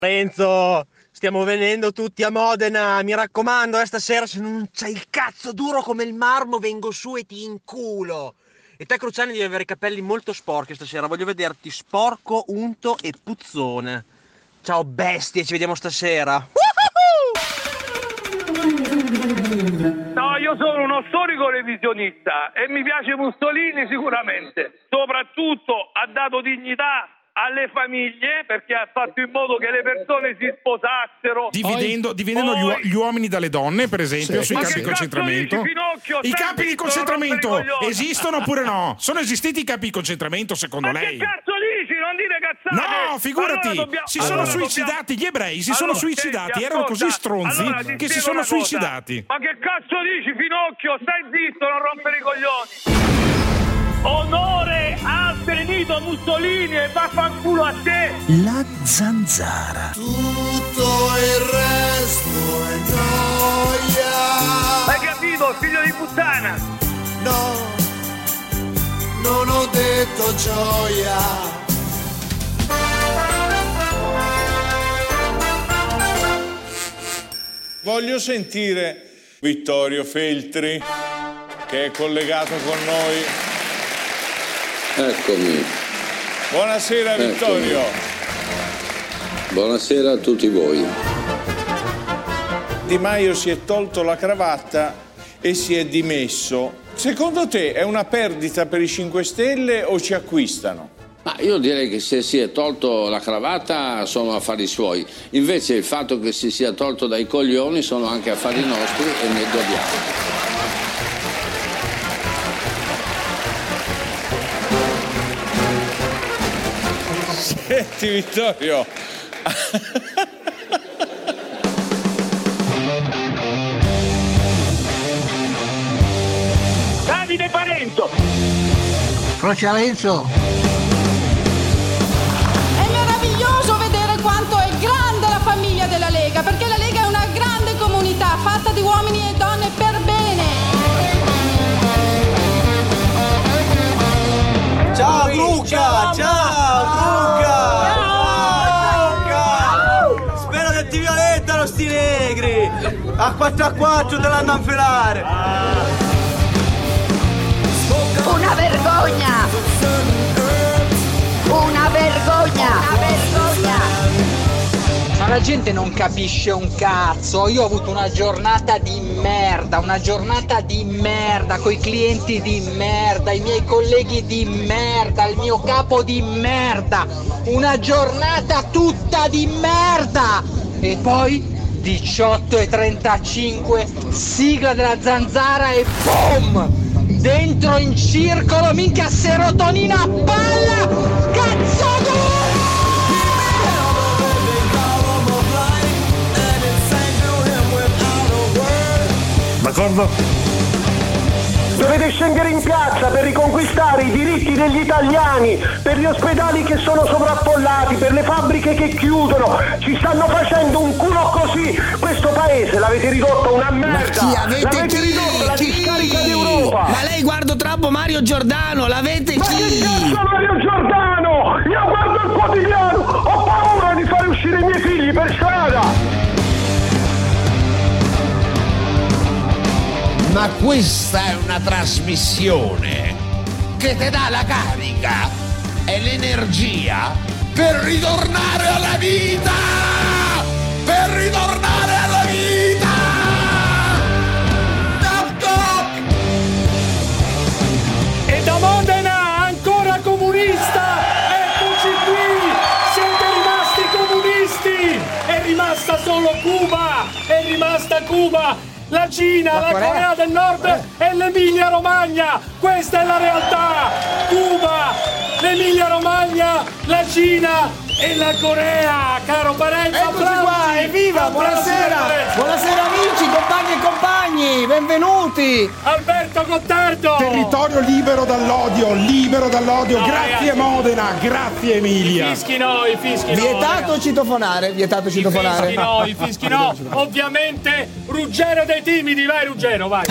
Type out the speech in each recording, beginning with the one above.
Renzo, stiamo venendo tutti a Modena, mi raccomando, stasera se non c'hai il cazzo duro come il marmo vengo su e ti inculo. E te Cruciani devi avere i capelli molto sporchi stasera, voglio vederti sporco, unto e puzzone. Ciao bestie, ci vediamo stasera. No, io sono uno storico revisionista e mi piace Mussolini sicuramente. Soprattutto ha dato dignità alle famiglie perché ha fatto in modo che le persone si sposassero dividendo gli uomini dalle donne, per esempio, sui campi di concentramento. I campi di concentramento esistono oppure no? Sono esistiti i campi di concentramento secondo lei? Che cazzo dici? Non dire cazzate! No, figurati, si sono suicidati, gli ebrei si sono suicidati, senti, erano così stronzi che si sono una cosa. suicidati. Ma che cazzo dici, Finocchio? Stai zitto, non rompere i coglioni! Onore al Benito Mussolini e vaffanculo a te! La zanzara. Tutto il resto è noia. Hai capito, figlio di puttana? No, non ho detto gioia. Voglio sentire Vittorio Feltri, che è collegato con noi. Eccomi. Buonasera Vittorio. Buonasera a tutti voi. Di Maio si è tolto la cravatta e si è dimesso. Secondo te è una perdita per i 5 Stelle o ci acquistano? Ma io direi che se si è tolto la cravatta sono affari suoi. Invece il fatto che si sia tolto dai coglioni sono anche affari nostri e ne dobbiamo. Senti Vittorio. Davide Parenzo. Croce Renzo. È meraviglioso vedere quanto è grande la famiglia della Lega, perché la Lega è una grande comunità fatta di uomini e donne per bene. Ciao Luca, ciao Luca. Spero che ti violettano sti negri. A 4-4 te l'hanno a infilare. Una vergogna! Una vergogna! Una vergogna! Ma la gente non capisce un cazzo. Io ho avuto una giornata di merda, coi clienti di merda, i miei colleghi di merda, il mio capo di merda, una giornata tutta di merda. E poi 18:35, sigla della zanzara e boom! Dentro in circolo, minchia serotonina a palla! Cazzo D'accordo? Dovete scendere in piazza per riconquistare i diritti degli italiani, per gli ospedali che sono sovraffollati, per le fabbriche che chiudono. Ci stanno facendo un culo così. Questo paese l'avete ridotto a una merda. L'avete ridotto alla discarica d'Europa. Ma lei guarda troppo Mario Giordano, l'avete Ma che cazzo Mario Giordano? Io guardo il quotidiano, ho paura di fare uscire i miei figli per strada. Ma questa è una trasmissione che ti dà la carica e l'energia per ritornare alla vita! Per ritornare alla vita! Toc toc! E da Modena ancora comunista! Eccoci qui! Siete rimasti comunisti! È rimasta solo Cuba! È rimasta Cuba! La Cina, la Corea del Nord e l'Emilia Romagna! Questa è la realtà! Cuba, l'Emilia Romagna, la Cina e la Corea! Caro Parenzo, eccoci qua, evviva, buonasera! Buonasera amici, compagni e compagni, benvenuti! Alberto Gottardo! Territorio libero dall'odio, No, grazie ragazzi. Modena, grazie Emilia. I fischi no. Vietato citofonare. I fischi no. Ovviamente Ruggero dei timidi, vai Ruggero, vai.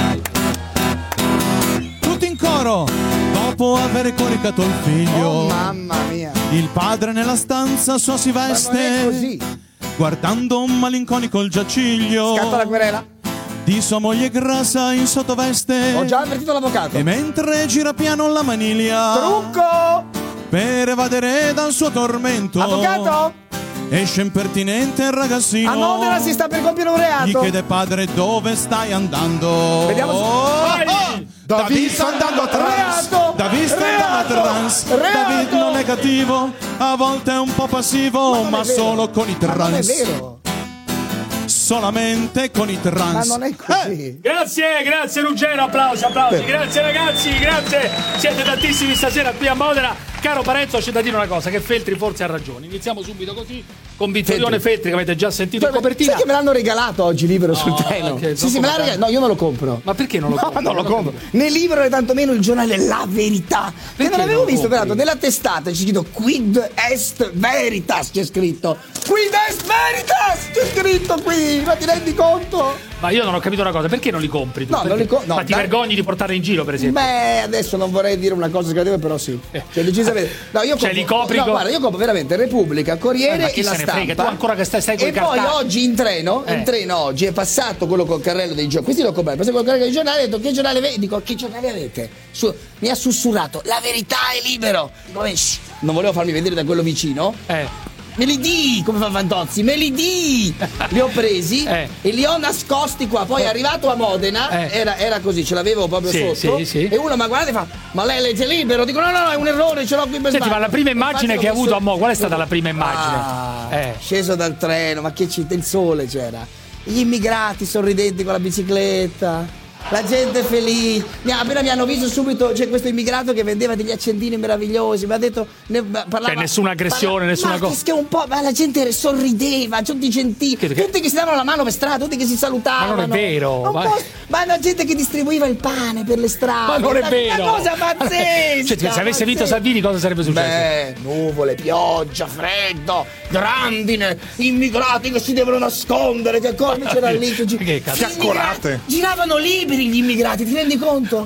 Tutti in coro. Dopo aver coricato il figlio, Oh mamma mia. il padre nella stanza sua si Ma non è veste così. guardando un malinconico il giaciglio. Scatta la querela. Di sua moglie grassa in sottoveste. Ho già avvertito l'avvocato. E mentre gira piano la maniglia. Trucco! Per evadere dal suo tormento. Avvocato! Esce impertinente il ragazzino. A Modena si sta per compiere un reato. Gli chiede padre dove stai andando. Vediamo. David sta andando a trans. David sta andando a trans. David non è cattivo, a volte è un po' passivo, ma solo con i trans. Ma non è vero. Solamente con i trans. Ma non è così. Grazie Ruggero, applausi. Grazie ragazzi, grazie. Siete tantissimi stasera qui a Modena. Caro Parenzo, c'è da dire una cosa, che Feltri forse ha ragione. Iniziamo subito così, con Vittorione Feltri, che avete già sentito in copertina. Sai che me l'hanno regalato oggi libero sul treno? Sì, me l'ha regalato. No, io non lo compro. Ma perché non lo compro? No, non lo compro. Né libero né tantomeno il giornale La Verità. Che non avevo visto, peraltro, nella testata c'è scritto Quid est veritas, c'è scritto. Quid est veritas, c'è scritto qui, ma ti rendi conto? Ma io non ho capito una cosa, perché non li compri tu? No, non li compro. Ma ti vergogni di portarli in giro, per esempio? Beh, adesso non vorrei dire una cosa scrivetiva, però sì. Cioè, decisamente. No, io compro, li copri? No, guarda, io compro veramente Repubblica, Corriere e La Stampa. Frega, tu ancora che stai con i cartacei. E poi oggi in treno oggi è passato quello col carrello dei giornali. Questi l'ho comprato, è passato col carrello dei giornali, ho detto che giornale avete? Dico, che giornale avete? Mi ha sussurrato, La Verità è libero. Non volevo farmi vedere da quello vicino. Me li di, come fa Fantozzi, me li di! Li ho presi e li ho nascosti qua. Poi arrivato a Modena, era così, ce l'avevo proprio sotto. Sì. E uno mi guarda e fa: ma lei legge libero? Dico: no, è un errore, ce l'ho qui per sbaglio. Ma la prima immagine che ha avuto a Mo, qual è stata la prima immagine? Sceso dal treno, ma che città, il sole c'era. Gli immigrati sorridenti con la bicicletta. La gente felice. Appena mi hanno visto subito c'è questo immigrato che vendeva degli accendini meravigliosi. Mi ha detto cioè nessuna aggressione, nessuna cosa. Che un po', ma la gente sorrideva, tutti gentili, tutti che si davano la mano per strada, tutti che si salutavano. Ma non è vero. Ma la gente che distribuiva il pane per le strade. Ma non è vero. Una cosa pazzesca. Cioè, se avesse vinto Salvini cosa sarebbe successo? Nuvole, pioggia, freddo, grandine, immigrati che si devono nascondere, che accordi c'era lì che fiaccolate. Giravano liberi gli immigrati, ti rendi conto?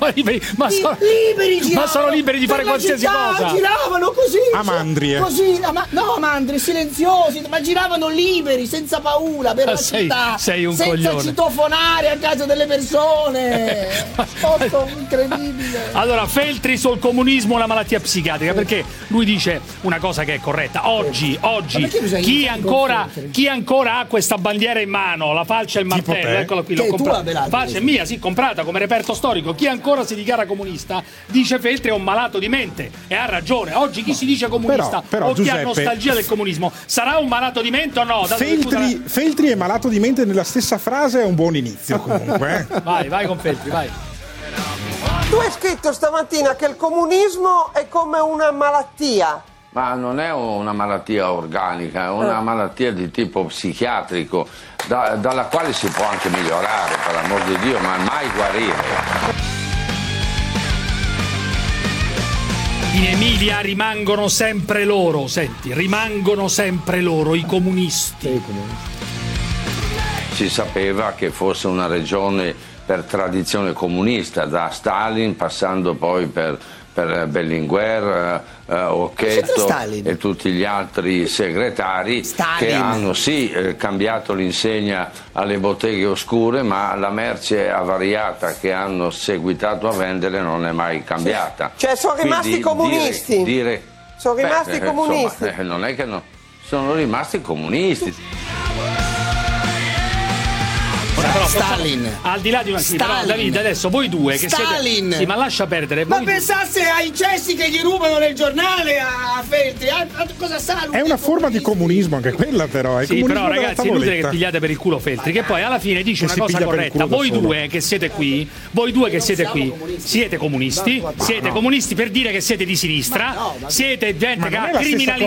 Ma sono liberi di fare qualsiasi cosa. Giravano così. Amandrie. Così, amandri, silenziosi, ma giravano liberi, senza paura per la città. Sei un senza coglione. citofonare a casa delle persone. Incredibile. Allora, Feltri sul comunismo, una malattia psichiatrica, perché lui dice una cosa che è corretta. Oggi chi ancora ha questa bandiera in mano, la falce e il martello, eccola qui, l'ho comprata. Falce mia, sì, comprata come reperto storico. Chi ancora si dichiara comunista, dice Feltri, è un malato di mente, e ha ragione. Oggi chi si dice comunista però, o chi Giuseppe, ha nostalgia del comunismo sarà un malato di mente o no? Feltri è malato di mente nella stessa frase, è un buon inizio comunque. Vai con Feltri, vai. Tu hai scritto stamattina che il comunismo è come una malattia. Ma non è una malattia organica, è una malattia di tipo psichiatrico, dalla quale si può anche migliorare, per l'amor di Dio, ma mai guarire. In Emilia rimangono sempre loro, i comunisti. Si sapeva che fosse una regione per tradizione comunista, da Stalin passando poi per Berlinguer, Occhetto e tutti gli altri segretari che hanno cambiato l'insegna alle botteghe oscure, ma la merce avariata che hanno seguitato a vendere non è mai cambiata. Cioè sono rimasti comunisti? Sono rimasti comunisti? Insomma, non è che sono rimasti comunisti. Però, Stalin, al di là di una Davide, adesso voi due che siete. Sì, ma lascia perdere. Ma pensasse ai cessi che gli rubano nel giornale a Feltri, cosa sa? È una forma di comunismo anche quella, però. È però ragazzi, è inutile che pigliate per il culo Feltri, che poi alla fine dice una cosa corretta. Voi due che siete qui, siete comunisti, siete comunisti per dire che siete di sinistra, siete gente che ha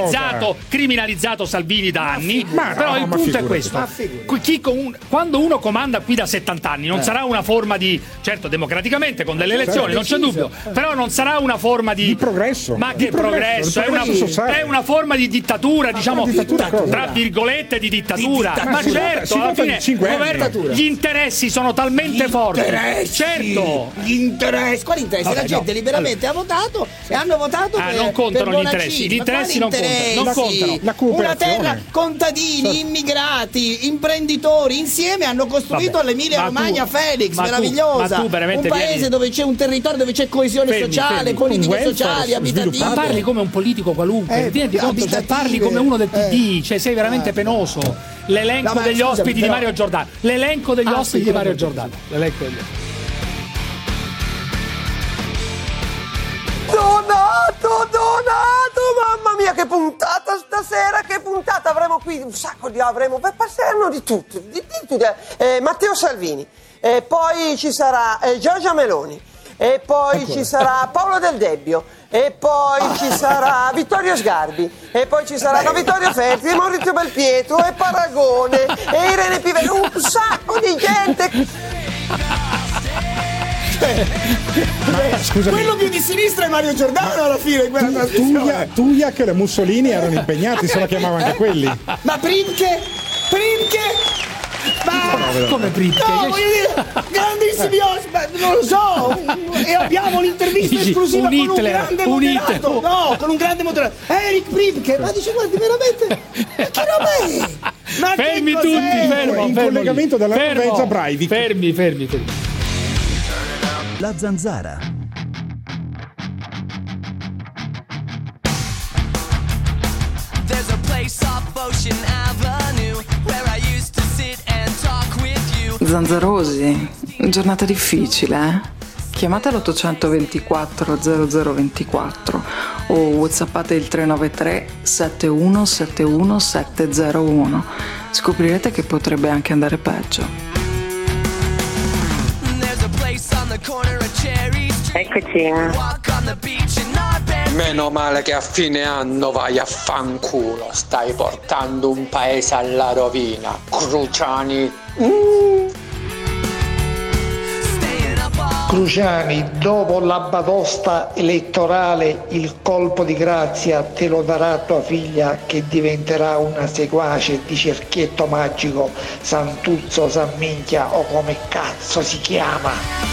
criminalizzato Salvini da anni. Però il punto è questo: quando uno comanda comanda qui da 70 anni, non sarà una forma di, certo democraticamente con delle elezioni, non c'è dubbio, però non sarà una forma di progresso. Ma che progresso? È una forma di dittatura, diciamo, tra virgolette di dittatura. Ma certo, alla fine gli interessi sono talmente forti. Certo. Gli interessi. Quali interessi? La gente liberamente ha votato e hanno votato per non contano per gli interessi. Gli interessi non contano. Una terra, contadini, immigrati, imprenditori insieme hanno costruito l'Emilia Romagna Felix, meravigliosa. Un paese dove c'è un territorio, dove c'è coesione sociale, politiche sociali, abitative. Ma parli come un politico qualunque, tieni conto, cioè, parli come uno del PD, cioè sei veramente penoso. L'elenco degli ospiti di Mario Giordano. L'elenco degli ospiti di Mario Giordano. L'elenco degli ospiti. Donato, mamma mia che puntata stasera, che puntata, avremo qui un sacco di, passeranno di tutto, Matteo Salvini, e poi ci sarà Giorgia Meloni, e poi ci sarà Paolo Del Debbio, e poi ci sarà Vittorio Sgarbi, e poi ci saranno Vittorio Feltri, Maurizio Belpietro, e Paragone, e Irene Pivelli, un sacco di gente. Scusami. Quello più di sinistra è Mario Giordano alla fine in quella trasmissione. Tujak e Mussolini erano impegnati, se la chiamavano anche quelli. Ma Primke? Ma come Primke? No, voglio dire, grandissimi ospiti, non lo so. E abbiamo un'intervista esclusiva con un grande moderato. No, con un grande moderato. Eric Primke. Ma dice, guardi, veramente? Che roba è? Ma fermi tutti, fermo. In collegamento dalla Norvegia Breivik. Fermi. La Zanzara. There's a place off Ocean Avenue where I used to sit and talk with you. Zanzarosi, giornata difficile, eh? Chiamate l'824 0024 o whatsappate il 393 7171 701. Scoprirete che potrebbe anche andare peggio. Eccoci. Meno male che a fine anno vai a fanculo, stai portando un paese alla rovina, Cruciani. Cruciani, dopo la batosta elettorale il colpo di grazia te lo darà tua figlia che diventerà una seguace di Cerchietto Magico, Santuzzo, Samminchia o come cazzo si chiama.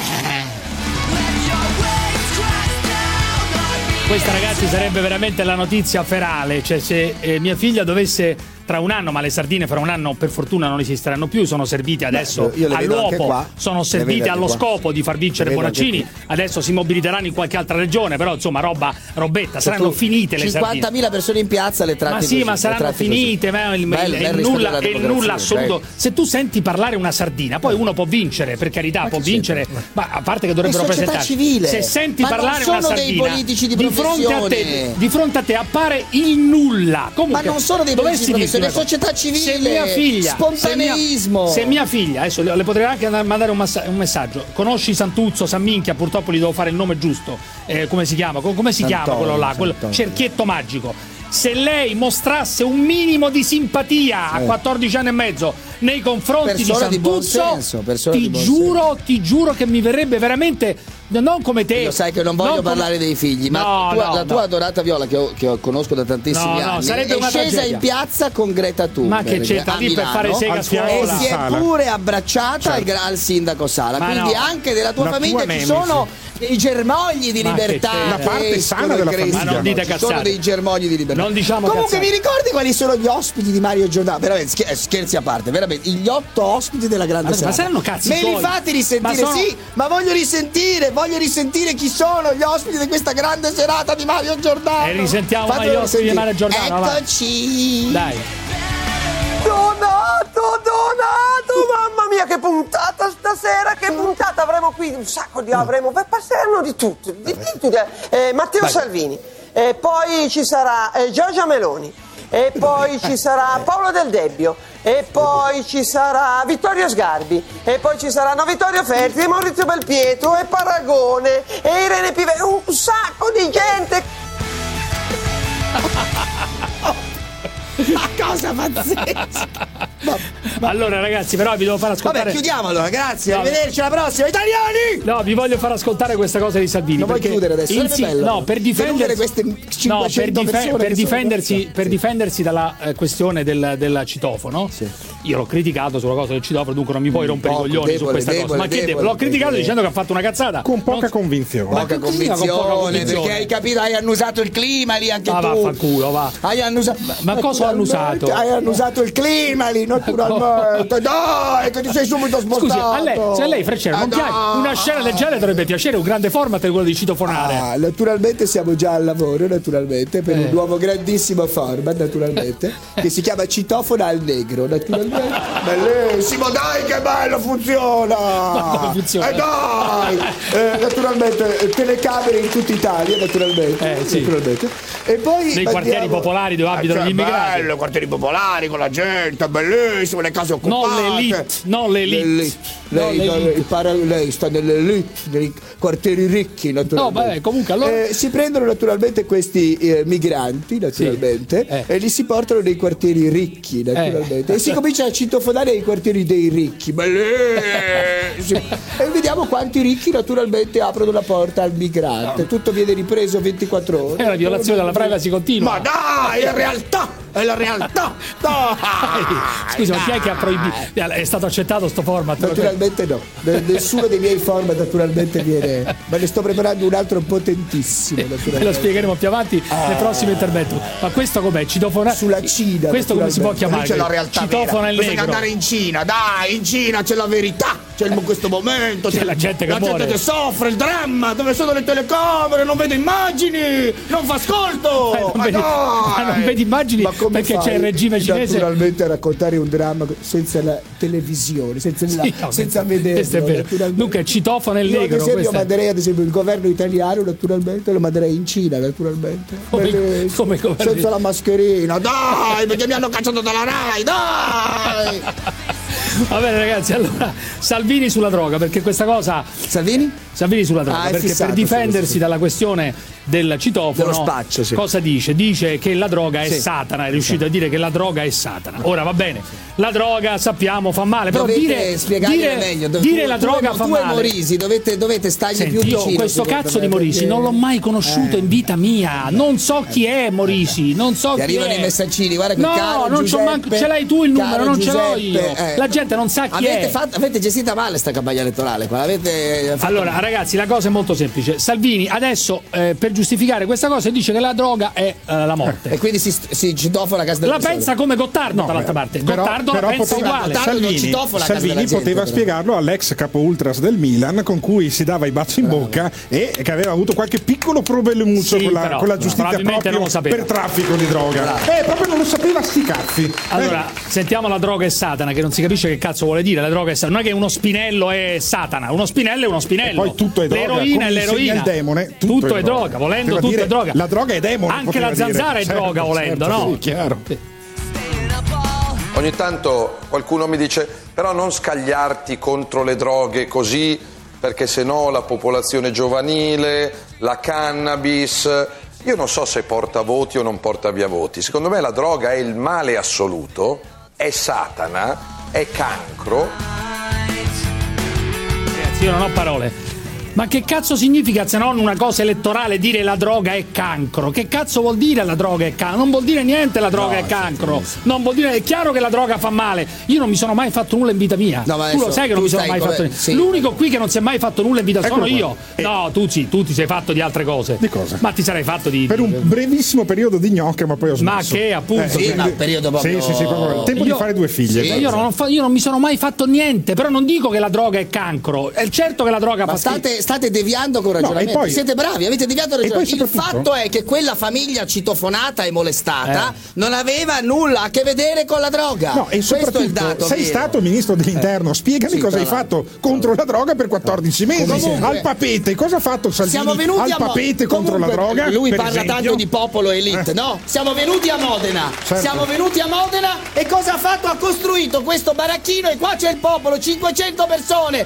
Questa, ragazzi, sarebbe veramente la notizia ferale, cioè se mia figlia dovesse tra un anno, ma le sardine fra un anno per fortuna non esisteranno più, sono servite adesso all'uopo, sono servite allo scopo di far vincere Bonaccini, adesso si mobiliteranno in qualche altra regione, però insomma robetta, saranno finite le sardine. 50.000 persone in piazza le tratti. Ma sì, ma saranno finite, ma il nulla assoluto. Se tu senti parlare una sardina, poi uno può vincere, per carità, può vincere, ma a parte che dovrebbero presentarsi. Se senti parlare una sardina di fronte a te appare il nulla. Comunque, ma non sono dei politici di professione, è società civile, spontaneismo. Se mia figlia, adesso le potrei anche mandare un messaggio. Conosci Santuzzo, Samminchia, purtroppo gli devo fare il nome giusto. Come si chiama? Come si chiama quello là? Quello Cerchietto Magico. Se lei mostrasse un minimo di simpatia a 14 anni e mezzo nei confronti di Santuzzo, ti giuro che mi verrebbe veramente, non come te. Lo sai che non voglio parlare dei figli, ma la tua adorata Viola, che conosco da tantissimi anni, è scesa in piazza con Greta Thunberg. Ma che c'entra lì per fare sega a scuola? E si è pure abbracciata al sindaco Sala. Quindi anche della tua famiglia ci sono dei germogli di libertà. La parte sana della famiglia. Ma non dite cazzate. Ci sono dei germogli di libertà. Non diciamo comunque cazzate. mi ricordi quali sono gli ospiti di Mario Giordano? Veramente, scherzi a parte, veramente, gli 8 ospiti della grande serata. Ma saranno cazzi me li fate risentire? Ma voglio risentire chi sono gli ospiti di questa grande serata di Mario Giordano. E risentiamo gli ospiti di Mario Giordano. Eccoci. Dai. Donato, mamma mia che puntata stasera, che puntata, avremo qui un sacco di, passeranno di tutto, Matteo Salvini, e poi ci sarà Giorgia Meloni, e poi ci sarà Paolo Del Debbio, e poi ci sarà Vittorio Sgarbi, e poi ci saranno Vittorio Feltri, Maurizio Belpietro, e Paragone, e Irene Pivelli, un sacco di gente. Ma cosa pazzesca! Allora ragazzi, però vi devo far ascoltare. Vabbè, chiudiamo allora, grazie, arrivederci alla prossima, italiani! No, vi voglio far ascoltare questa cosa di Salvini. Non vuoi chiudere adesso? No, per difendersi queste 500 per difendersi dalla questione del citofono. Sì. Io l'ho criticato sulla cosa del citofono, dunque non mi puoi rompere i coglioni su questa cosa. Ma che l'ho criticato dicendo che ha fatto una cazzata con poca convinzione. Poca convinzione, perché hai capito, hai annusato il clima lì anche tu. Vaffanculo, va. Ma cosa ho annusato? Hai annusato il clima lì, naturalmente. Dai, che ti sei subito spostato. Scusi, a lei Freccero, non piace una scena del genere, dovrebbe piacere, un grande format è quello di citofonare. Naturalmente siamo già al lavoro, naturalmente, per un nuovo grandissimo format, naturalmente, che si chiama Citofona al Negro, naturalmente. Bellissimo, dai che bello, funziona! Dai! Naturalmente, telecamere in tutta Italia, naturalmente. Sì. Naturalmente. E poi nei quartieri popolari dove abitano gli immigrati. Bello, quartieri popolari con la gente, bellissimo, le case occupate. Non l'elite. Lei sta nell'elite, nei quartieri ricchi, naturalmente. No, vabbè, comunque allora si prendono naturalmente questi migranti, naturalmente, e li si portano nei quartieri ricchi, naturalmente. E si comincia a citofonare ai quartieri dei ricchi. Bellissimo. E vediamo quanti ricchi naturalmente aprono la porta al migrante. Tutto viene ripreso 24 ore. È una violazione della privacy continua. Ma dai, è la realtà. Scusa, ma chi è che ha proibito? È stato accettato sto format? Naturalmente no. Nessuno dei miei format naturalmente viene. Ma ne sto preparando un altro potentissimo. Lo spiegheremo più avanti nel prossimo intervento. Ma questo com'è? Citofona? Sulla Cina. Questo come si può chiamare? C'è la realtà. Citofona il negro. Bisogna andare in Cina, dai, in Cina c'è la verità. C'è in questo momento. C'è la gente che muore. La gente che soffre, il dramma, dove sono le telecamere, non vedo immagini, non fa ascolto. Non vedi immagini perché c'è il regime cinese. Naturalmente a raccontare un dramma senza la televisione, senza vederlo. Dunque citofono il negro. Io ad esempio manderei il governo italiano, naturalmente, lo manderei in Cina, naturalmente. Come senza la mascherina, dai, perché mi hanno cacciato dalla Rai, dai! Va bene ragazzi, allora Salvini sulla droga, perché questa cosa Salvini sulla droga, perché per difendersi dalla questione del citofono spaccio, cosa dice? Dice che la droga è Satana, è riuscito a dire che la droga è Satana. Ora va bene, la droga sappiamo fa male, però dire la droga fa male. Tu e Morisi dovete stargli più vicino. Io questo cazzo di Morisi non l'ho mai conosciuto in vita mia, non so chi è Morisi, non so chi è. Arrivano i messaggini, guarda che caro non Giuseppe, ce l'hai tu il numero, non ce l'ho io. La gente non sa chi è. Avete gestita male sta campagna elettorale qua, allora ragazzi, la cosa è molto semplice. Salvini adesso per giustificare questa cosa dice che la droga è la morte. E quindi si citofona a casa della persona. La pensa come Gottardo dall'altra parte. Gottardo la pensa uguale. Salvini poteva spiegarlo all'ex capo ultras del Milan con cui si dava i baci in bocca e che aveva avuto qualche piccolo problemuccio con la giustizia proprio per traffico di droga. Proprio non lo sapeva sti cazzi. Allora, sentiamo la droga è Satana, che non si capisce che cazzo vuole dire. La droga è Satana. Non è che uno spinello è Satana, uno spinello è uno spinello. E poi tutto è droga. L'eroina è l'eroina. Il demone, tutto è droga, volendo tutto è droga. La droga è demone. Anche la zanzara è droga, volendo, no? Sì, chiaro. Ogni tanto qualcuno mi dice però non scagliarti contro le droghe così perché sennò la popolazione giovanile, la cannabis, io non so se porta voti o non porta via voti. Secondo me la droga è il male assoluto, è Satana, è cancro. Ragazzi, io non ho parole. Ma che cazzo significa, se non una cosa elettorale, dire la droga è cancro? Che cazzo vuol dire la droga è cancro? Non vuol dire niente la droga è cancro. Non vuol dire, è chiaro che la droga fa male. Io non mi sono mai fatto nulla in vita mia. Tu lo sai che non mi sono mai fatto niente. L'unico qui che non si è mai fatto nulla in vita sono io. No, tu ti sei fatto di altre cose. Di cosa? Ma ti sarei fatto di... Per un brevissimo periodo di gnocche, ma poi ho smesso. Ma che appunto... un periodo proprio... Sì, proprio il tempo di fare 2 figlie. Io non mi sono mai fatto niente, però non dico che la droga è cancro. È certo che la droga fa schifo. State deviando ragionamento. Poi, siete bravi, avete deviato il ragionamento. Il fatto è che quella famiglia citofonata e molestata non aveva nulla a che vedere con la droga. No, e questo è il dato. Sei stato ministro dell'interno, spiegami cosa hai fatto contro la droga per 14 mesi. Comunque, al papete, cosa ha fatto Salvini al papete contro la droga? Lui parla tanto di popolo elite, no? Siamo venuti a Modena. Certo. Siamo venuti a Modena e cosa ha fatto? Ha costruito questo baracchino e qua c'è il popolo, 500 persone.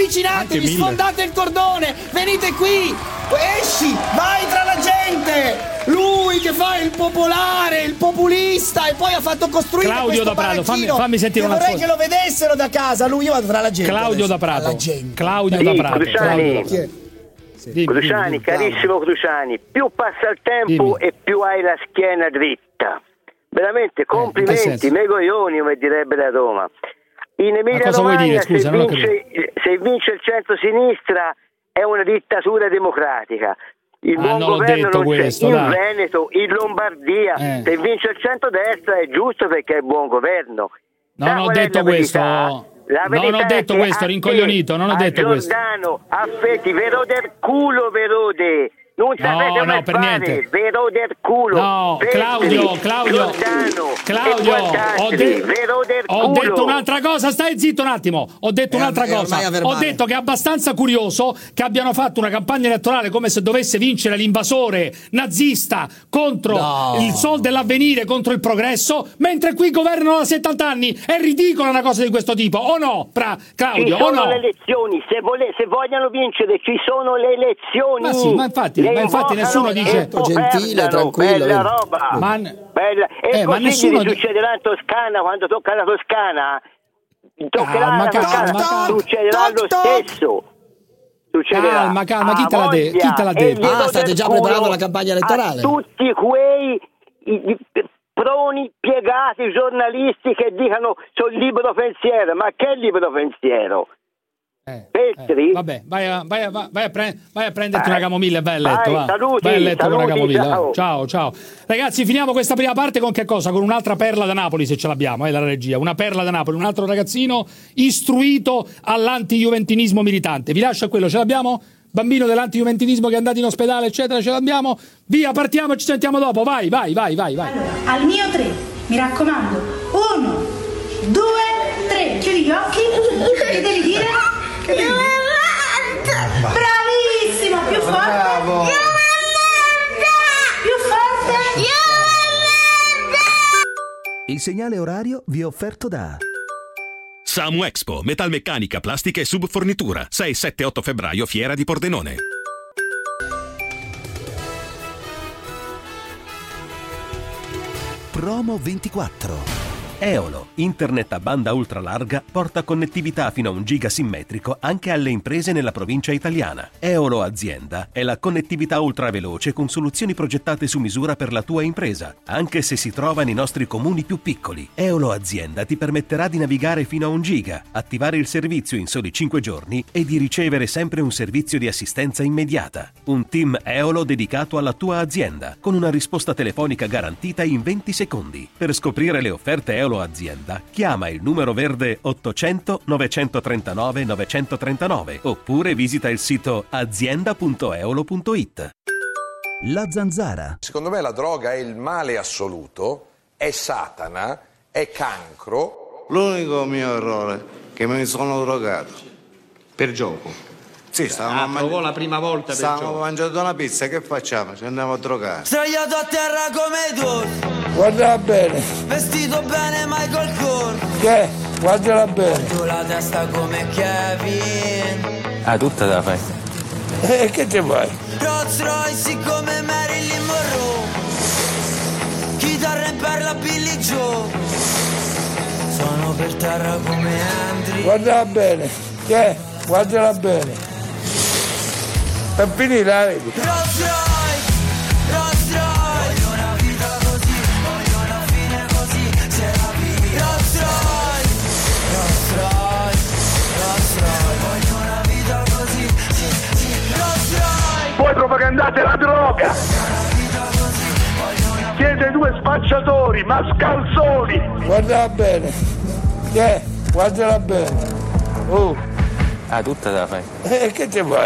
Avvicinatevi, sfondate il cordone, venite qui, esci, vai tra la gente, Lui che fa il popolare, il populista, e poi ha fatto costruire Claudio questo da Prato, fammi sentire una vorrei cosa. che lo vedessero da casa. Lui, io vado tra la gente. Claudio adesso, da Prato. alla gente. Claudio da Prato. Cruciani, carissimo Cruciani, più passa il tempo e più hai la schiena dritta. Veramente complimenti, megoglioni, come direbbe da Roma. In Emilia Romagna se vince il centro-sinistra è una dittatura democratica. Il buon governo non questo, c'è. dai. In Veneto, in Lombardia, se vince il centrodestra è giusto perché è buon governo. Non ho detto questo. Non ho detto questo, rincoglionito, non ho detto questo. Giordano, a Fetti, vero del culo, verode. Non sapete come per fare, niente. vero del culo. No, Claudio, Giordano, ho detto un'altra cosa, stai zitto un attimo. Ho detto un'altra cosa. Ho detto che è abbastanza curioso che abbiano fatto una campagna elettorale come se dovesse vincere l'invasore nazista contro il Sol dell'Avvenire, contro il Progresso, mentre qui governano da 70 anni. È ridicola una cosa di questo tipo, o no, Claudio? Ci sono o no? le elezioni, se vogliono vincere ci sono le elezioni. Ma sì, ma infatti nessuno dice gentile, tranquillo. Bella roba. Bella. E ma così nessuno succederà in Toscana, quando tocca la Toscana. Toccherà la Toscana, succederà lo stesso. Succederà. Calma, chi te l'ha detto? State già preparando la campagna elettorale. A tutti quei proni piegati giornalisti che dicano sul libero pensiero. Ma che libero pensiero? Vabbè, vai a prenderti una camomilla e vai a letto. Saluti, vai a letto con una camomilla. Ciao. Ciao. Ragazzi, finiamo questa prima parte con che cosa? Con un'altra perla da Napoli, se ce l'abbiamo, la regia. Una perla da Napoli, un altro ragazzino istruito all'anti-juventinismo militante. Vi lascio a quello, ce l'abbiamo? Bambino dell'anti-juventinismo che è andato in ospedale, eccetera, ce l'abbiamo? Via, partiamo, ci sentiamo dopo. Vai. Allora, al mio 3, mi raccomando. 1, 2, 3. Chiudi gli occhi. Che devi dire? Bravissimo, più forte. Bravo. Più forte. Il segnale orario vi è offerto da Samu Expo, metalmeccanica, plastica e subfornitura. 6, 7, 8 febbraio, Fiera di Pordenone. Promo 24. Eolo, internet a banda ultralarga, porta connettività fino a 1 giga simmetrico anche alle imprese nella provincia italiana. Eolo Azienda è la connettività ultraveloce con soluzioni progettate su misura per la tua impresa, anche se si trova nei nostri comuni più piccoli. Eolo Azienda ti permetterà di navigare fino a 1 giga, attivare il servizio in soli 5 giorni e di ricevere sempre un servizio di assistenza immediata. Un team Eolo dedicato alla tua azienda, con una risposta telefonica garantita in 20 secondi. Per scoprire le offerte Eolo Azienda, chiama il numero verde 800 939 939 oppure visita il sito azienda.eolo.it. La Zanzara. Secondo me la droga è il male assoluto, è Satana, è cancro. L'unico mio errore è che mi sono drogato. Per gioco. Sì, stavamo la prima volta stavamo mangiando una pizza, che facciamo? Ci andiamo a drogare. Sdraiato a terra come tu. Guardala bene. Vestito bene Michael Kors. Che? Guardala bene. Tu la testa come Kevin. Tutta da fai. Che ci vuoi? Rolls Royce come Marilyn Monroe. Chitarra in perla Billy Joe. Sono per terra come Andrew. Guardala bene. Che? Guardala bene. Per finire, vedi? Rolls Royce. Voglio una vita così, voglio una fine così, se la vivi. Rolls Royce. Voglio una vita così, Rolls Royce. Poi propagandate la droga. Siete due spacciatori, mascalzoni. Guardala bene. Che? Guardala bene. Tutta da fai. Che ci vuoi?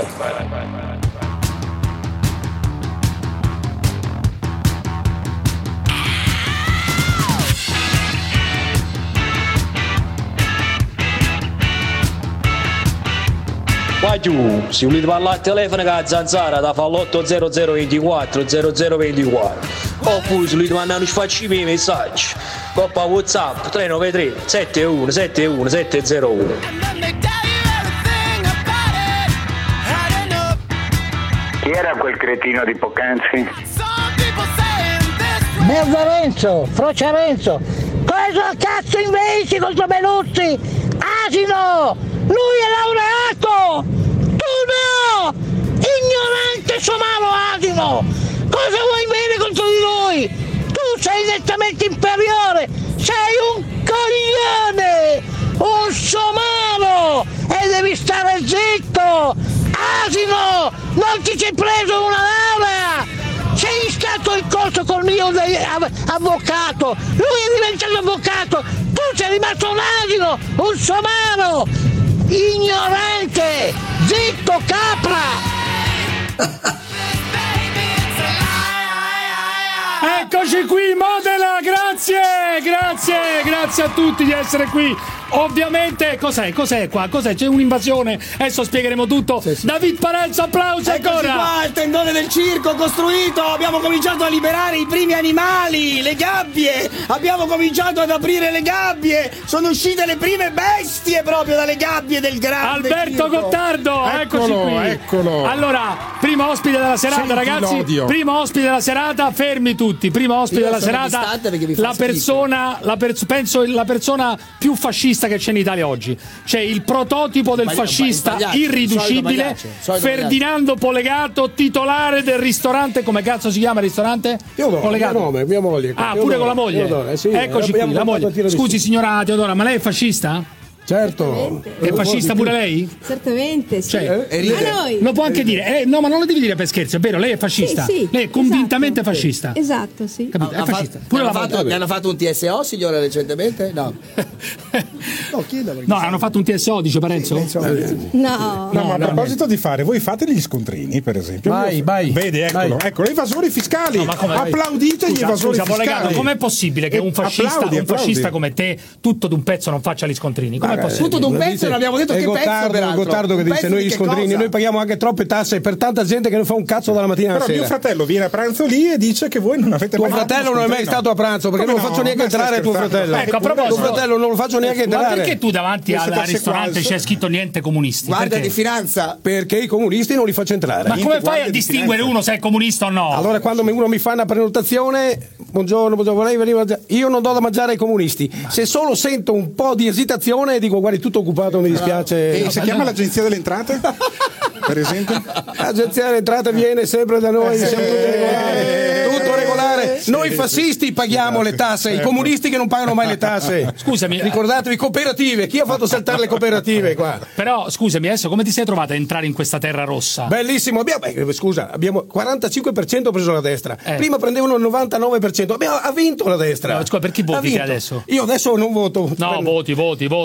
Qua giù, se volete parlare al telefono con la Zanzara da fa l'80024 0024 oppure se volete mandare un sfaccimi messaggi coppa WhatsApp 393 71 71 701. Chi era quel cretino di poc'anzi? Merda Renzo, Frocia Renzo, cosa cazzo inventi contro Beluzzi? Asino! Lui è laureato! Tu no! Ignorante somalo asino! Cosa vuoi bene contro di lui? Tu sei nettamente inferiore! Sei un coglione! Un somalo! E devi stare zitto! Asino! Non ti sei preso una laurea! Sei stato in corso col mio avvocato! Lui è diventato avvocato! Tu sei rimasto un asino! Un somalo! Ignorante! Zitto, capra! Eccoci qui, Modena, grazie a tutti di essere qui. Ovviamente, cos'è qua? C'è un'invasione, adesso spiegheremo tutto. Sì. David Parenzo, applausi ancora. Eccoci qua, il tendone del circo costruito, abbiamo cominciato a liberare i primi animali, le gabbie, abbiamo cominciato ad aprire le gabbie, sono uscite le prime bestie proprio dalle gabbie del grande Alberto circo. Gottardo, eccoci qui. Eccolo. Allora, primo ospite della serata, Senti ragazzi, l'odio. primo ospite della serata, fermi tutti, primo ospite della serata, la persona più fascista che c'è in Italia oggi. C'è il prototipo del fascista irriducibile, Ferdinando Polegato, titolare del ristorante, come cazzo si chiama il ristorante? Polegato. Mia moglie. Pure con la moglie. Teodora, sì, eccoci qui, la moglie. Scusi signora Teodora, ma lei è fascista? Certo. È fascista pure lei? Certamente, sì. Cioè, a noi. lo può anche dire, no, ma non lo devi dire per scherzo, è vero, lei è fascista. Sì, lei è convintamente fascista. Esatto, sì. Capito? È fascista. Pure Gli hanno fatto un TSO, signora, recentemente? No. No, hanno fatto un TSO, dice Parenzo? No. No, ma a proposito di fare, voi fate gli scontrini, per esempio. Vai. Vede, eccolo, evasori fiscali. Applaudite gli evasori fiscali. Com'è possibile che un fascista come te, tutto d'un pezzo, non faccia gli scontrini? Com'è possibile? Tutto d'un pezzo, non abbiamo detto che pezzo, peraltro. Gottardo che dice noi gli scontrini, noi paghiamo anche troppe tasse per tanta gente che non fa un cazzo dalla mattina alla sera. Però mio fratello viene a pranzo lì e dice che voi non avete mai. Tuo fratello non è mai stato a pranzo, perché non lo faccio neanche entrare tuo fratello. Ecco, a proposito, tuo fratello non lo faccio neanche entrare. Ma perché tu davanti al ristorante c'è scritto niente comunisti? Guardia di finanza. Perché i comunisti non li faccio entrare. Ma come fai a distinguere uno se è comunista o no? Allora, quando uno mi fa una prenotazione, buongiorno, vorrei venire, io non do da mangiare ai comunisti. Se solo sento un po' di esitazione, dico guardi, tutto occupato, mi dispiace. E si chiama l'Agenzia delle Entrate? Per esempio? L'Agenzia delle Entrate viene sempre da noi, tutto regolare. Noi fascisti paghiamo le tasse, i comunisti che non pagano mai le tasse. Scusami, ricordatevi, cooperative, chi ha fatto saltare le cooperative qua? Però scusami, adesso come ti sei trovato a entrare in questa terra rossa? Bellissimo, abbiamo 45% preso la destra. Prima prendevano il 99%, ha vinto la destra. No, scusa, per chi voti adesso? Io adesso non voto. No, voti,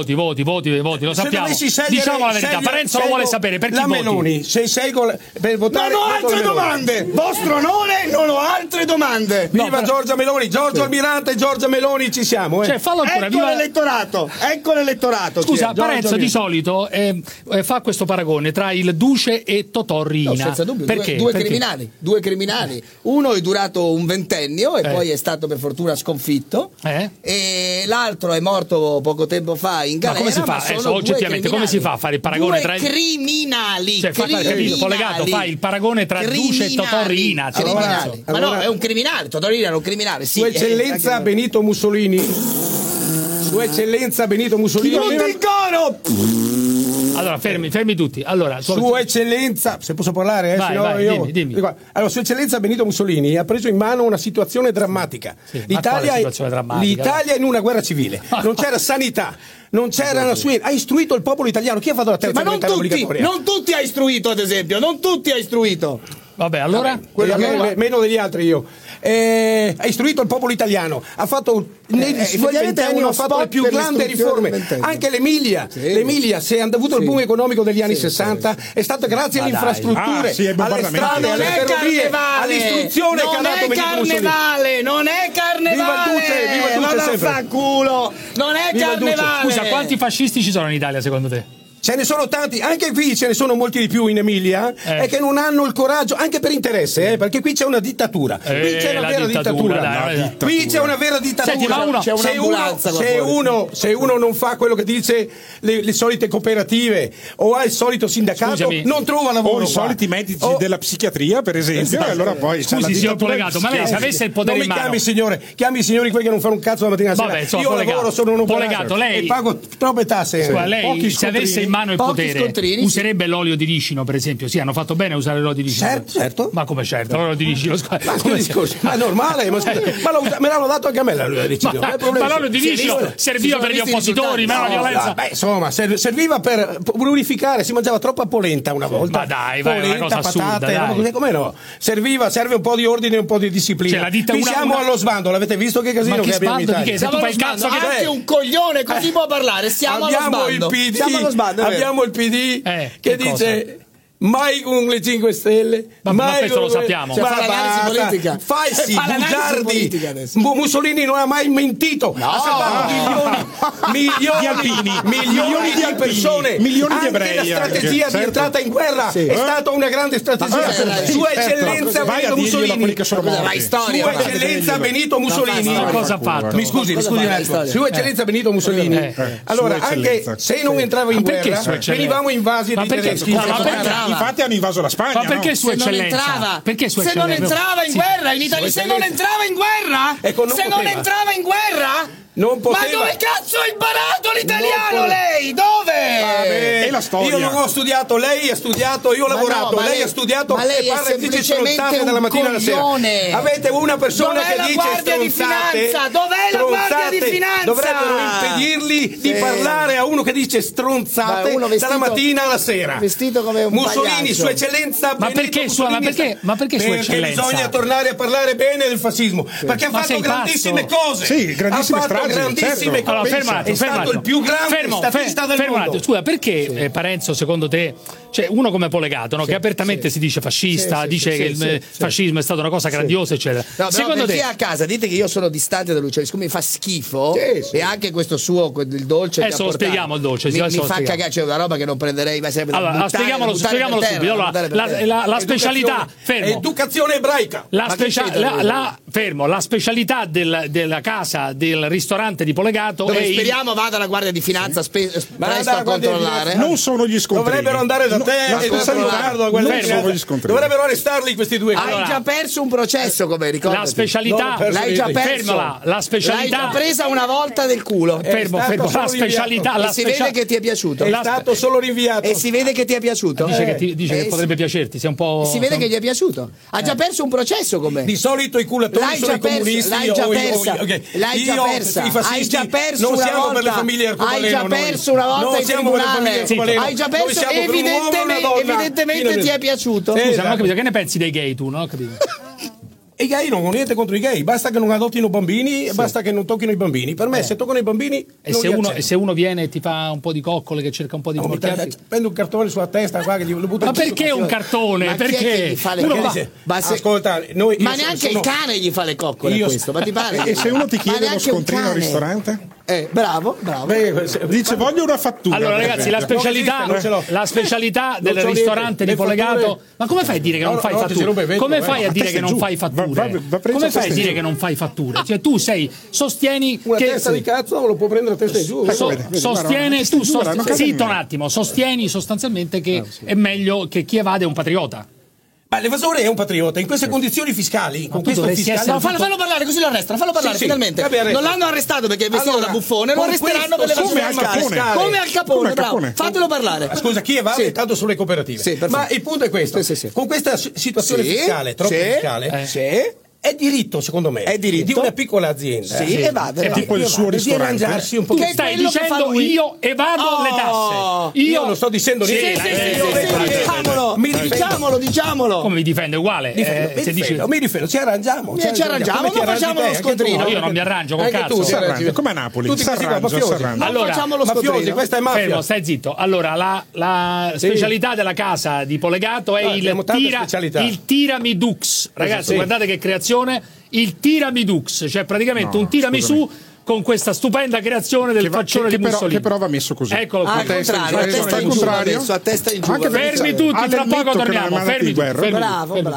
lo sappiamo. Diciamo la verità, Parenzo lo vuole sapere, per chi la voti? Meloni, se scelgo per votare. Non ho altre domande, vostro onore, non ho altre domande. Viva Giorgia Meloni, Giorgio Almirante, Giorgia Meloni, ci siamo. Cioè, fallo ancora, ecco l'elettorato. Scusa, Parenzo di solito fa questo paragone tra il Duce e Totò Riina. No, senza dubbio, perché? Due criminali. Uno è durato un ventennio e poi è stato per fortuna sconfitto. E l'altro è morto poco tempo fa in galera. Ma come si fa? Oggettivamente, come si fa a fare il paragone tra criminali? Cioè, Polegato, fai il paragone tra Duce e Totò Riina. Ma no, è un criminale. Totò Riina era un criminale. Sì, Sua Eccellenza Benito Mussolini. Sua Eccellenza Benito Mussolini. Tutti il coro! Allora, fermi tutti. Allora, Sua Eccellenza, se posso parlare, dimmi. Allora, Sua Eccellenza Benito Mussolini ha preso in mano una situazione drammatica. L'Italia è in una guerra civile. Non c'era sanità. Non c'era la sua. Ha istruito il popolo italiano. Chi ha fatto la terza elementare obbligatoria? Non tutti ha istruito, ad esempio. Non tutti ha istruito. Vabbè, allora? Meno degli altri io. Ha istruito il popolo italiano. Ha fatto nel suo ventennio ha fatto le più grandi riforme. Anche l'Emilia. L'Emilia, se ha avuto il boom economico degli anni 60, è stata grazie alle infrastrutture, alle strade, alle ferrovie, all'istruzione che ha dato Benito Mussolini. Non è carnevale! Viva il Duce sempre! Fanculo! Non è carnevale! Scusa, quanti fascisti ci sono in Italia secondo te? Ce ne sono tanti, anche qui ce ne sono molti di più in Emilia, è che non hanno il coraggio, anche per interesse, perché qui c'è una dittatura. Qui c'è una vera dittatura. Qui c'è una vera dittatura. Se uno non fa quello che dice le solite cooperative o ha il solito sindacato, non trova lavoro. O i soliti medici della psichiatria, per esempio, e allora poi scusi, signor Polegato, ma lei se avesse il potere in mano. Non mi chiami signori quelli che non fanno un cazzo la mattina alla sera. Io lavoro, sono un operaio e pago troppe tasse. Lei se avesse in mano il potere userebbe l'olio di ricino, per esempio. Sì, hanno fatto bene a usare l'olio di ricino. Certo. Ma come certo? L'olio di ricino. Ma è normale, ma me l'hanno dato anche a me l'olio di ricino. Ma l'olio di ricino serviva per gli oppositori, ma la violenza. Insomma, serviva per purificare, si mangiava troppa polenta una volta. Ma dai, polenta, patate, come no? Serve un po' di ordine e un po' di disciplina. Qui siamo allo sbando, l'avete visto che casino che abbiamo in Italia? Siamo allo sbando, anche un coglione così può parlare, siamo allo sbando. Abbiamo il PD che dice mai con le 5 Stelle, ma questo lo sappiamo. Falsi, bugiardi. Mussolini non ha mai mentito. Ha salvato milioni di persone. Milioni di ebrei. Anche la strategia di entrata in guerra è stata una grande strategia. Sua Eccellenza Benito Mussolini. Sua Eccellenza Benito Mussolini. Cosa ha fatto? Mi scusi Sua Eccellenza Benito Mussolini. Allora, anche se non entrava in guerra, venivamo invasi dai tedeschi. Infatti hanno invaso la Spagna. Ma perché Sua Eccellenza? Se non entrava in guerra in Italia, se non entrava in guerra, ma dove cazzo ha imparato l'italiano lei? Dove? È la storia. Io non ho studiato, lei ha studiato, io ho lavorato, lei ha studiato e parla e dice stronzate dalla mattina alla sera. Avete una persona che dice stronzate. Dov'è la Guardia di Finanza? Dovrebbero impedirgli di parlare a uno che dice stronzate dalla mattina alla sera. Vestito come un Mussolini, Sua Eccellenza Benito Mussolini. Ma perché Sua Eccellenza? Bisogna tornare a parlare bene del fascismo, perché ha fatto grandissime cose. Sì, grandissime stragi. Grandissime allora, è stato il più grande statista del mondo. Scusa, perché Parenzo, secondo te, cioè uno come Polegato, no? Che apertamente si dice fascista, dice che il fascismo è stata una cosa grandiosa, eccetera. No, secondo te, a casa dite che io sono distante da lui, cioè siccome mi fa schifo e anche questo suo il dolce adesso lo spieghiamo il dolce, mi fa cagare, c'è una roba che non prenderei mai sempre. Allora, spieghiamolo subito. Allora, la specialità, educazione ebraica. La specialità della casa, del ristorante di Polegato, dove speriamo vada la Guardia di Finanza presto a controllare. Non sono gli scontrini. Dovrebbero andare da te e dovrebbero arrestarli questi due. Hai già perso un processo, come ricordi? La specialità, l'hai già perso. La specialità l'hai già presa una volta del culo. Fermo. La specialità, si vede che ti è piaciuto. È stato solo rinviato. E si vede che ti è piaciuto. Dice che potrebbe piacerti, sei un po'. Si vede che gli è piaciuto. Ha già perso un processo con me. Di solito i culatori sono i comunisti. L'hai già persa. Hai già perso una volta. Hai già perso una volta in tribunale. Hai già perso. Evidentemente ti è piaciuto. Scusa, non ho capito, che ne pensi dei gay tu? Non ho capito. I gay non ho niente contro i gay, basta che non adottino bambini e basta che non tocchino i bambini. Per me se toccano i bambini e se uno viene e ti fa un po' di coccole, che cerca un po' di prendo un cartone sulla testa qua che lo butto. Ma perché un cartone? Ma perché? Ascolta, ma neanche il cane gli fa le coccole questo, ma ti pare? E se uno ti chiede uno scontrino al ristorante? Bravo. Dice voglio una fattura. Allora ragazzi, la specialità del ristorante di Polegato. Ma come fai a dire che non fai fattura? Come fai a dire che non fai fatture? Come fai a dire che non fai fatture? Cioè tu sostieni una che testa di cazzo lo può prendere a testa giù. Zitto un attimo, sostieni sostanzialmente che è meglio che chi evade è un patriota. Ma l'evasore è un patriota in queste condizioni fiscali. Con questo fiscale. No, fallo parlare, così lo arrestano. Fallo parlare finalmente. Non l'hanno arrestato perché è vestito da buffone, lo arresteranno per l'evasione fiscale. Come Al Capone, bravo. Fatelo parlare. Scusa, chi evade tanto sulle cooperative. Ma il punto è questo: con questa situazione fiscale, troppo fiscale, è diritto, secondo me, di una piccola azienda. È tipo il suo ristorante. Un po'. Che stai dicendo io evado le tasse? Io non sto dicendo niente. Diciamolo. Come mi difende uguale? Mi difendo, ci arrangiamo. Ma facciamo lo scontrino. Io non mi arrangio con cazzo. Come a Napoli. Tutti mafiosi. Allora, facciamo lo scontrino. Questa è mafia. Fermo, stai zitto. Allora, la specialità della casa di Polegato è il tiramidux. Ragazzi, guardate che creazione. Il tiramidux, cioè praticamente un tiramisù con questa stupenda creazione del faccione di Mussolini. Che però va messo così. Eccolo qui. A testa in giù, a testa in giù. Fermi tutti, tra poco torniamo. Fermi tutti. Bravo.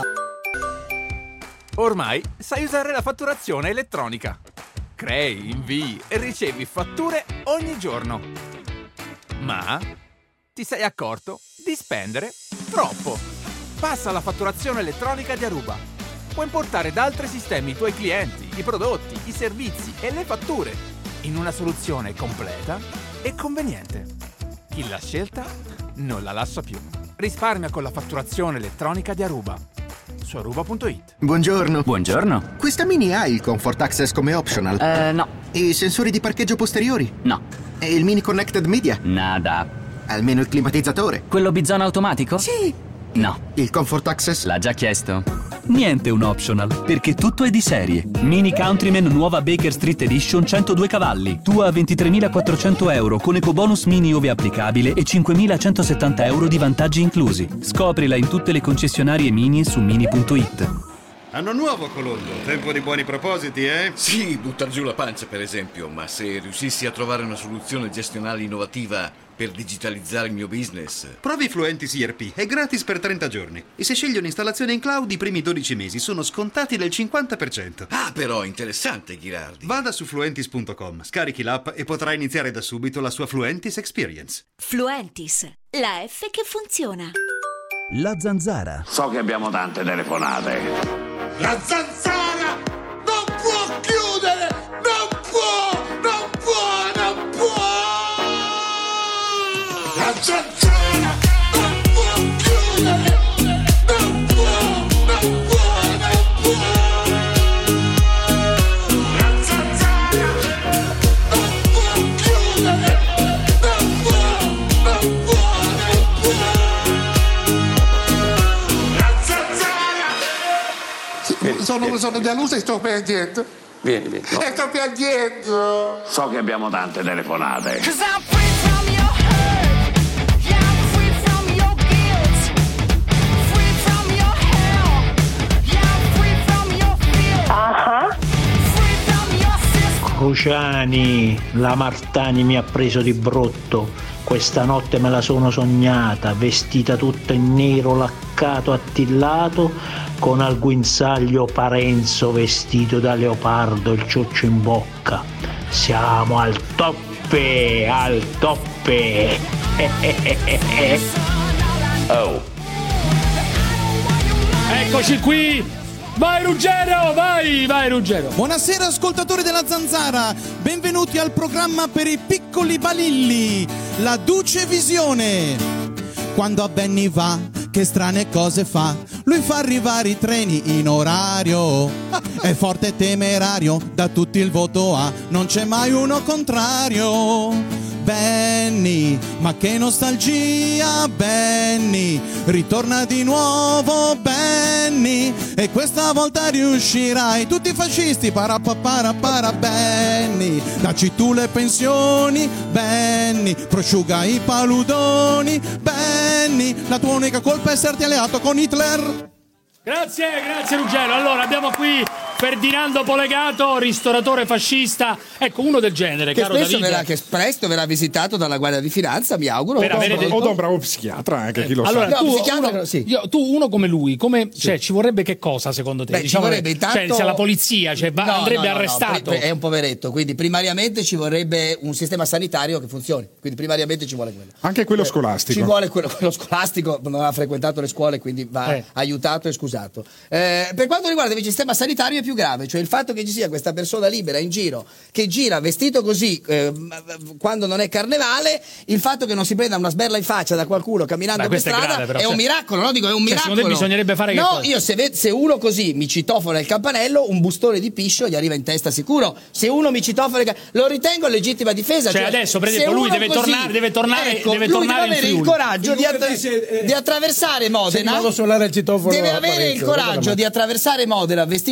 Ormai sai usare la fatturazione elettronica. Crei, invii e ricevi fatture ogni giorno. Ma ti sei accorto di spendere troppo. Passa alla fatturazione elettronica di Aruba. Puoi importare da altri sistemi i tuoi clienti, i prodotti, i servizi e le fatture in una soluzione completa e conveniente. Chi l'ha scelta non la lascia più. Risparmia con la fatturazione elettronica di Aruba. Su aruba.it. Buongiorno. Buongiorno. Questa Mini ha il Comfort Access come optional? No. E i sensori di parcheggio posteriori? No. E il Mini Connected Media? Nada. Almeno il climatizzatore? Quello bizona automatico? Sì. No. Il Comfort Access? L'ha già chiesto. Niente un optional, perché tutto è di serie. Mini Countryman nuova Baker Street Edition 102 cavalli. Tua a 23.400 euro con ecobonus mini ove applicabile e 5.170 euro di vantaggi inclusi. Scoprila in tutte le concessionarie Mini e su mini.it. Anno nuovo, Colombo. Tempo di buoni propositi, eh? Sì, buttar giù la pancia, per esempio, ma se riuscissi a trovare una soluzione gestionale innovativa per digitalizzare il mio business... Provi Fluentis ERP, è gratis per 30 giorni. E se scegli un'installazione in cloud, i primi 12 mesi sono scontati del 50%. Ah, però, interessante, Ghirardi. Vada su fluentis.com, scarichi l'app e potrai iniziare da subito la sua Fluentis Experience. Fluentis, la F che funziona. La Zanzara. So che abbiamo tante telefonate. La Zanzara non può chiudere! Non può! La Zanzara non può chiudere! Non può! La Zanzara non può chiudere! Non può! La Zanzara! Sono deluso e sto piangendo. Vieni. No. E sto piangendo. So che abbiamo tante telefonate. Cruciani, la Martani mi ha preso di brutto. Questa notte me la sono sognata, vestita tutta in nero laccato attillato, con al guinzaglio Parenzo vestito da leopardo, il cioccio in bocca. Siamo al toppe, al toppe. Oh. Eccoci qui. Vai Ruggero, vai Ruggero. Buonasera ascoltatori della Zanzara, benvenuti al programma per i piccoli balilli, la Duce Visione. Quando a Benny va, che strane cose fa, lui fa arrivare i treni in orario, è forte e temerario, da tutti il voto ha, non c'è mai uno contrario. Benny, ma che nostalgia, Benny, ritorna di nuovo Benny, e questa volta riuscirai, tutti i fascisti, para Benny, dacci tu le pensioni, Benny, prosciuga i paludoni, Benny, la tua unica colpa è esserti alleato con Hitler. Grazie Ruggero. Allora abbiamo qui Ferdinando Polegato, ristoratore fascista, ecco uno del genere, che caro Davide. Che presto verrà visitato dalla Guardia di Finanza, mi auguro. O da un bravo psichiatra, anche chi lo allora, sa. Tu uno come lui, cioè, ci vorrebbe che cosa secondo te? Beh, diciamo ci vorrebbe intanto... Cioè, se la polizia andrebbe arrestato. È un poveretto, quindi primariamente ci vorrebbe un sistema sanitario che funzioni, quindi primariamente ci vuole quello. Anche quello scolastico. Ci vuole quello scolastico, non ha frequentato le scuole, quindi va aiutato e scusato. Per quanto riguarda invece il sistema sanitario è più grave, cioè il fatto che ci sia questa persona libera in giro che gira vestito così quando non è carnevale, il fatto che non si prenda una sberla in faccia da qualcuno camminando per strada è un miracolo, no? Dico, è un miracolo. Secondo me bisognerebbe fare che cosa? Io se uno così mi citofona il campanello, un bustone di piscio gli arriva in testa sicuro. Se uno mi citofona lo ritengo legittima difesa. Cioè adesso per esempio lui deve tornare avere il coraggio di attraversare Modena. Deve avere il coraggio di attraversare Modena vestito così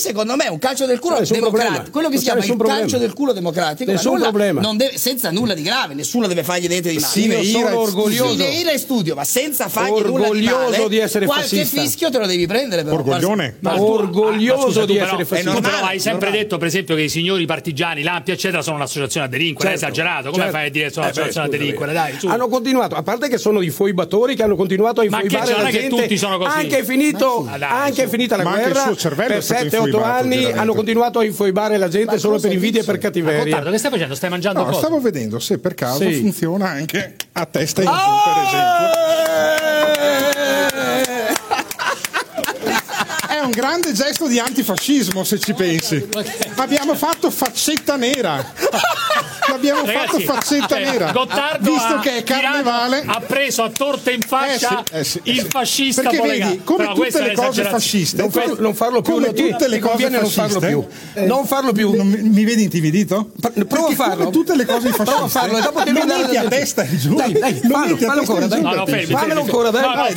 secondo me un calcio del culo democratico, quello che si chiama il calcio del culo democratico, senza nulla di grave, nessuno deve fargli niente di male. Io sono orgoglioso. Ira e studio, ma senza fargli nulla di male. Di essere qualche fascista. fischio te lo devi prendere per orgoglioso di essere fascista. Tu però hai sempre detto, per esempio, che i signori partigiani, l'Ampia eccetera sono un'associazione a delinquere. È esagerato, come fai a dire che sono un'associazione a delinquere? Dai, su. Hanno continuato, a parte che sono i foibatori che hanno continuato a infoibare la gente. Tutti sono così. Anche finita la guerra, per 7-8 anni hanno continuato a infoibare la gente solo per invidia e per cattiveria. Gottardo, che stai facendo? Stai mangiando cosa? Stavo vedendo se per caso funziona anche a testa in giù, per esempio. È un grande gesto di antifascismo, se ci pensi. Abbiamo fatto faccetta nera. L'abbiamo fatto faccetta nera. Gottardo, visto che è carnevale, ha preso a torta in faccia il fascista. Perché Polegato. vedi, come tutte le cose fasciste, non farlo più, come tutte le cose fasciste, non farlo più. Mi vedi intimidito? Prova a farlo. Come tutte le cose fasciste. Prova a farlo e dopo ti non metti a testa in giù. Dai, fallo ancora, dai. No, fermi. Fammelo ancora, dai.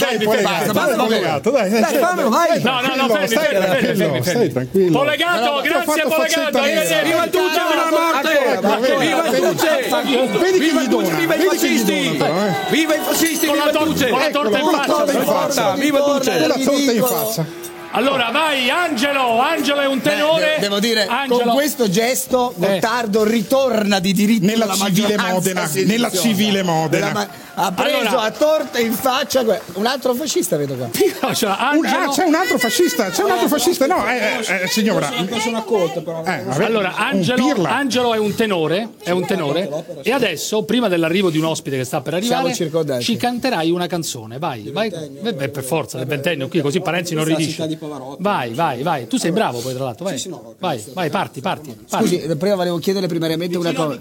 Fammelo, vai. No, fermi. Stai tranquillo. Polegato, grazie Polegato. Viva tutti la morte! Viva tutti! Viva i fascisti! Viva i fascisti! Con la torta in faccia. Viva tutti! Con la torta in faccia. Allora vai Angelo è un tenore. Devo dire, con questo gesto Gottardo ritorna di diritto nella civile Modena. Ha preso a torta in faccia un altro fascista, vedo qua. C'è un altro fascista, no, signora. Sono accolto però. Allora Angelo è un tenore e adesso, prima dell'arrivo di un ospite che sta per arrivare, ci canterai una canzone. Vai. Per forza, del ventennio qui, così Parenzi non ridisce. Vai. Tu sei bravo poi, tra l'altro. Vai, parti. Scusi, prima volevo chiederle primariamente una cosa.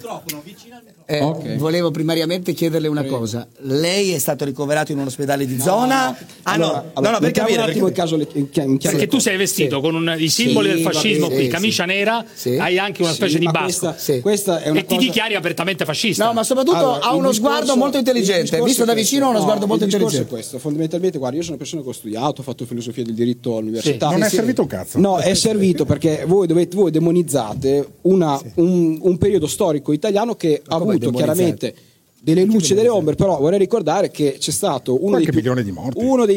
Volevo primariamente chiederle una cosa. Lei è stato ricoverato in un ospedale di zona? No, per capire un attimo il caso perché tu sei vestito con i simboli del fascismo qui, camicia nera, hai anche una specie di basco questa è una e ti dichiari apertamente fascista. No, ma soprattutto ha uno sguardo molto intelligente, visto da vicino ha uno sguardo molto intelligente. Questo, fondamentalmente, guarda, io sono una persona che ho studiato, ho fatto filosofia del diritto all'università. Non è servito un cazzo. No, è servito perché voi demonizzate un periodo storico italiano che ha avuto chiaramente delle luci e delle ombre, però vorrei ricordare che c'è stato uno dei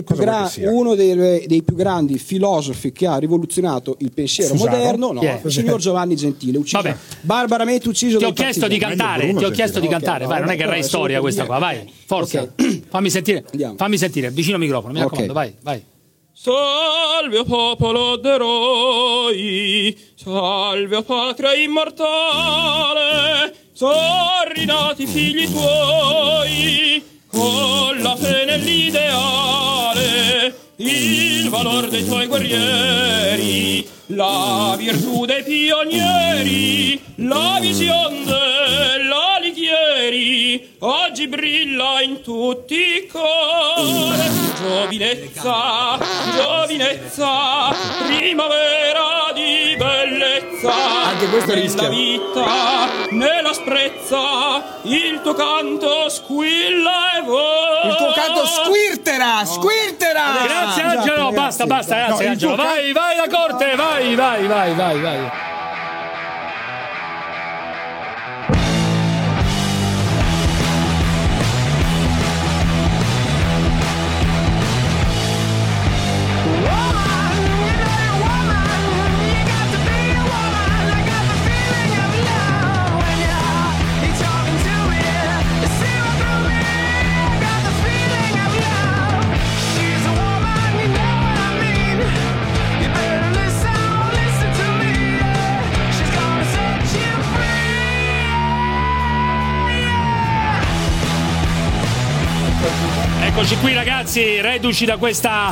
più grandi filosofi che ha rivoluzionato il pensiero moderno, il signor Giovanni Gentile, ucciso, barbaramente ucciso. Ti ho chiesto di cantare, vai, non è che era storia questa qua, vai, forza. Fammi sentire, vicino al microfono, mi raccomando, vai. Salve o popolo d'eroi, salve o patria immortale, sorridati figli tuoi, con la fede nell'ideale, il valor dei tuoi guerrieri, la virtù dei pionieri, la visione della Alighieri, oggi brilla in tutti i cuori. Giovinezza, primavera di bellezza, anche questo nella vita, nella sprezza, il tuo canto squilla e vola. Il tuo canto squirtera. Grazie Angelo, basta, grazie Angelo. Vai la corte, vai. Eccoci qui ragazzi, reduci da questa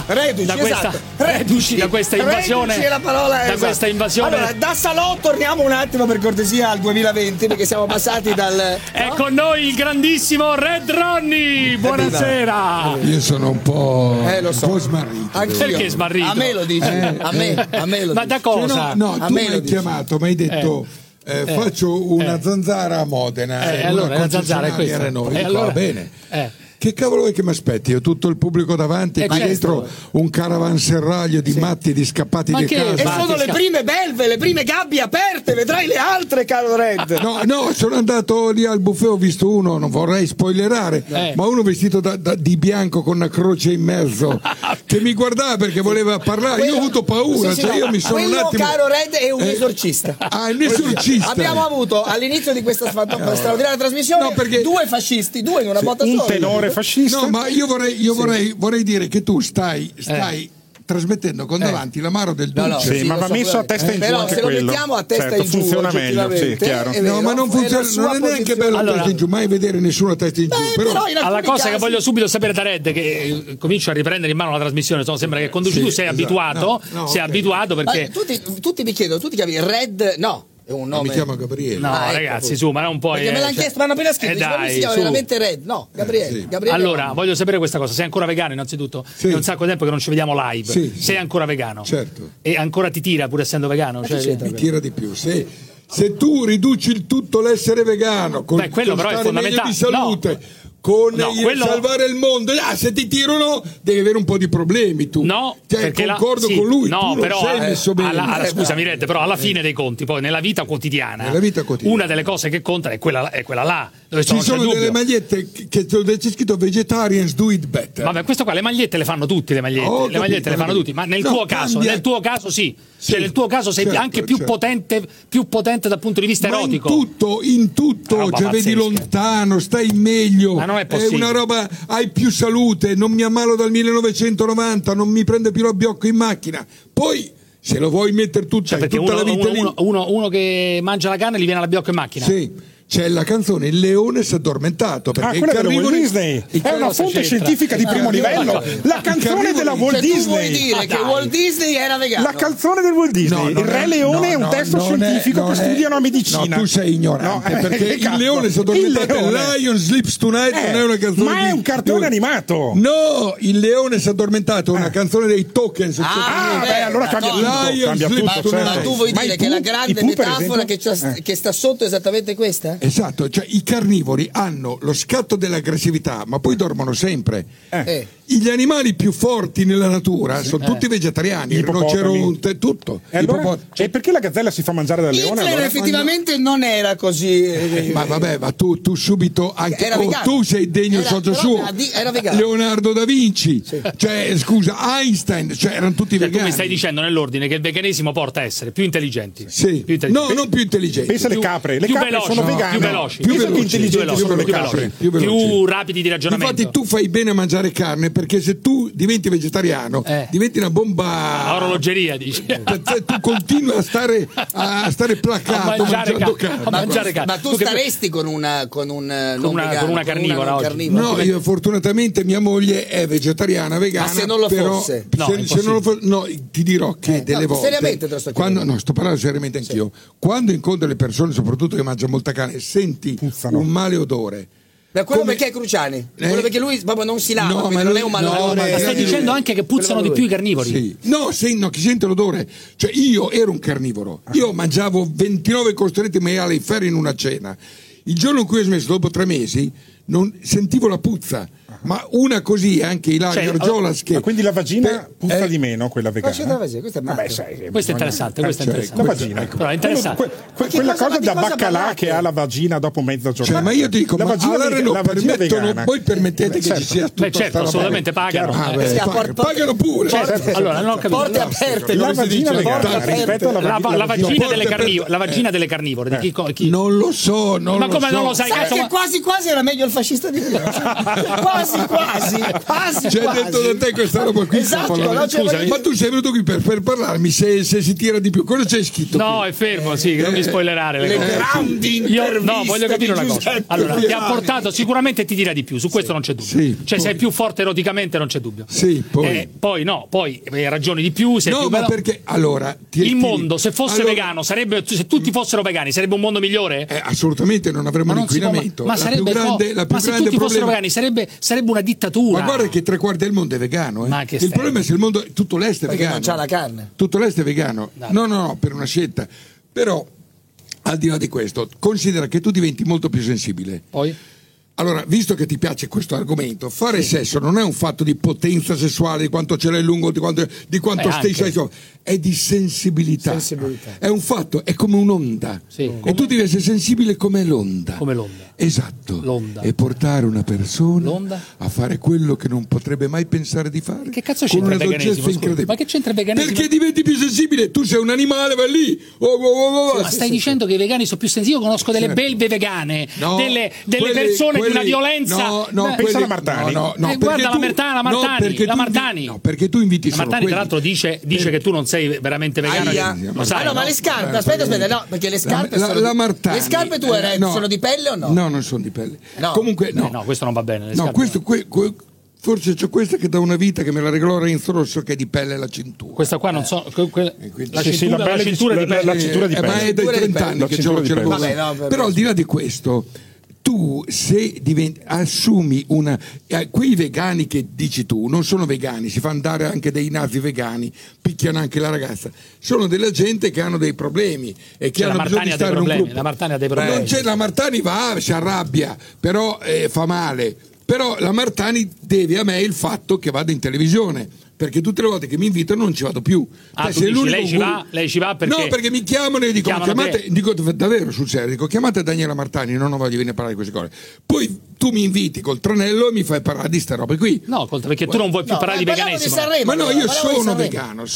invasione. È la parola, da questa invasione. Allora, da Salò torniamo un attimo per cortesia al 2020, perché siamo passati dal. È con noi il grandissimo Red Ronnie. Buonasera. Io sono un po', lo so. un po' smarrito. Perché smarrito? A me lo dici. A me lo dici. Ma da cosa? No, tu mi hai chiamato, mi hai detto. Faccio una zanzara a Modena. Allora la zanzara è questa. Allora, va bene. Che cavolo vuoi che mi aspetti? Io tutto il pubblico davanti e qui dentro un caravanserraglio di matti, di scappati di casa. E sono le prime belve, le prime gabbie aperte, vedrai le altre, caro Red. No, sono andato lì al buffet, ho visto uno, non vorrei spoilerare, ma uno vestito di bianco con una croce in mezzo che mi guardava perché voleva parlare. Io ho avuto paura, io mi sono un attimo... caro Red, è un esorcista. Ah, è un esorcista. Abbiamo avuto all'inizio di questa straordinaria trasmissione due fascisti, due in una botta sola. Un tenore fascista. No, ma io vorrei dire che tu stai trasmettendo con davanti l'amaro del Duce. Sì, ma va messo a testa in giù però anche se quello. lo mettiamo a testa in giù funziona meglio, sì, chiaro. No, ma non funziona, non è neanche bello a testa in giù, mai vedere nessuno a testa in giù. Però alla cosa che voglio subito sapere da Red, che comincio a riprendere in mano la trasmissione, sembra che conduci tu sei abituato, abituato perché tutti mi chiedono, tutti capiscono, Red no. È un nome. Mi chiamo Gabriele. No, ragazzi, su, ma non puoi. Perché me l'hanno chiesto, mi hanno appena scritto. Dai, si chiama veramente Red. No, Gabriele. Allora, voglio sapere questa cosa. Sei ancora vegano, innanzitutto? È un sacco di tempo che non ci vediamo live. Sei ancora vegano? Certo. E ancora ti tira, pur essendo vegano? Mi tira di più. Se tu riduci il tutto l'essere vegano con quello però è fondamentale. Di salute. Con salvare il mondo, se ti tirano devi avere un po' di problemi tu. No, perché concordo con lui. No, tu però non sei messo bene. scusami Red, però alla fine dei conti, poi nella vita quotidiana, una delle cose che conta è quella là. Dove ci sono delle magliette che c'è scritto vegetarians do it better. Vabbè, questo qua le magliette le fanno tutti, le magliette le fanno tutti, ma nel tuo caso sì. Cioè nel tuo caso sei anche più potente dal punto di vista erotico. In tutto, cioè vedi lontano, stai meglio. Ma non è possibile. È una roba, hai più salute, non mi ammalo dal 1990, non mi prende più l'abbiocco in macchina. Poi se lo vuoi mettere tutta la vita lì. Uno che mangia la carne gli viene l'abbiocco in macchina. Sì. C'è la canzone Il leone si è addormentato. Perché quella della Walt Disney è una fonte scientifica di primo livello. La canzone della Walt Disney. Tu vuoi dire che Walt Disney era vegano? La canzone del Walt Disney. Il Re Leone è un testo scientifico che studiano a medicina. No, tu sei ignorante perché il leone si è addormentato. Lion Sleeps Tonight non è una canzone. Ma è un cartone animato. No, il leone si è addormentato. È una canzone dei Tokens. Allora cambia tutto. Ma tu vuoi dire che la grande metafora che sta sotto è esattamente questa? Esatto, cioè i carnivori hanno lo scatto dell'aggressività, ma poi dormono sempre. Gli animali più forti nella natura sono tutti vegetariani, il rinoceronte, tutto. E perché la gazzella si fa mangiare dal leone? Hitler effettivamente non era così. Ma vabbè, ma tu subito anche tu sei degno socio suo. Era vegano. Leonardo da Vinci, cioè scusa, Einstein, cioè erano tutti vegani. Tu mi stai dicendo nell'ordine che il veganesimo porta a essere più intelligenti. Sì. No, non più intelligenti. Pensa alle capre, le capre sono vegane. Più veloci, più rapidi di ragionamento. Infatti tu fai bene a mangiare carne perché se tu diventi vegetariano diventi una bomba a orologeria, dici. Tu continui a stare placato mangiando carne. Ma tu staresti con una carnivora oggi? No, io fortunatamente mia moglie è vegetariana, vegana. Ma se non lo fosse? No, ti dirò che delle volte seriamente te lo sto chiedendo. sto parlando seriamente anch'io. Quando incontro le persone soprattutto che mangiano molta carne senti un male odore. Quello perché è Cruciani? Quello perché lui proprio non si lava, quindi non è un malodore. Ma stai dicendo anche che puzzano di più i carnivori? Sì. No, chi sente l'odore. Cioè io ero un carnivoro. Io mangiavo 29 costretti maiali ferri in una cena. Il giorno in cui ho smesso, dopo 3 mesi, non sentivo la puzza. Ma una così anche Ilaria Argiolas che... Ma quindi la vagina puzza di meno, quella vegana? Questo è interessante, La vagina, però è interessante. Quella cosa da baccalà che ha la vagina dopo mezza giornata. Ma io ti dico, la vagina vegana. Voi permettete che ci sia tutto? Certo, assolutamente pagano. Pagano pure. Allora, non ho capito. Porte aperte. La vagina vegana rispetto alla la vagina delle carnivore. Non lo so, ma come non lo sai? Che quasi era meglio il fascista di prima. Quasi. C'è detto da te questa roba qui. Esatto, ma tu sei venuto qui per parlarmi se si tira di più. Cosa c'è scritto? No, è fermo, sì, non mi spoilerare le cose. Grandi interviste. No, voglio capire una cosa. Allora, ti ha portato, sicuramente ti tira di più, su questo non c'è dubbio. Cioè, sei più forte eroticamente, non c'è dubbio. Sì, poi ragioni di più. No, ma perché allora il mondo, se fosse vegano, sarebbe, se tutti fossero vegani, sarebbe un mondo migliore? Assolutamente non avremmo l'inquinamento. Ma sarebbe ma se tutti fossero vegani, sarebbe una dittatura. Ma guarda che 3/4 del mondo è vegano. Il problema è se il mondo tutto l'est è vegano. Non c'ha la carne. Tutto l'est è vegano. No, per una scelta. Però al di là di questo, considera che tu diventi molto più sensibile. Poi? Allora, visto che ti piace questo argomento, fare sesso non è un fatto di potenza sessuale, di quanto ce l'hai lungo, di quanto stai, è di sensibilità. È un fatto, è come un'onda. Sì. E tu devi essere sensibile come l'onda. Come l'onda. Esatto. L'onda. E portare una persona L'onda? a fare quello che non potrebbe mai pensare di fare. Che cazzo con c'entra una il veganesimo? dolcezza incredibile. Ma che c'entra il veganesimo? Perché diventi più sensibile, tu sei un animale, vai lì. Ma stai dicendo che i vegani sono più sensibili? Io conosco delle belve vegane, delle persone di una violenza. Pensa alla Martani. Guarda la Martani. No, perché tu inviti la Martani, tra l'altro, dice che tu non sei veramente vegano. Lo sai, ma le scarpe, aspetta, no, perché le scarpe Martani. Le scarpe tu sono di pelle o no? No, non sono di pelle. No. Comunque no. No, questo non va bene. No, forse c'è questa che da una vita che me la regalò Renzo Rosso, che è di pelle la cintura. Questa qua non so. La cintura di pelle. La cintura di pelle. Ma è dai 30 anni che ce l'ho. Però al di là di questo, tu se assumi quei vegani che dici tu non sono vegani, si fanno dare anche dei nazi vegani, picchiano anche la ragazza, sono della gente che hanno dei problemi e che hanno bisogno di stare in un gruppo. La Martani ha dei problemi. Non c'è, la Martani si arrabbia, però fa male. Però la Martani deve a me il fatto che vada in televisione, perché tutte le volte che mi invitano non ci vado più. Lei ci va perché? No, perché mi chiamano e dico davvero sul serio, chiamate Daniela Martani, non voglio venire a parlare di queste cose. Poi tu mi inviti col tranello e mi fai parlare di ste robe qui. No, perché tu non vuoi più parlare di veganesimo. Ma no, io sono vegano,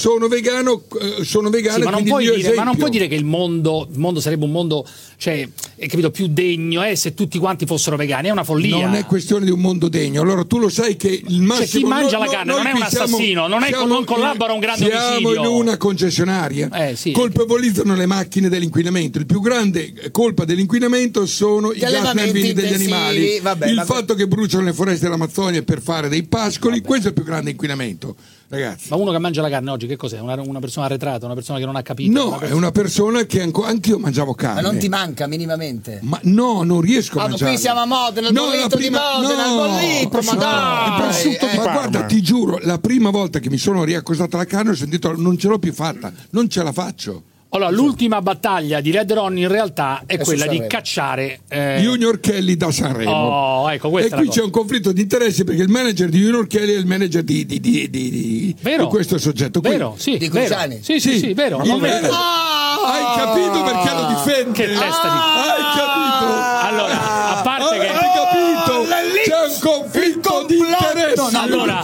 ma non puoi dire che il mondo sarebbe un mondo, cioè, capito, più degno se tutti quanti fossero vegani. È una follia. Non è questione di un mondo degno. Allora tu lo sai che il massimo, chi mangia la carne non è un assassino, non collabora a un grande omicidio. Siamo in una concessionaria, colpevolizzano le macchine dell'inquinamento. Il più grande colpa dell'inquinamento sono i gas nervini degli animali. Il fatto che bruciano le foreste dell'Amazzonia per fare dei pascoli, questo è il più grande inquinamento. Ragazzi. Ma uno che mangia la carne oggi che cos'è? Una persona arretrata, una persona che non ha capito? No, è una persona che anch'io mangiavo carne. Ma non ti manca minimamente? Ma no, non riesco a mangiare. Qui siamo a Modena, il bollito di Modena, il bollito, ma dai! Ma guarda, ti giuro, la prima volta che mi sono riaccostato alla carne ho sentito non ce l'ho più fatta, non ce la faccio. Allora, l'ultima battaglia di Red Ron in realtà è quella di cacciare Junior Kelly da Sanremo. Oh, ecco, questa e qui c'è un conflitto di interessi perché il manager di Junior Kelly è il manager di questo soggetto. Vero, sì, di Cruciani. Sì, vero. Hai capito perché lo difende? Che testa di... Hai capito? Allora, a parte che... Hai capito? C'è un conflitto di interessi. Allora,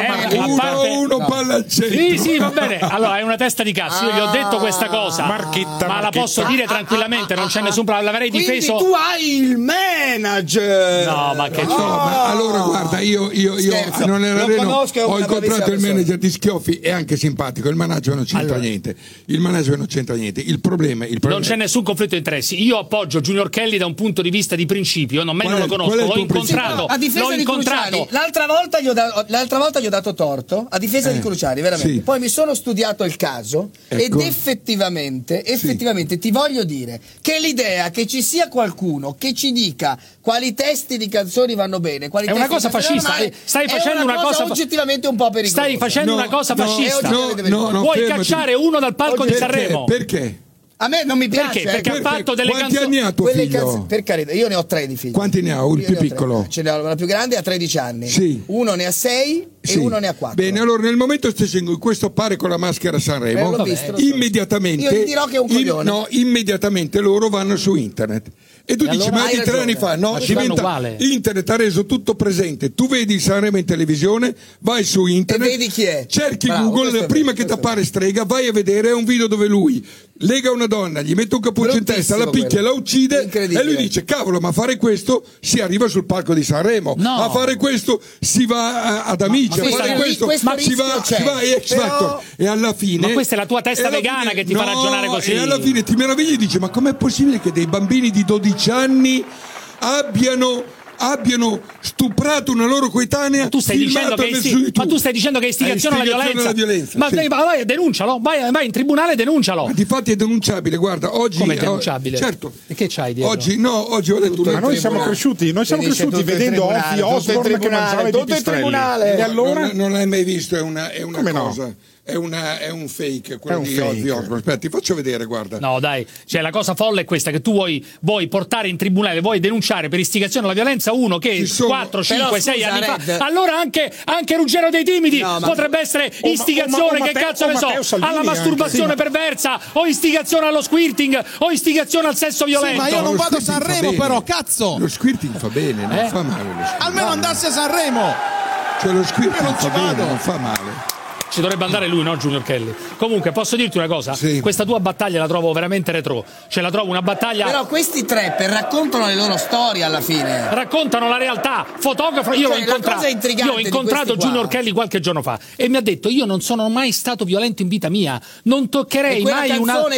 uno palla al centro. Sì, va bene. Allora, è una testa di cazzo. Io gli ho detto questa cosa. Marchetta. La posso dire tranquillamente, non c'è nessun problema. L'avrei difeso. Quindi tu hai il manager. No, ma che c'è? Ma allora guarda, io non era Reno, ho incontrato il manager di Schioffi, è anche simpatico. Il manager non c'entra niente. Il problema non c'è nessun conflitto di interessi. Io appoggio Junior Kelly da un punto di vista di principio, non lo conosco, l'ho incontrato. A difesa di Cruciani, l'altra volta gli ho dato torto a difesa di Cruciani, veramente. Poi mi sono studiato il caso ed effettivamente ti voglio dire che l'idea che ci sia qualcuno che ci dica quali testi di canzoni vanno bene, quali è una cosa fascista. Stai facendo una cosa oggettivamente un po' pericolosa. Stai facendo una cosa fascista. Vuoi cacciare uno dal palco di Sanremo? Perché? A me non mi piace. Perché ha fatto delle canzoni. Quanti anni ha tuo figlio? Per carità, io ne ho 3 di figli. Quanti ne ha? Il più piccolo? Ce ne ho la più grande, ha 13 anni. Sì. Uno ne ha 6 e uno ne ha 4. Bene, allora nel momento stesso in cui questo appare con la maschera a Sanremo, immediatamente io gli dirò che è un coglione. Immediatamente loro vanno su internet. E tu dici, ma di 3 anni fa, no, internet ha reso tutto presente. Tu vedi Sanremo in televisione, vai su internet, e vedi chi è. Cerchi Google, prima che ti appare Strega, vai a vedere, è un video dove lui lega una donna, gli mette un cappuccio in testa, la picchia, la uccide e lui dice, cavolo, ma a fare questo si arriva sul palco di Sanremo, a fare questo si va ad Amici, a fare questo si va a X Factor, e alla fine... Ma questa è la tua testa vegana che ti fa ragionare così. E alla fine ti meravigli e dici, ma com'è possibile che dei bambini di 12 anni abbiano stuprato una loro coetanea? Ma tu stai dicendo che è istigazione alla violenza. Ma vai, denuncialo, vai in tribunale e denuncialo. Ma difatti è denunciabile, guarda, oggi... Come è denunciabile? Certo. E che c'hai dietro? Oggi ho letto ma noi siamo cresciuti vedendo Ozzy Osbourne che mangiava i pipistrelli. E allora non l'hai mai visto, è una cosa. No? è un fake, quello di Ozzy Osbourne. Aspetta, ti faccio vedere, guarda. No, dai, cioè la cosa folle è questa, che tu vuoi portare in tribunale, vuoi denunciare per istigazione alla violenza uno che 4, 5, 6 anni fa. Allora anche Ruggero dei Timidi potrebbe essere istigazione, che cazzo ne so, alla masturbazione perversa, o istigazione allo squirting, o istigazione al sesso violento. Ma io non vado a Sanremo, però, cazzo! Lo squirting fa bene, non fa male. Almeno andassi a Sanremo! Cioè lo squirting fa bene, non fa male. Ci dovrebbe andare lui, no, Junior Kelly? Comunque, posso dirti una cosa? Sì. Questa tua battaglia la trovo veramente retro. Cioè, la trovo una battaglia. Però questi trapper raccontano le loro storie alla fine. Raccontano la realtà. Fotografo. Io ho incontrato Junior Kelly qualche giorno fa e mi ha detto: io non sono mai stato violento in vita mia. Non toccherei mai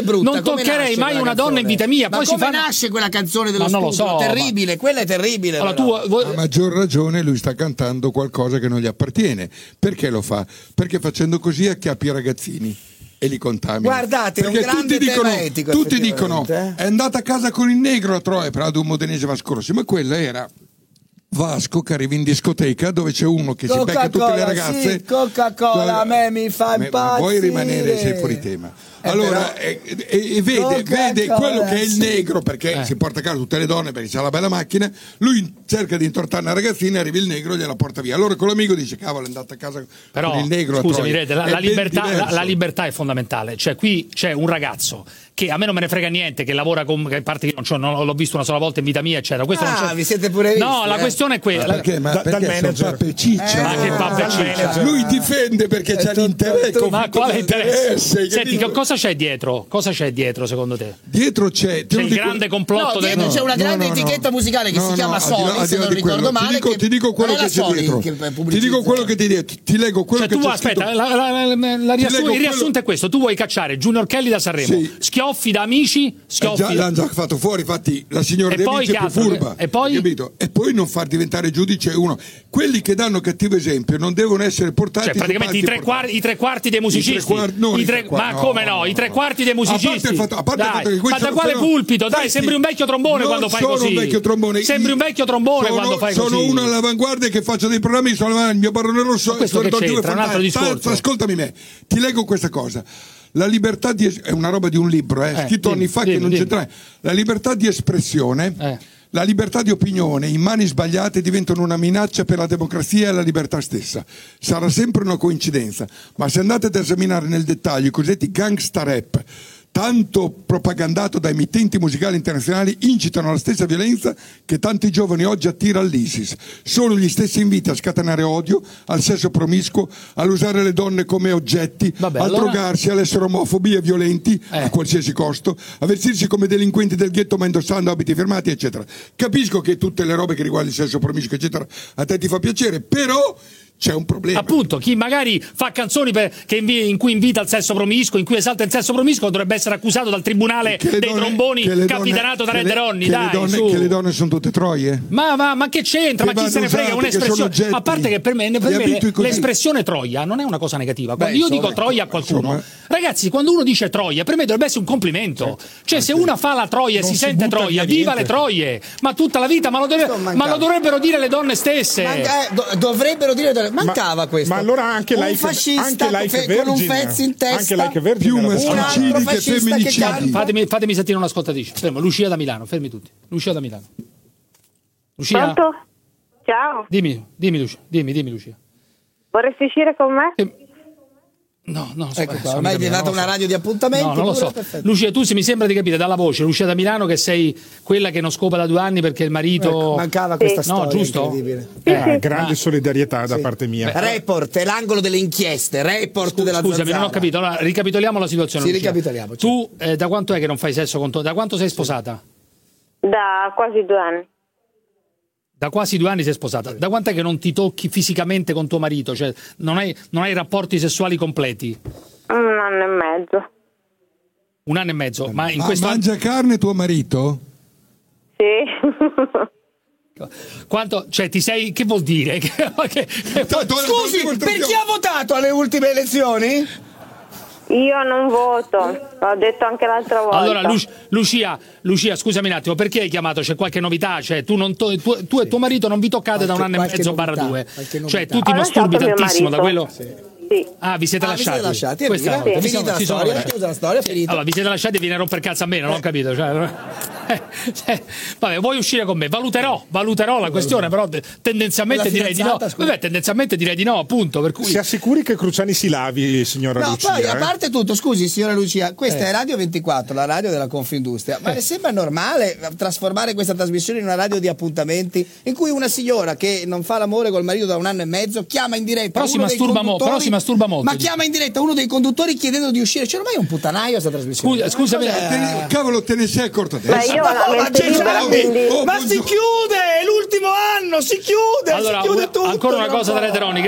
una donna in vita mia. Ma poi come nasce quella canzone dello stupro? So, terribile, quella è terribile. Allora, a maggior ragione lui sta cantando qualcosa che non gli appartiene. Perché lo fa? Perché facendo così acchiappi i ragazzini e li contamina. Guardate, perché un grande tema etico, tutti dicono è andata a casa con il negro a Troia, però ad un modenese Vasco Rossi, ma quella era Vasco che arriva in discoteca dove c'è uno che si becca tutte le ragazze. Sì, Coca-Cola, a me mi fa impazzire. Vuoi rimanere, sei fuori tema. Allora, vede quello che è il negro, perché si porta a casa tutte le donne perché c'ha la bella macchina, lui cerca di intortare una ragazzina, arriva il negro e gliela porta via. Allora con l'amico dice: cavolo, è andata a casa con il negro. Scusami, la libertà è fondamentale. Cioè, qui c'è un ragazzo che a me non me ne frega niente, che lavora con, che parte che non l'ho visto una sola volta in vita mia, eccetera. Questo vi siete pure visti? No, la questione è quella. Perché? Ma perché sono Pappe Ciccia? Ma che Pappe Ciccia? Lui difende perché c'è l'interesse. Ma quale interesse? Senti, cosa c'è dietro? Cosa c'è dietro secondo te? Dietro c'è il grande complotto. Dietro c'è una grande etichetta musicale che si chiama Sony, se non ricordo male. Ti dico quello che c'è dietro. Ti dico quello che ti dietro. Ti leggo quello che c'è. Aspetta, il riassunto è questo: tu vuoi cacciare Junior Kelly da Sanremo, schioffi da amici. L'hanno già fatto fuori, infatti la signora De Amici è più furba. E poi non far diventare giudice uno. Quelli che danno cattivo esempio non devono essere portati. Cioè, praticamente i tre quarti dei musicisti. Ma come no? I tre quarti dei musicisti. Ma da quale pulpito? Dai, sembri un vecchio trombone quando fai così. Un vecchio trombone. Sembri un vecchio trombone quando fai così. Sono uno all'avanguardia che faccio dei programmi, sono il mio Barone Rosso. Questo che c'entra, un altro discorso. Ascoltami me, ti leggo questa cosa. La libertà è una roba di un libro, scritto anni fa che non c'entra. La libertà di espressione, la libertà di opinione in mani sbagliate diventano una minaccia per la democrazia e la libertà stessa. Sarà sempre una coincidenza, ma se andate ad esaminare nel dettaglio i cosiddetti gangsta rap, tanto propagandato da emittenti musicali internazionali, incitano alla stessa violenza che tanti giovani oggi attira all'ISIS. Sono gli stessi inviti a scatenare odio, al sesso promiscuo, all'usare le donne come oggetti, drogarsi, all'essere omofobi e violenti a qualsiasi costo, a vestirsi come delinquenti del ghetto ma indossando abiti firmati, eccetera. Capisco che tutte le robe che riguardano il sesso promiscuo, eccetera, a te ti fa piacere, però c'è un problema. Appunto, chi magari fa canzoni in cui invita al sesso promiscuo, in cui esalta il sesso promiscuo, dovrebbe essere accusato dal tribunale dei tromboni capitanato da Red Ronny. Che le donne sono tutte troie? Ma che c'entra? Ma chi se ne frega? Un'espressione. A parte che per me l'espressione troia non è una cosa negativa. Quando io dico troia a qualcuno, ragazzi, quando uno dice troia, per me dovrebbe essere un complimento. Cioè, se una fa la troia e si sente troia, viva le troie! Ma tutta la vita, ma lo dovrebbero dire le donne stesse. Dovrebbero dire. Mancava questo. Ma allora anche lei con un pezzo in testa, più maschicidi che femminicidi. Fatemi sentire un'ascoltatrice. Fermo, Lucia da Milano, fermi tutti. Lucia da Milano. Lucia. Pronto? Ciao. Dimmi Lucia. Dimmi Lucia. Vorresti uscire con me? No, ecco qua, ormai è diventata una radio di appuntamenti. No, non lo so. Perfetto. Lucia, tu mi sembra di capire dalla voce, Lucia da Milano, che sei quella che non scopa da 2 anni perché il marito. Ecco, mancava questa storia. No, giusto? Grande solidarietà da parte mia. Report, è l'angolo delle inchieste. Report della Scusami, zanzara. non ho capito. Allora, ricapitoliamo la situazione. Sì, Lucia. ricapitoliamo. Tu da quanto è che non fai sesso con da quanto sei sposata? Da quasi 2 anni. Da quasi 2 anni sei sposata. Da quant'è che non ti tocchi fisicamente con tuo marito? Cioè, non hai rapporti sessuali completi? 1 anno e mezzo. 1 anno e mezzo. Ma in questo mangia carne tuo marito? Sì. Quanto, cioè ti sei, che vuol dire? Scusi, per chi ha votato alle ultime elezioni? Io non voto, l'ho detto anche l'altra volta. Allora Lucia, scusami un attimo, perché hai chiamato? C'è qualche novità? Cioè tu e tuo marito non vi toccate da 1 anno e mezzo /2. Cioè tu ti masturbi tantissimo da quello. Sì. Ah, vi siete lasciati? Questa Questa è finita la storia, chiusa la storia, finita. Allora, vi siete lasciati e viene a romper cazzo a me, non ho capito. Vabbè, vuoi uscire con me? Valuterò la questione, però tendenzialmente direi di no. Vabbè, tendenzialmente direi di no, appunto. Per cui... Si assicuri che Cruciani si lavi, signora Lucia. No, poi, a parte tutto, scusi, signora Lucia, questa è Radio 24, la radio della Confindustria, ma le sembra normale trasformare questa trasmissione in una radio di appuntamenti in cui una signora che non fa l'amore col marito da 1 anno e mezzo chiama in diretta però si masturba molto, ma chiama in diretta uno dei conduttori chiedendo di uscire. C'è ormai un puttanaio questa trasmissione. Scusami, cavolo, te ne sei accorto adesso? Ma io la mente libera, quindi... Ma si chiude, è l'ultimo anno, si chiude, allora, si chiude tutto. Ancora una cosa da Reteroni,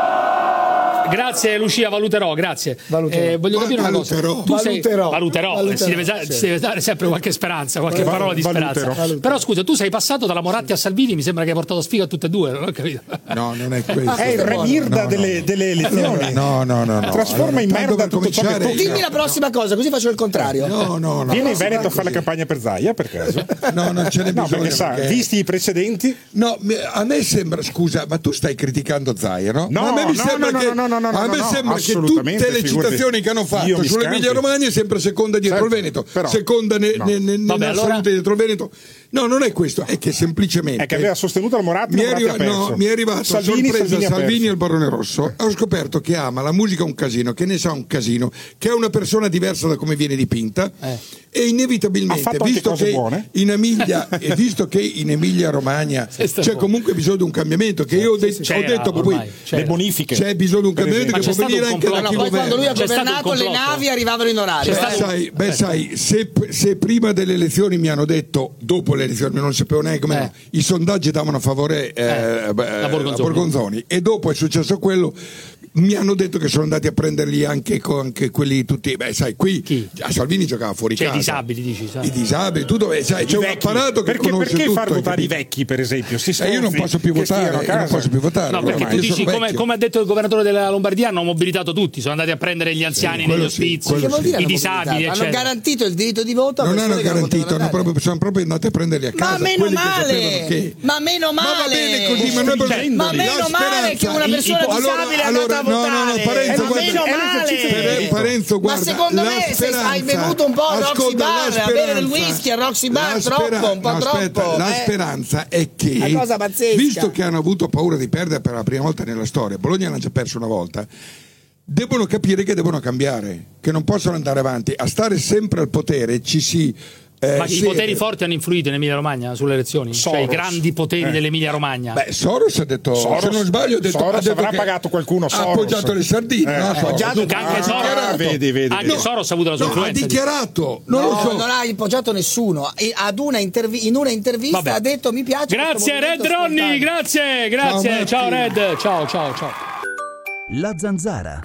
grazie Lucia, valuterò, grazie. Voglio capire una cosa. Valuterò. Si deve dare sempre qualche speranza, qualche parola di speranza. Però scusa, tu sei passato dalla Moratti a Salvini, mi sembra che hai portato sfiga a tutte e due, non ho capito. No, non è questo. È il re Mirda delle elezioni. No. Trasforma in merda tutto ciò che tocca. Dimmi la prossima cosa, così faccio il contrario. No. Viene in Veneto a fare la campagna per Zaia, per caso? No, non ce n'è bisogno. Perché visti i precedenti? No, a me sembra, scusa, ma tu stai criticando Zaia, no? No, a me sembra che tutte le citazioni che hanno fatto sull'Emilia Romagna è sempre seconda dietro il Veneto, seconda nella salute dietro il Veneto. No, non è questo, è che semplicemente è che aveva sostenuto la Moratti. Mi è arrivata sorpresa Salvini e il Barone Rosso. Ho scoperto che ama la musica un casino, che ne sa un casino, che è una persona diversa da come viene dipinta e inevitabilmente, visto che in Emilia Romagna c'è comunque bisogno di un cambiamento, che io ho detto poi le bonifiche, c'è bisogno di un cambiamento che può venire anche da chi poi quando lui ha governa. governato le navi arrivavano in orario. Sai, se prima delle elezioni mi hanno detto, dopo le elezioni non sapevo neanche come i sondaggi davano a favore a Borgonzoni e dopo è successo quello, mi hanno detto che sono andati a prenderli anche quelli tutti, sai, qui a Salvini giocava fuori casa. I disabili, dici, sai. I disabili, tutto, sai, c'è un apparato che conosce perché tutto. Perché far votare i vecchi, per esempio? Io non posso più votare. No, perché tu dici, come ha detto il governatore della Lombardia, hanno mobilitato tutti, sono andati a prendere gli anziani negli ospizi, i disabili, hanno garantito il diritto di voto. Non hanno garantito, sono proprio andati a prenderli a casa. Ma meno male! Ma meno male! Ma va bene così, ma meno male che una persona disabile è andata a votare. Parenzo, guarda, ma secondo me hai bevuto un po' a Roxy Bar, a bere del whisky a Roxy Bar, troppo. La speranza è che, visto che hanno avuto paura di perdere per la prima volta nella storia, Bologna l'ha già perso una volta, devono capire che devono cambiare, che non possono andare avanti, a stare sempre al potere ma i poteri forti hanno influito in Emilia Romagna sulle elezioni? Cioè i grandi poteri dell'Emilia Romagna? Beh, Soros ha detto, se non sbaglio, Soros avrà pagato qualcuno. Ha appoggiato le sardine. Anche Soros ha avuto la sua influenza. Ha dichiarato. Non ha appoggiato nessuno. E in una intervista ha detto mi piace. Grazie Red Ronny, grazie. Ciao Red. Ciao. La Zanzara.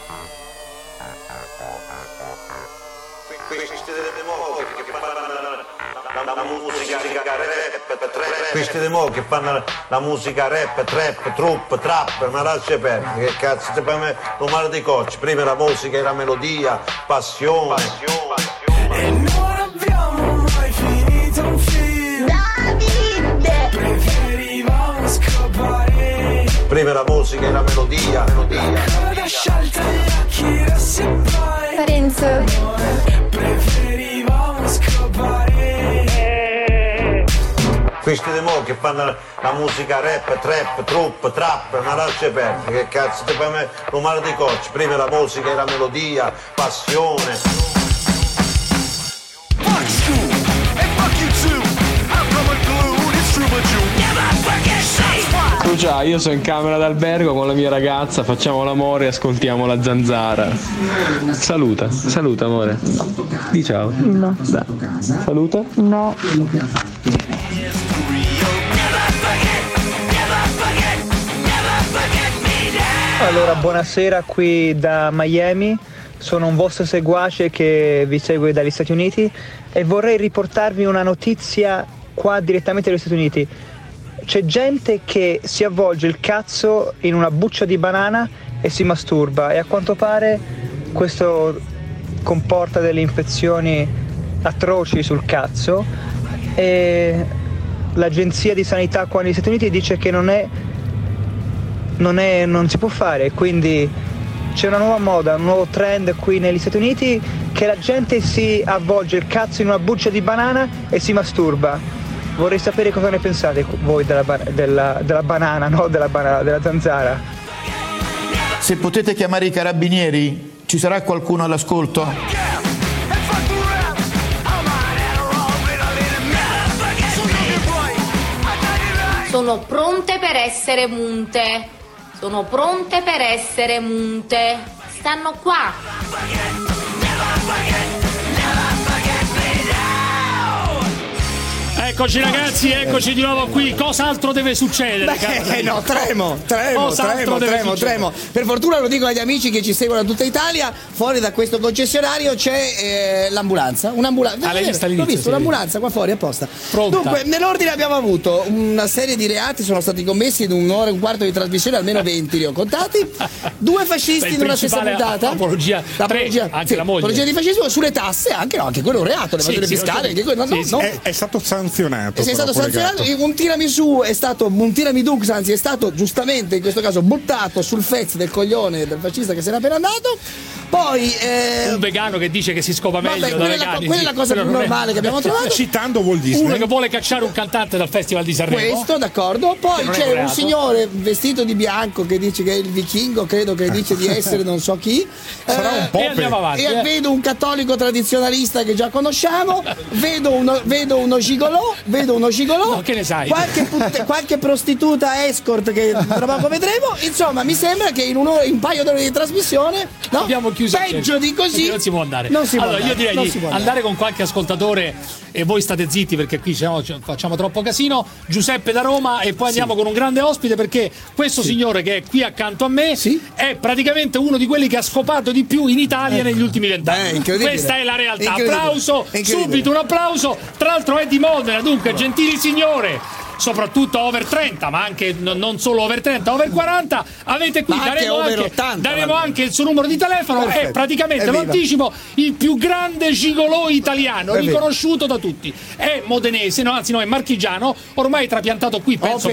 Questi di mo che fanno la musica rap, trap, trap, ma lascia perdere, che cazzo, se per me non male di cocci, prima la musica e la melodia, passione. E non abbiamo mai finito un film. Davide! Preferivamo scappare. Prima la musica e la melodia. Coda sciolta e occhi rossi e poi Parenzo. Preferivamo scappare. Questi di mo che fanno la musica rap, trap, ma lascia perdere, che cazzo, se per me non male di cocci, prima la musica e la melodia, passione. Ciao, io sono in camera d'albergo con la mia ragazza, facciamo l'amore e ascoltiamo la Zanzara. Saluta amore. Di ciao. No. Dai. Saluta. No. Allora, buonasera qui da Miami, sono un vostro seguace che vi segue dagli Stati Uniti e vorrei riportarvi una notizia qua direttamente dagli Stati Uniti. C'è gente che si avvolge il cazzo in una buccia di banana e si masturba e a quanto pare questo comporta delle infezioni atroci sul cazzo e l'agenzia di sanità qua negli Stati Uniti dice che non si può fare, quindi c'è una nuova moda, un nuovo trend qui negli Stati Uniti, che la gente si avvolge il cazzo in una buccia di banana e si masturba. Vorrei sapere cosa ne pensate voi della banana, no? Della zanzara. Se potete chiamare i carabinieri, ci sarà qualcuno all'ascolto? Sono pronte per essere munte. Sono pronte per essere munte. Stanno qua. Eccoci ragazzi, eccoci di nuovo qui. Cos'altro deve succedere? No, tremo. Per fortuna lo dico agli amici che ci seguono da tutta Italia. Fuori da questo concessionario c'è l'ambulanza. Un'ambulanza. L'ho visto, un'ambulanza qua fuori apposta. Pronta. Dunque, nell'ordine abbiamo avuto una serie di reati, sono stati commessi in un'ora e un quarto di trasmissione, almeno 20 li ho contati. 2 fascisti in una stessa puntata. Apologia, anche la moglie. Apologia di fascismo sulle tasse, anche quello è un reato, l'evasione fiscale. È stato sanzionato. È stato sanzionato. Un tiramisù è stato è stato giustamente in questo caso buttato sul fez del coglione del fascista che se n'è appena andato. Poi un vegano che dice che si scopa meglio da vegani. Quella è la cosa più normale che abbiamo trovato. Citando Walt Disney. Uno che vuole cacciare un cantante dal Festival di Sanremo. Questo, d'accordo. Poi c'è un signore vestito di bianco che dice che è il vichingo, credo che dice di essere non so chi. Sarà un po'. E andiamo avanti. E vedo un cattolico tradizionalista che già conosciamo. Vedo uno gigolò. No, che ne sai? Qualche prostituta escort che tra poco vedremo. Insomma, mi sembra che in un paio d'ore di trasmissione, no? Abbiamo chiuso peggio di così. Non si può andare. Io direi di andare con qualche ascoltatore e voi state zitti perché qui facciamo troppo casino. Giuseppe da Roma e poi andiamo con un grande ospite perché questo signore che è qui accanto a me è praticamente uno di quelli che ha scopato di più in Italia negli ultimi 20 anni. Questa è la realtà. Applauso, subito un applauso. Tra l'altro è di Modena, dunque gentili signore, soprattutto over 30, ma anche non solo over 30, over 40, avete qui, daremo anche il suo numero di telefono. Perfetto. È praticamente, lo anticipo, il più grande gigolò italiano, riconosciuto da tutti. È modenese, è marchigiano, ormai trapiantato qui, penso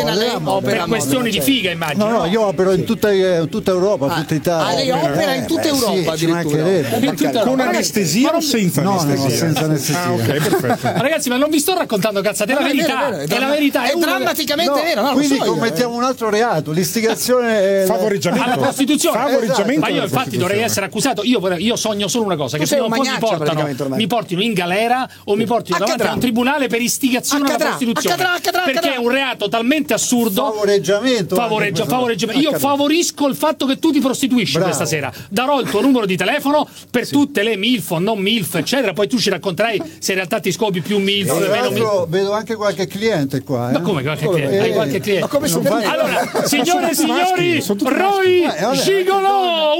per questioni di figa, immagino. No, io opero in tutta Europa, tutta Italia. Lei opera in tutta Europa, addirittura. Con anestesia o senza anestesia? No, senza anestesia. Ok, perfetto. Ragazzi, ma non vi sto raccontando cazzate, è la verità. La verità è drammaticamente vero, no? Quindi commettiamo un altro reato, l'istigazione favoreggiamento alla prostituzione. Favoreggiamento. Ma io infatti dovrei essere accusato. Io sogno solo una cosa, che se non mi portino in galera o mi portino davanti a un tribunale per istigazione alla prostituzione. Perché è un reato talmente assurdo. Favoreggiamento. Io favorisco il fatto che tu ti prostituisci questa sera. Darò il tuo numero di telefono per tutte le MILF o non MILF, eccetera. Poi tu ci racconterai se in realtà ti scopi più MILF o meno MILF. Vedo anche qualche cliente qua. Ma come qualche cliente? Hai qualche cliente? Ma come allora, signore e signori, Roy Gigolò,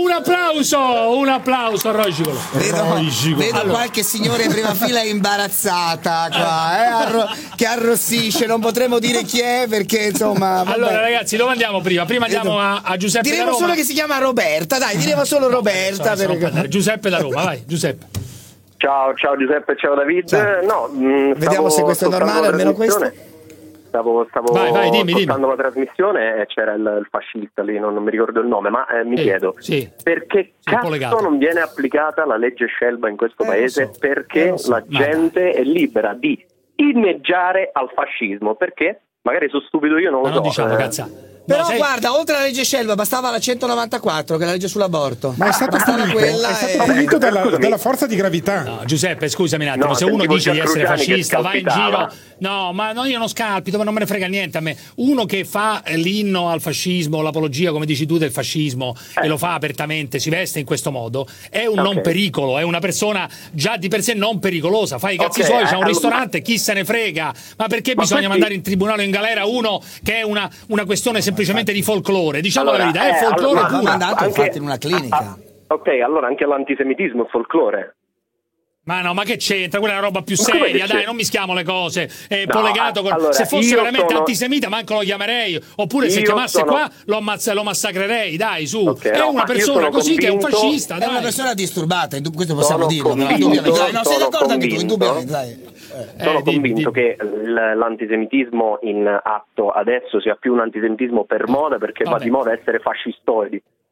un applauso a Roy Gigolò. Vedo qualche signore in prima fila imbarazzata qua, che arrossisce, non potremo dire chi è perché insomma. Allora ragazzi, dove andiamo prima? Prima andiamo a Giuseppe diremo da Roma. Solo che si chiama Roberta, dai, diremo solo Roberta. Giuseppe da Roma, vai Giuseppe. Ciao Giuseppe, ciao David. Ciao. Vediamo se questo è normale, almeno questo. Stavo dimmi. ascoltando la trasmissione e c'era il fascista lì, non mi ricordo il nome, ma mi chiedo perché cazzo non viene applicata la legge Scelba in questo paese? Perché la gente è libera di inneggiare al fascismo? Perché? Magari sono stupido io, non lo so. Non diciamo cazzate. Però guarda, oltre alla legge Scelba bastava la 194, che è la legge sull'aborto. Ma è stato punito dalla forza di gravità. No, Giuseppe, scusami un attimo, se uno dice di essere fascista, va in giro. No, ma io non scalpito, ma non me ne frega niente a me. Uno che fa l'inno al fascismo, l'apologia, come dici tu, del fascismo, e lo fa apertamente, si veste in questo modo, è un non pericolo, è una persona già di per sé non pericolosa. Fa i cazzi suoi, c'ha un ristorante, chi se ne frega. Ma perché bisogna mandare in tribunale o in galera uno che è una questione semplicemente di folklore? Diciamo la verità, è folklore puro. Mandato infatti in una clinica. Ok, allora anche l'antisemitismo è folklore. Ma no, ma che c'entra? Quella è una roba più seria, dai, non mischiamo le cose. È un po' legato con... allora, se fosse veramente antisemita, manco lo chiamerei. Oppure se chiamasse qua, lo massacrerei, dai, su. È una persona così che è un fascista, dai. È una persona disturbata, questo possiamo dirlo. No, sei d'accordo anche tu, indubbiamente, dai. Sono convinto che l'antisemitismo in atto adesso sia più un antisemitismo per moda, perché va di moda essere fascistoidi.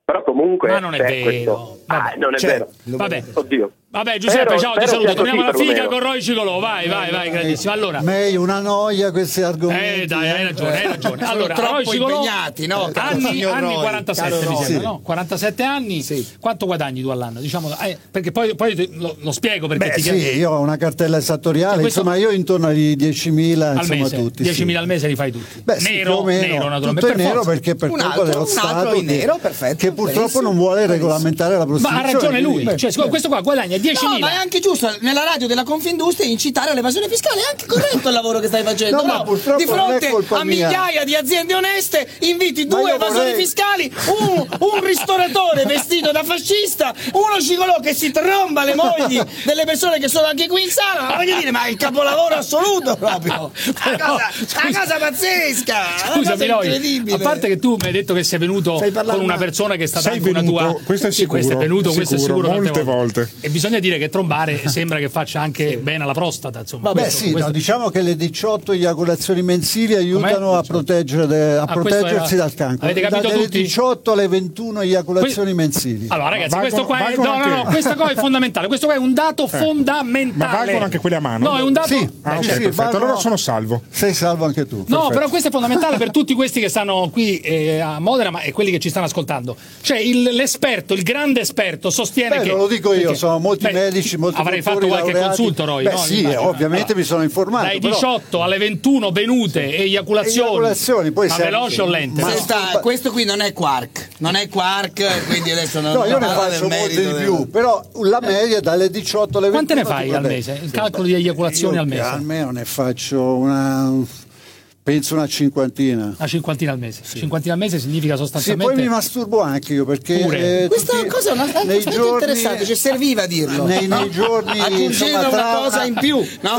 Però comunque... Ma non è vero. Non è vero. Vabbè. Oddio. Vabbè, Giuseppe, ciao, ti saluto. Torniamo alla figa con Roy Cigolò. Vai, grandissimo. Allora. Meglio una noia questi argomenti. Dai, hai ragione. Allora, Roy Cigolò, impegnati, no? anni 47, mi sembra, no? 47 anni. Sì. Quanto guadagni tu all'anno? Diciamo, perché poi lo spiego perché ti chiedo. Sì, io ho una cartella esattoriale, insomma, io intorno ai 10.000, al mese. tutti. 10.000 al mese li fai tutti. Nero, naturalmente. Tutto in nero perché per colpa dello Stato in nero, perfetto, che purtroppo non vuole regolamentare la prostituzione. Ma ha ragione lui, cioè, questo qua guadagna 10.000. No, ma è anche giusto nella radio della Confindustria incitare all'evasione fiscale, è anche corretto il lavoro che stai facendo. No, ma purtroppo di fronte a migliaia di aziende oneste inviti due evasori fiscali, un ristoratore vestito da fascista, uno gigolò che si tromba le mogli delle persone che sono anche qui in sala. Ma voglio dire, ma è il capolavoro assoluto proprio. Una cosa pazzesca. Scusami, incredibile. A parte che tu mi hai detto che sei venuto con una persona che è stata anche una tua. Questo è sicuro. Questo è sicuro molte volte. E bisogna dire che trombare sembra che faccia anche bene alla prostata, insomma. No, diciamo che le 18 eiaculazioni mensili aiutano a proteggersi dal cancro. Avete capito dalle tutti? 18 alle 21 eiaculazioni mensili. Allora, ragazzi, questo qua questo qua è fondamentale. Questo qua è un dato fondamentale. Ma valgono anche quelli a mano? No, è un dato. Sì, perfetto. Allora sono salvo. Sei salvo anche tu. No, perfetto. però questo è fondamentale per tutti questi che stanno qui a Modena e quelli che ci stanno ascoltando. Cioè, l'esperto, il grande esperto sostiene che. Non lo dico io, sono molti medici, molti avrei fatto qualche consulto, Roy. Sì, ovviamente mi sono informato. Dai 18 alle 21 venute e eiaculazioni. Poi ma veloce o lente? Questo qui non è quark, quindi adesso non. No, io ne faccio molti di più, però la media è dalle 18 alle 21. Quante ne fai al mese? Il calcolo di eiaculazioni al mese? Almeno ne faccio penso una cinquantina. Una cinquantina al mese. Sì. Cinquantina al mese significa sostanzialmente. Sì, poi mi masturbo anche io perché. Questa cosa è una cosa interessante, cioè serviva a dirlo. Nei giorni. Aggiungendo una cosa in più, no?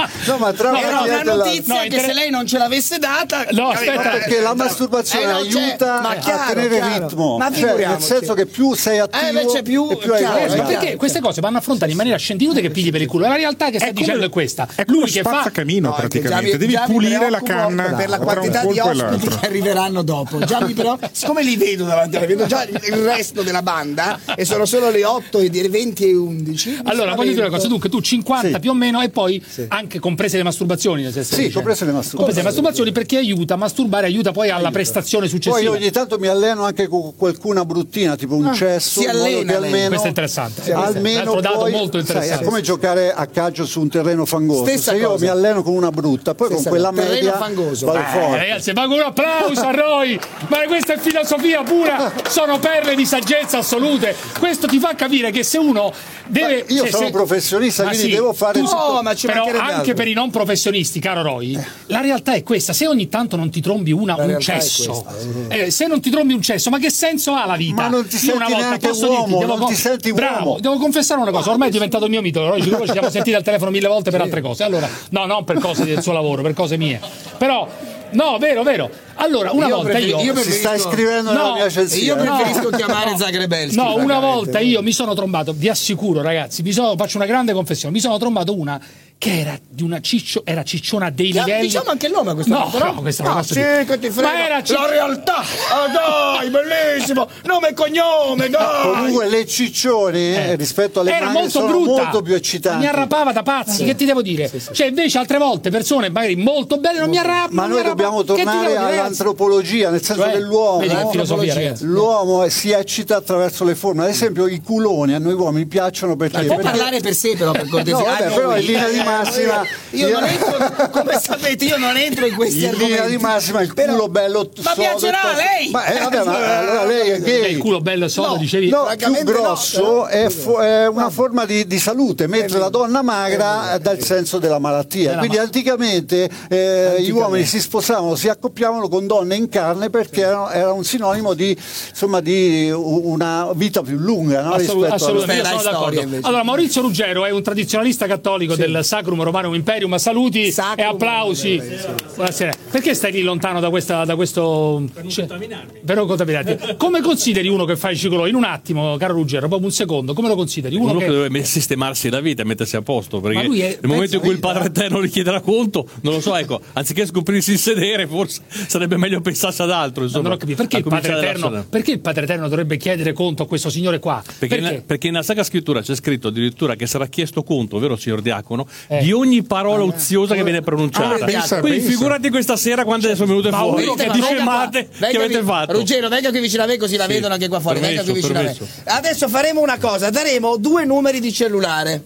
Ma tra era una notizia che se lei non ce l'avesse data. No, aspetta. Perché la masturbazione aiuta a tenere ritmo. Ma nel senso che più sei attivo e più hai voglia. Ma perché queste cose vanno affrontate in maniera scientifica che pigli per il culo? La realtà che sta dicendo è questa. È lui che fa camino praticamente. Devi pulire la canna. Per la quantità di ospiti che arriveranno dopo. Gianni però, siccome li vedo davanti alla vedo già il resto della banda e sono solo le 8 e le 20 e 11. Allora, voglio dire una cosa, dunque tu 50 più o meno e poi anche comprese le masturbazioni, nel senso comprese le masturbazioni perché aiuta a masturbare, aiuta poi alla prestazione successiva. Poi ogni tanto mi alleno anche con qualcuna bruttina, tipo un cesso. Si allena almeno, questo è interessante. Almeno dato molto interessante. È come giocare a calcio su un terreno fangoso. Se io mi alleno con una brutta, poi con quella media fangoso. Ragazzi, ma un applauso a Roy, ma questa è filosofia pura, sono perle di saggezza assolute. Questo ti fa capire che se uno deve. Io sono professionista, quindi devo fare. Ma però anche per i non professionisti, caro Roy, la realtà è questa: se ogni tanto non ti trombi un cesso, se non ti trombi un cesso, ma che senso ha la vita? Ma non ti senti una volta neanche posso uomo, dirti, non ti senti uomo. Devo confessare una cosa, ormai è diventato il mio mito. Roy, ci siamo sentiti al telefono 1000 volte per altre cose. Allora, no, non per cose del suo lavoro, per cose mie. Però. No, vero. Allora, una volta io si sta iscrivendo nella mia censura. Io preferisco chiamare Zagrebelski. No, una volta io mi sono trombato, vi assicuro, ragazzi, faccio una grande confessione, mi sono trombato una che era di una era cicciona dei livelli. Diciamo anche il nome a questo punto, no, questo non posso dire. Che ti frega. Ma era la realtà. Dai, bellissimo. Nome e cognome, dai. Comunque le ciccioni rispetto alle magre sono molto più eccitanti. Mi arrapava da pazzi, che ti devo dire? Cioè, invece altre volte persone magari molto belle non mi arrappano. Ma noi dobbiamo tornare all'antropologia, nel senso dell'uomo. L'uomo si eccita attraverso le forme. Ad esempio i culoni a noi uomini piacciono perché. Può parlare per sé però, per cortesia. Però in linea di massima io non entro, come sapete, io non entro in questi argomenti. In linea di massima il culo bello sodo. Ma piacerà a lei? Ma allora lei è gay. Il culo bello sodo, dicevi? No, più grosso è una forma di salute, mentre la donna magra dà il senso della malattia. Quindi anticamente gli uomini si sposavano, si accoppiavano con donne in carne perché era un sinonimo di una vita più lunga, no? Assolutamente, sono d'accordo. Allora, Maurizio Ruggero è un tradizionalista cattolico del Sacrum Romanum Imperium. Saluti e applausi. Buonasera. Perché stai lì lontano da questo? Per non sapere. Come consideri uno che fa il gigolò? In un attimo, caro Ruggero, proprio un secondo, come lo consideri? Uno che deve sistemarsi la vita e mettersi a posto, perché nel momento in cui il Padre Eterno gli chiederà conto, non lo so, ecco, anziché scoprirsi il sedere, forse sarebbe meglio pensarsi ad altro. Insomma, non ho capito. Perché il Padre Eterno dovrebbe chiedere conto a questo signore qua? Perché nella Sacra Scrittura c'è scritto addirittura che sarà chiesto conto, vero signor Diacono, di ogni parola oziosa che viene pronunciata. Quindi figurati questa sera quante sono venute fuori di scemate che avete fatto. Ruggero, venga qui vicino a me così la vedono anche qua fuori. Venga qui vicino a me. Adesso faremo una cosa, daremo 2 numeri di cellulare.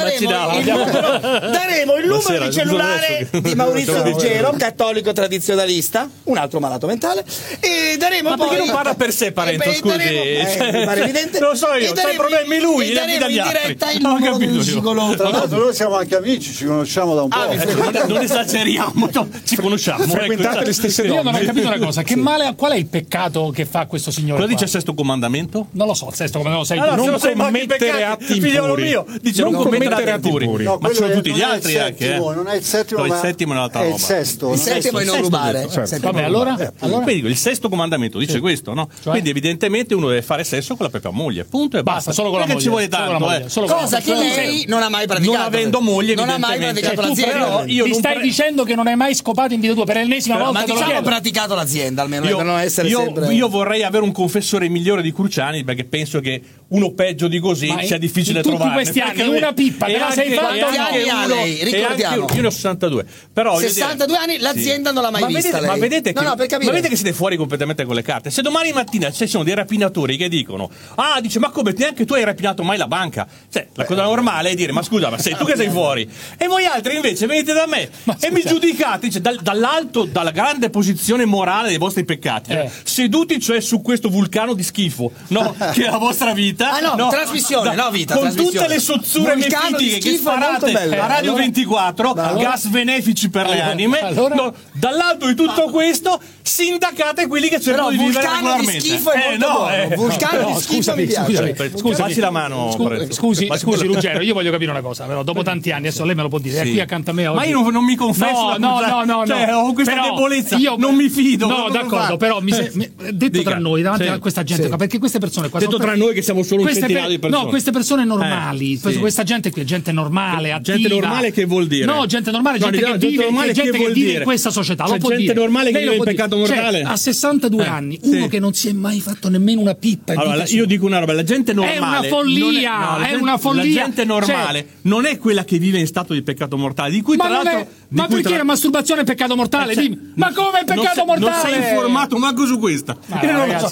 Daremo il numero di cellulare di Maurizio Ruggero, cattolico tradizionalista, un altro malato mentale, e daremo poi... perché non parla per sé, Parenzo, scusi? Mi pare evidente. Lo so io, c'ha i problemi lui, daremo in diretta il numero del gigolò. Tra l'altro noi siamo anche amici, ci conosciamo da un po'. Non esageriamo, ci conosciamo. Frequentate le stesse donne. Io non ho capito una cosa, qual è il peccato che fa questo signore? Cosa dice il sesto comandamento? Non lo so, il sesto comandamento non commettere atti impuri. Dice non commettere atti impuri. Ma ci sono tutti gli altri anche. Non è il settimo, il settimo è un'altra roba. È il sesto. Il settimo è non rubare. Vabbè, allora? Quindi dico, il sesto comandamento dice questo, no? Quindi evidentemente uno deve fare sesso con la propria moglie, punto e basta. Solo con la moglie. Ci vuole tanto, cosa che lei non ha mai praticato. Non avendo moglie, non ha mai praticato l'azienda. Ti stai dicendo che non hai mai scopato in vita tua per l'ennesima volta? Ma diciamo praticato l'azienda, almeno per non essere sempre... Io vorrei avere un confessore migliore di Cruciani, perché penso che uno peggio di così sia difficile trovare. In tutti questi anni una pippa te la sei fatta. Quanti anni ha lei? Ricordiamo. Io ne ho 62. Però 62 anni l'azienda non l'ha mai vista. Ma vedete che siete fuori completamente con le carte. Se domani mattina ci sono dei rapinatori che dicono dice, ma come neanche tu hai rapinato mai la banca? Cioè, la cosa normale è dire, ma scusa, ma sei tu che sei fuori? E voi altri invece venite da me e mi giudicate, cioè, dall'alto, dalla grande posizione morale dei vostri peccati, seduti cioè su questo vulcano di schifo, no? Che è la vostra vita. Trasmissione, vita. Con tutte le sozzure mefitiche che sparate a Radio 24, gas benefici per le anime. Dall'alto di tutto questo, sindacate quelli che cercano di vivere regolarmente. Di schifo è molto buono. Vulcano di schifo mi piace. Passi la mano. Scusi Ruggero, io voglio capire una cosa, però dopo tanti anni, adesso lei me lo può dire, è qui accanto a me oggi. Ma io non mi confesso. No. Cioè, ho questa debolezza, io non mi fido. No, d'accordo, però detto tra noi, davanti a questa gente, perché queste persone qua... Detto tra noi che siamo solo un centinaio di persone. No, queste persone normali, questa gente qui è gente normale, attiva. Gente normale che vuol dire? No, gente normale, gente che vive in questa società, lo può dire. Gente normale che vive il peccato mortale. A 62 anni, uno che non si è mai fatto nemmeno una pippa. Allora, io dico una roba, la gente normale... È una follia, è una follia. La gente normale non è quella che vive in stato di peccato mortale, di cui tra l'altro... Ma perché la masturbazione è peccato mortale? Dimmi. Ma come è peccato mortale? Non sei informato manco su questa. Ragazzi,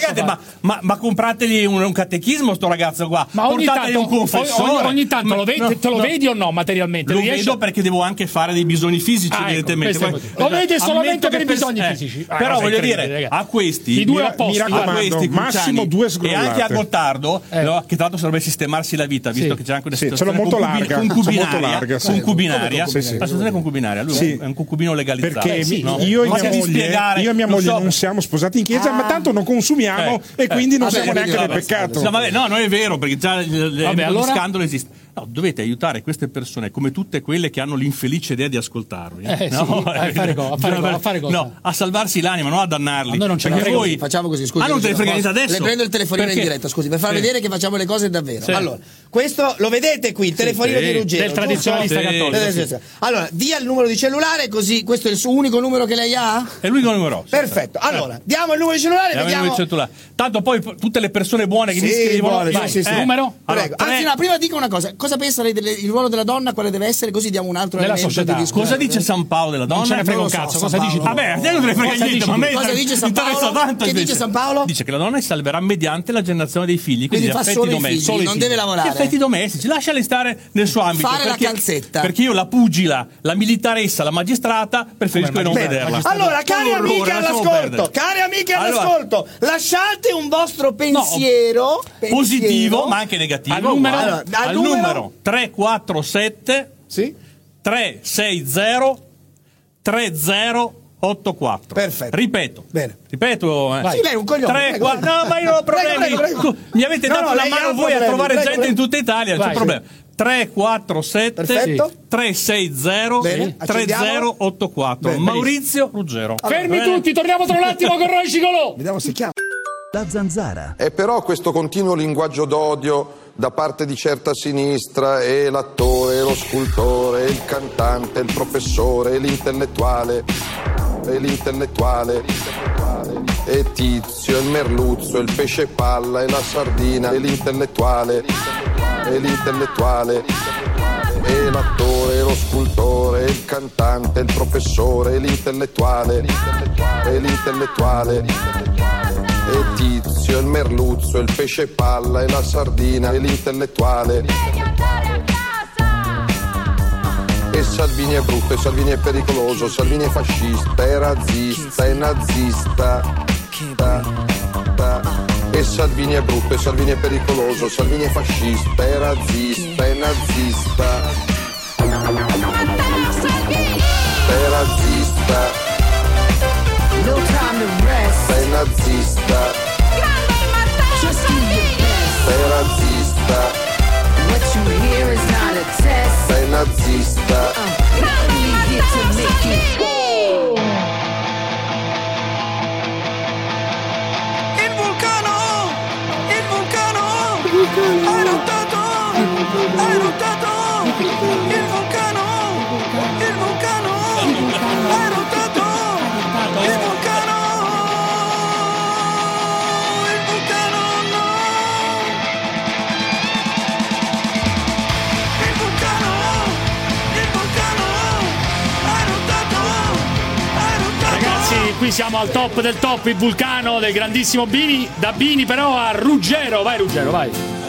ma comprategli un catechismo sto ragazzo qua. Ma portategli un confessore. Ogni tanto te lo vedi o no materialmente? Lo vedo perché devo anche fare dei bisogni fisici, evidentemente. Lo vedi solamente per i bisogni fisici. Però voglio dire, a questi mi raccomando, massimo 2 sgrullate. E anche a Gottardo, che tra l'altro dovrebbe sistemarsi la vita, visto che c'è anche una situazione concubinaria. La situazione concubinaria, lui è un concubino legalizzato. Perché io e mia moglie non siamo sposati in chiesa, ma tanto non consumiamo e quindi non siamo neanche nel peccato. No, non è vero, perché già lo scandalo esiste. No, dovete aiutare queste persone come tutte quelle che hanno l'infelice idea di ascoltarvi. A fare cosa? No, a salvarsi l'anima, non a dannarli. Noi non ce perché voi facciamo così, scusi. Non te ne frega niente adesso. Le prendo il telefonino in diretta, scusi, per far vedere che facciamo le cose davvero. Allora, questo lo vedete qui, il telefonino di Ruggero. Del tradizionalista cattolico. Allora, dia il numero di cellulare, così questo è il suo unico numero che lei ha? È l'unico numero. Perfetto. Allora, diamo il numero di cellulare e vediamo. Tanto poi tutte le persone buone che mi scrivono, numero? Prego. Anzi, no, prima dico una cosa. Cosa pensa lei il ruolo della donna, quale deve essere, così diamo un altro elemento di discussione. Cosa dice San Paolo della donna? Non ce ne frega un cazzo, cosa dici tu? Vabbè, a te non te ne frega niente, ma a me cosa dice San Paolo? Che dice San Paolo? Dice che la donna si salverà mediante la generazione dei figli, quindi fa solo i figli, non deve lavorare. Gli effetti domestici, lasciali stare nel suo ambito. Fare la calzetta. Perché io la pugila, la militaressa, la magistrata preferisco non vederla. Allora, cari amiche all'ascolto, lasciate un vostro pensiero positivo, ma anche negativo, al numero 347 360 3084. Perfetto. Ripeto. Bene. Ripeto. Sì, lei è un coglione. No, ma io non ho problemi. Prego. Mi avete dato la mano voi a trovare gente in tutta Italia, non c'è problema. 347 360 3084. Maurizio Ruggero. Fermi tutti, torniamo tra un attimo con Roy Gigolò. Vediamo se chiama. La Zanzara. E però questo continuo linguaggio d'odio da parte di certa sinistra, e l'attore, e lo scultore, e il cantante, e il professore, e l'intellettuale, e Tizio, il merluzzo, il pesce palla, e la sardina, e l'intellettuale, e l'attore, e lo scultore, e il cantante, e il professore, e l'intellettuale, e Tizio, il merluzzo, il pesce palla, e la sardina, e l'intellettuale. E Salvini è brutto, e Salvini è pericoloso, Salvini è fascista, è razzista, è nazista. E Salvini è brutto, e Salvini è pericoloso, Salvini è fascista, è razzista, è nazista. È razzista. Sei nazista. Sei razzista. Sei nazista. Il vulcano ha eruttato, ha eruttato. Il vulcano ha eruttato. Il vulcano no. Il vulcano ha eruttato. Ragazzi, qui siamo al top del top, il vulcano del grandissimo Bini. Da Bini però a Ruggero. Vai Ruggero, vai.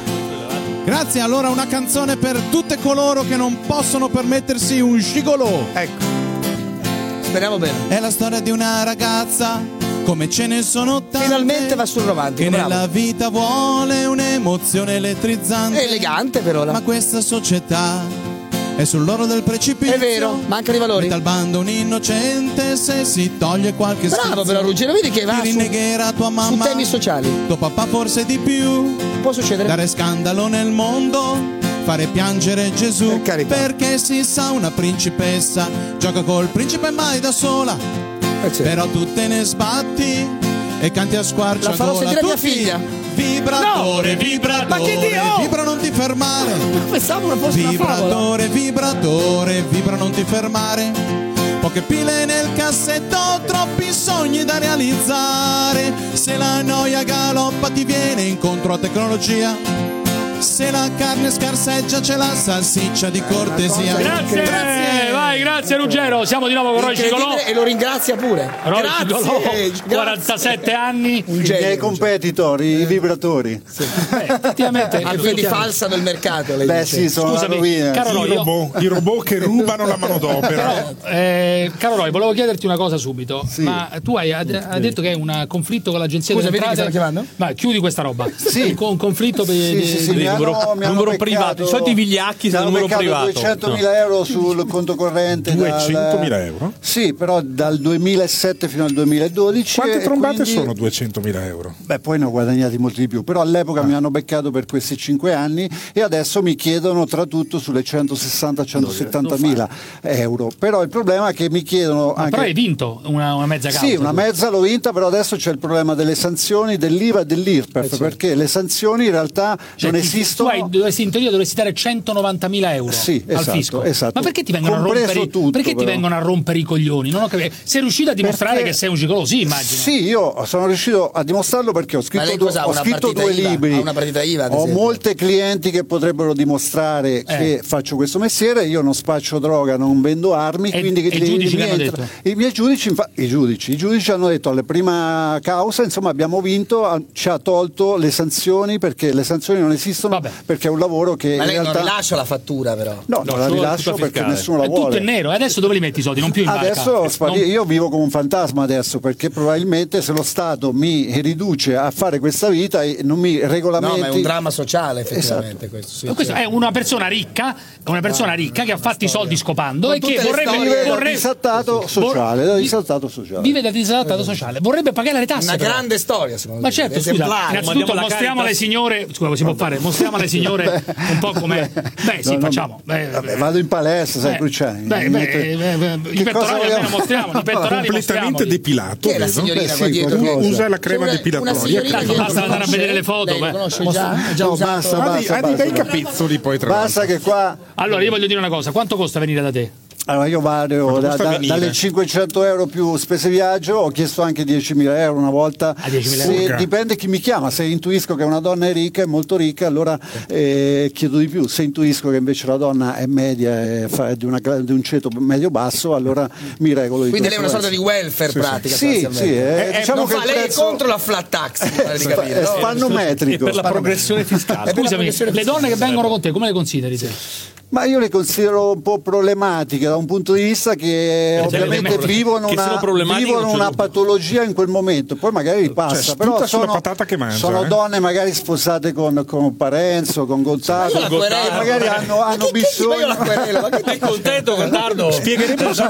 Grazie, allora una canzone per tutte coloro che non possono permettersi un gigolò. Ecco. Speriamo bene. È la storia di una ragazza, come ce ne sono tante. Finalmente va sul romantico, che bravo. nella vita vuole un'emozione elettrizzante. È elegante però. Ma questa società è sull'oro del precipizio. È vero, manca di valori. Mette al bando un innocente se si toglie qualche bravo sfizio. però Ruggero, vedi che va ti rinnegherà tua mamma, su temi sociali. tuo papà forse di più. Può succedere. Dare scandalo nel mondo, fare piangere Gesù, perché si sa una principessa gioca col principe mai da sola, però tu te ne sbatti e canti a squarciagola. La farò sentire a mia figlia. Vibratore, no. vibratore, ma che Dio? Vibra non ti fermare. Pensavo fosse una favola. Vibratore, vibra non ti fermare. Poche pile nel cassetto, troppi sogni da realizzare. Se la noia galoppa ti viene incontro a tecnologia. Se la carne scarseggia c'è la salsiccia di cortesia. Grazie. Vai, grazie Ruggero. Siamo di nuovo con Roy Cigolò. E lo ringrazia pure. Roy Cigolò, 47 anni. I miei competitor, i vibratori. Effettivamente. Quindi falsano il mercato. Beh sì, sono una rovina. Caro I robot che rubano la manodopera. Caro Roy, volevo chiederti una cosa subito. Sì. Ma tu hai detto che è un conflitto con l'agenzia delle entrate. Stanno chiamando? Ma chiudi questa roba. Sì. Un conflitto per numero privato. I soliti vigliacchi sono numero privato. 200.000 euro sul conto corrente. 200.000 euro? Sì, però dal 2007 fino al 2012. Quante trombate quindi sono 200.000 euro? Beh, poi ne ho guadagnati molti di più, però all'epoca mi hanno beccato per questi 5 anni e adesso mi chiedono tra tutto sulle 160-170.000 euro. Però il problema è che mi chiedono anche... Però hai vinto una mezza causa. Sì, una mezza l'ho vinta, però adesso c'è il problema delle sanzioni, dell'IVA e dell'IRPEF, perché le sanzioni in realtà non esistono. Tu in teoria dovresti dare 190.000 euro al fisco. Esatto. Ma perché ti vengono a rompere i coglioni? Non ho capito. Sei riuscito a dimostrare che sei un gigolò, sì, immagino. Sì, io sono riuscito a dimostrarlo perché ho scritto due libri. Una partita IVA, ho molte clienti che potrebbero dimostrare che faccio questo messiere. Io non spaccio droga, non vendo armi, quindi che i miei giudici, i giudici hanno detto alla prima causa, insomma, abbiamo vinto, ci ha tolto le sanzioni perché le sanzioni non esistono. Perché è un lavoro che ma lei in realtà... non rilascia la fattura però. No, non la rilascio perché nessuno la vuole. Tutto è nero, e adesso dove li metti i soldi? Non più in adesso io vivo come un fantasma adesso, perché probabilmente se lo Stato mi riduce a fare questa vita e non mi regolamenti. No, ma è un dramma sociale effettivamente. Esatto. Questo è una persona ricca che ha fatto i soldi scopando e che vorrebbe disattato sociale, vive da disattato sociale, vorrebbe pagare le tasse. Una grande storia secondo me. Ma certo, scusa, innanzitutto mostriamo alle signore, scusa, si può fare? mostriamo alle signore un po' com'è. Facciamo. Vado in palestra, sai, Cruciani. I pettorali almeno mostriamo, i pettorali completamente depilato. Che è la signorina qua dietro? Usa la crema depilatoria. Basta andare a vedere le foto. Lei conosce già usato? Ha dei bei capezzoli poi tra l'altro. Basta che qua... Allora io voglio dire una cosa, quanto costa venire da te? Allora io vado dalle 500 euro più spese viaggio, ho chiesto anche 10.000 euro una volta, dipende chi mi chiama, se intuisco che una donna è ricca, è molto ricca, allora chiedo di più, se intuisco che invece la donna è media, è di un ceto medio-basso, allora mi regolo di quindi lei è una sorta di welfare pratica. Sì, diciamo che lei è contro la flat tax, è spannometrico. Per la progressione fiscale. Scusami, le donne che vengono con te, come le consideri te? Ma io le considero un po' problematiche da un punto di vista che ovviamente vivono una patologia in quel momento, poi magari passa, però sono donne magari sposate con Parenzo, con Gottato, magari hanno bisogno. È contento Gottardo? Spiegheremo un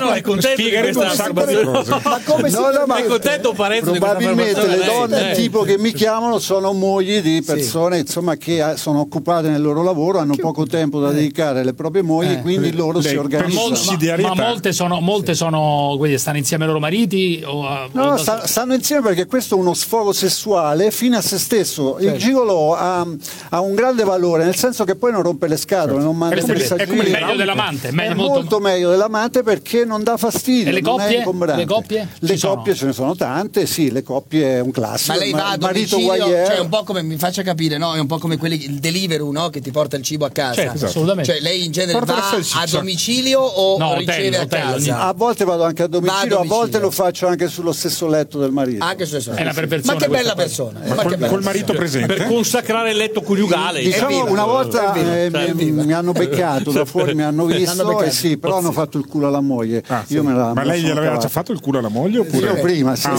sacco di cose. Ma come è contento Parenzo? Probabilmente le donne tipo che mi chiamano sono mogli di persone insomma che sono occupate nel loro lavoro, hanno poco tempo da dedicare alle proprie mogli, quindi loro si organizzano. Ma molte sono stanno insieme ai loro mariti? Stanno insieme perché questo è uno sfogo sessuale fine a se stesso. Il gigolò ha un grande valore, nel senso che poi non rompe le scatole, non manda messaggi. È come meglio dell'amante, è molto meglio dell'amante perché non dà fastidio. E le coppie? Le coppie ce ne sono tante, sì, le coppie è un classico. Ma lei va a domicilio, cioè un po' come, mi faccia capire, no? È un po' come quelli, il Deliveroo, no? Che ti porta il cibo a casa. Certo, assolutamente. Cioè lei in genere va a domicilio o riceve a casa? A volte vado anche a domicilio, a volte lo faccio anche sullo stesso letto del marito. Anche sullo stesso letto. Ma che bella persona. Col marito presente. Per consacrare il letto coniugale. Diciamo una volta mi hanno beccato da fuori, mi hanno visto, sì, però hanno fatto il culo alla moglie. Ma lei gliel'aveva già fatto il culo alla moglie oppure? Io prima, sì.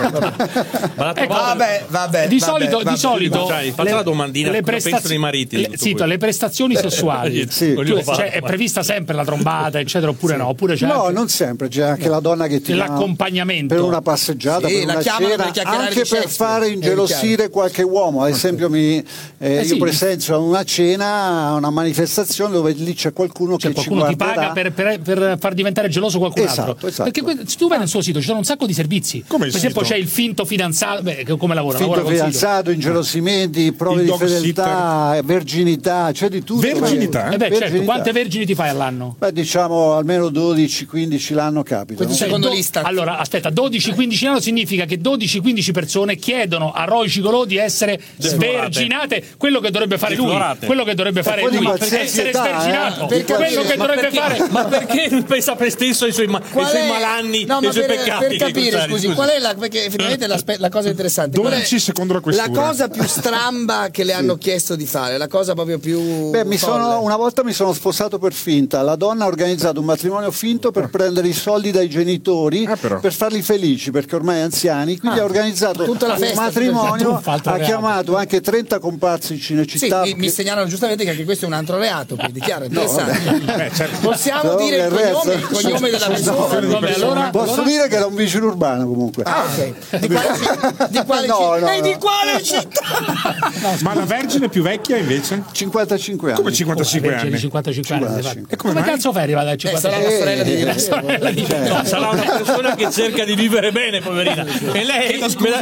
Vabbè. Di solito faccia la domandina, pensano i mariti. Le prestazioni sessuali. È prevista sempre la trombata, eccetera, oppure no? Oppure c'è non sempre, c'è anche la donna che ti l'accompagnamento per una passeggiata, per una cena, anche per fare ingelosire qualche uomo. Ad esempio, io presenzio a una cena, a una manifestazione dove lì c'è qualcuno che ci guarderà. Ti paga per far diventare geloso qualcun altro. Perché se tu vai nel suo sito ci sono un sacco di servizi. Per esempio c'è il finto fidanzato, come lavora? Finto fidanzato, ingelosimenti, prove di fedeltà, verginità, c'è di tutto. Verginità? Certo. Quante vergini ti fai all'anno? Diciamo almeno 12-15 l'anno capita. Secondo l'Istat. Allora, aspetta, 12-15 l'anno significa che 12-15 persone chiedono a Roy Gigolò di essere sverginate, quello che dovrebbe fare lui, quello che dovrebbe fare lui, essere sverginato, quello che dovrebbe fare. Ma perché pensa per stesso ai suoi malanni e ai suoi peccati? Per capire, scusi, qual è perché effettivamente la cosa interessante. 12 secondo la questura. La cosa più stramba che le hanno chiesto di fare, la cosa proprio più una volta mi sono sposato per finta, la donna ha organizzato un matrimonio finto per prendere i soldi dai genitori per farli felici, perché ormai è anziani, quindi ha organizzato un matrimonio, ha chiamato anche 30 comparsi in Cinecittà. Sì, mi segnalano giustamente che anche questo è un altro reato, quindi chiaro, interessante. Possiamo dire il cognome della persona? Posso dire che era un vicino urbano comunque. Ok. Di quale città? Ma la Vergine più vecchia invece? 55 anni. Come 55 anni? 55 anni. E come cazzo fai arrivare a 55 anni? Sarà una persona che cerca di vivere bene, poverina. E lei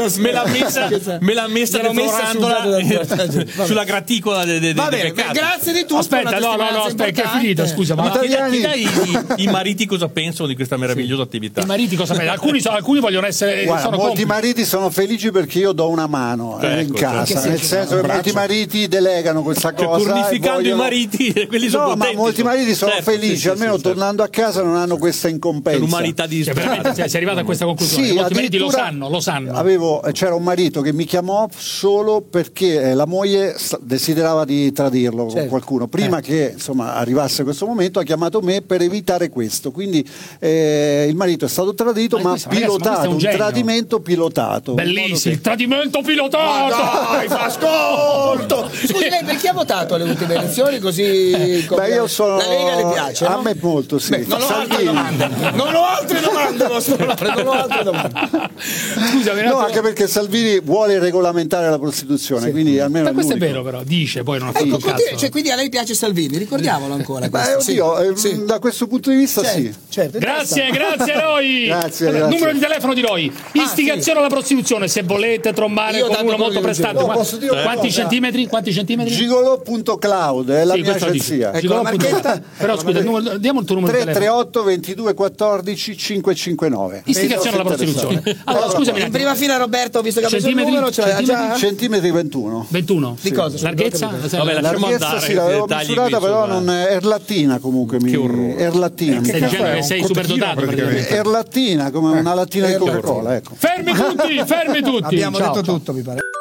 me l'ha messa deplorandola sulla graticola dei peccati. Grazie di tutto. Aspetta, che è finito, scusa. Ma i mariti cosa pensano di questa meravigliosa attività? I mariti cosa pensano? Alcuni vogliono essere. Molti mariti sono felici perché io do una mano in casa, nel senso che molti mariti delegano questa cosa. Turnificando i mariti, quelli sono ma molti mariti sono felici, almeno tornando a casa non hanno questa incombenza. L'umanità di sei arrivato a questa conclusione. Sì, molti mariti lo sanno. C'era un marito che mi chiamò solo perché la moglie desiderava di tradirlo con qualcuno. Prima che arrivasse questo momento ha chiamato me per evitare questo. Quindi il marito è stato tradito, ma pilotato, un tradimento pilotato. Bellissimo, il tradimento pilotato! Ma dai, fa ascolto! Scusi, lei perché ha votato alle ultime elezioni così Beh, io sono... La Lega le piace, no? A me molto, sì. Beh, non ho altre domande. Non ho altre domande. Scusami, no, anche perché Salvini vuole regolamentare la prostituzione, quindi almeno. Ma questo è vero, però dice, poi non ha fatto cazzo. Cioè, quindi a lei piace Salvini, ricordiamolo ancora. Beh, oddio, da questo punto di vista certo. Grazie Roy. Grazie. Numero di telefono di Roy. Istigazione alla prostituzione, se volete trombare con uno molto prestato. Quanti centimetri? Gigolo.cloud è la mia agenzia. Però scusa, diamo il tuo numero di telefono. 338 22 14 559. Istigazione alla prostituzione. Allora, scusami. In prima fila Roberto, ho visto che ha preso il numero, ce l'ha già. Centimetri 21. Di cosa? Larghezza? Vabbè, larghezza sì, l'avevo misurata, però non è lattina comunque. Erlattina. Sei super dotato praticamente. Erlattina, come una lattina di Coca-Cola, ecco. Fermi tutti. Abbiamo detto tutto, mi pare.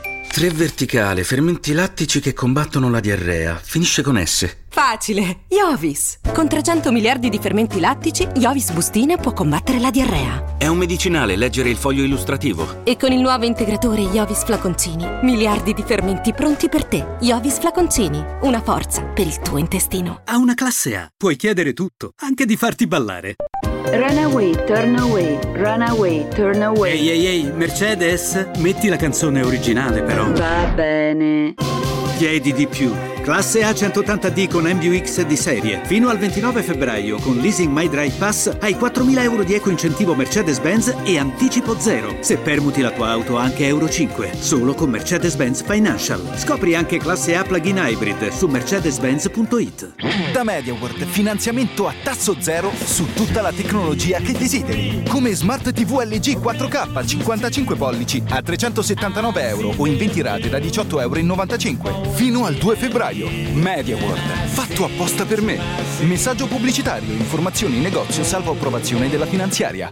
3 verticale, fermenti lattici che combattono la diarrea. Finisce con S. Facile, Iovis. Con 300 miliardi di fermenti lattici, Iovis Bustine può combattere la diarrea. È un medicinale, leggere il foglio illustrativo. E con il nuovo integratore Iovis Flaconcini, miliardi di fermenti pronti per te. Iovis Flaconcini, una forza per il tuo intestino. Ha una classe A, puoi chiedere tutto, anche di farti ballare. Runaway, turn away, runaway, turn away. Ehi, Mercedes, metti la canzone originale però. Va bene. Chiedi di più. Classe A180D con MBUX di serie. Fino al 29 febbraio con Leasing My Drive Pass hai 4.000 euro di eco incentivo Mercedes-Benz e anticipo zero. Se permuti la tua auto anche Euro 5. Solo con Mercedes-Benz Financial. Scopri anche classe A plug-in hybrid su mercedes-benz.it. Da MediaWorld, finanziamento a tasso zero su tutta la tecnologia che desideri. Come Smart TV LG 4K 55 pollici a 379 euro o in 20 rate da 18,95 euro. Fino al 2 febbraio. MediaWorld, fatto apposta per me. Messaggio pubblicitario, informazioni in negozio salvo approvazione della finanziaria.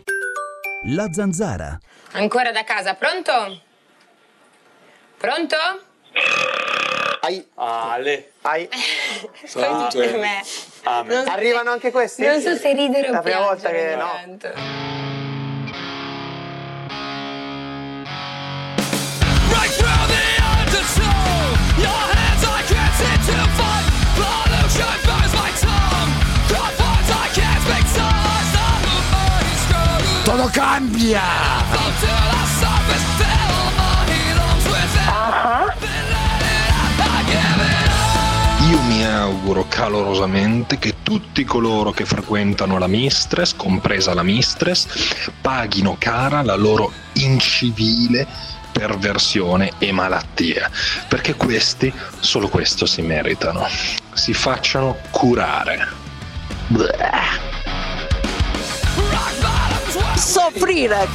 La Zanzara. Ancora da casa, pronto? Pronto? Ale. Salute. Per me. Arrivano anche questi? Non so se ridere o la prima volta che no. Todo cambia! Io mi auguro calorosamente che tutti coloro che frequentano la Mistress, compresa la Mistress, paghino cara la loro incivile perversione e malattia, perché questi solo questo si meritano. Si facciano curare. Bleh. Soffrire.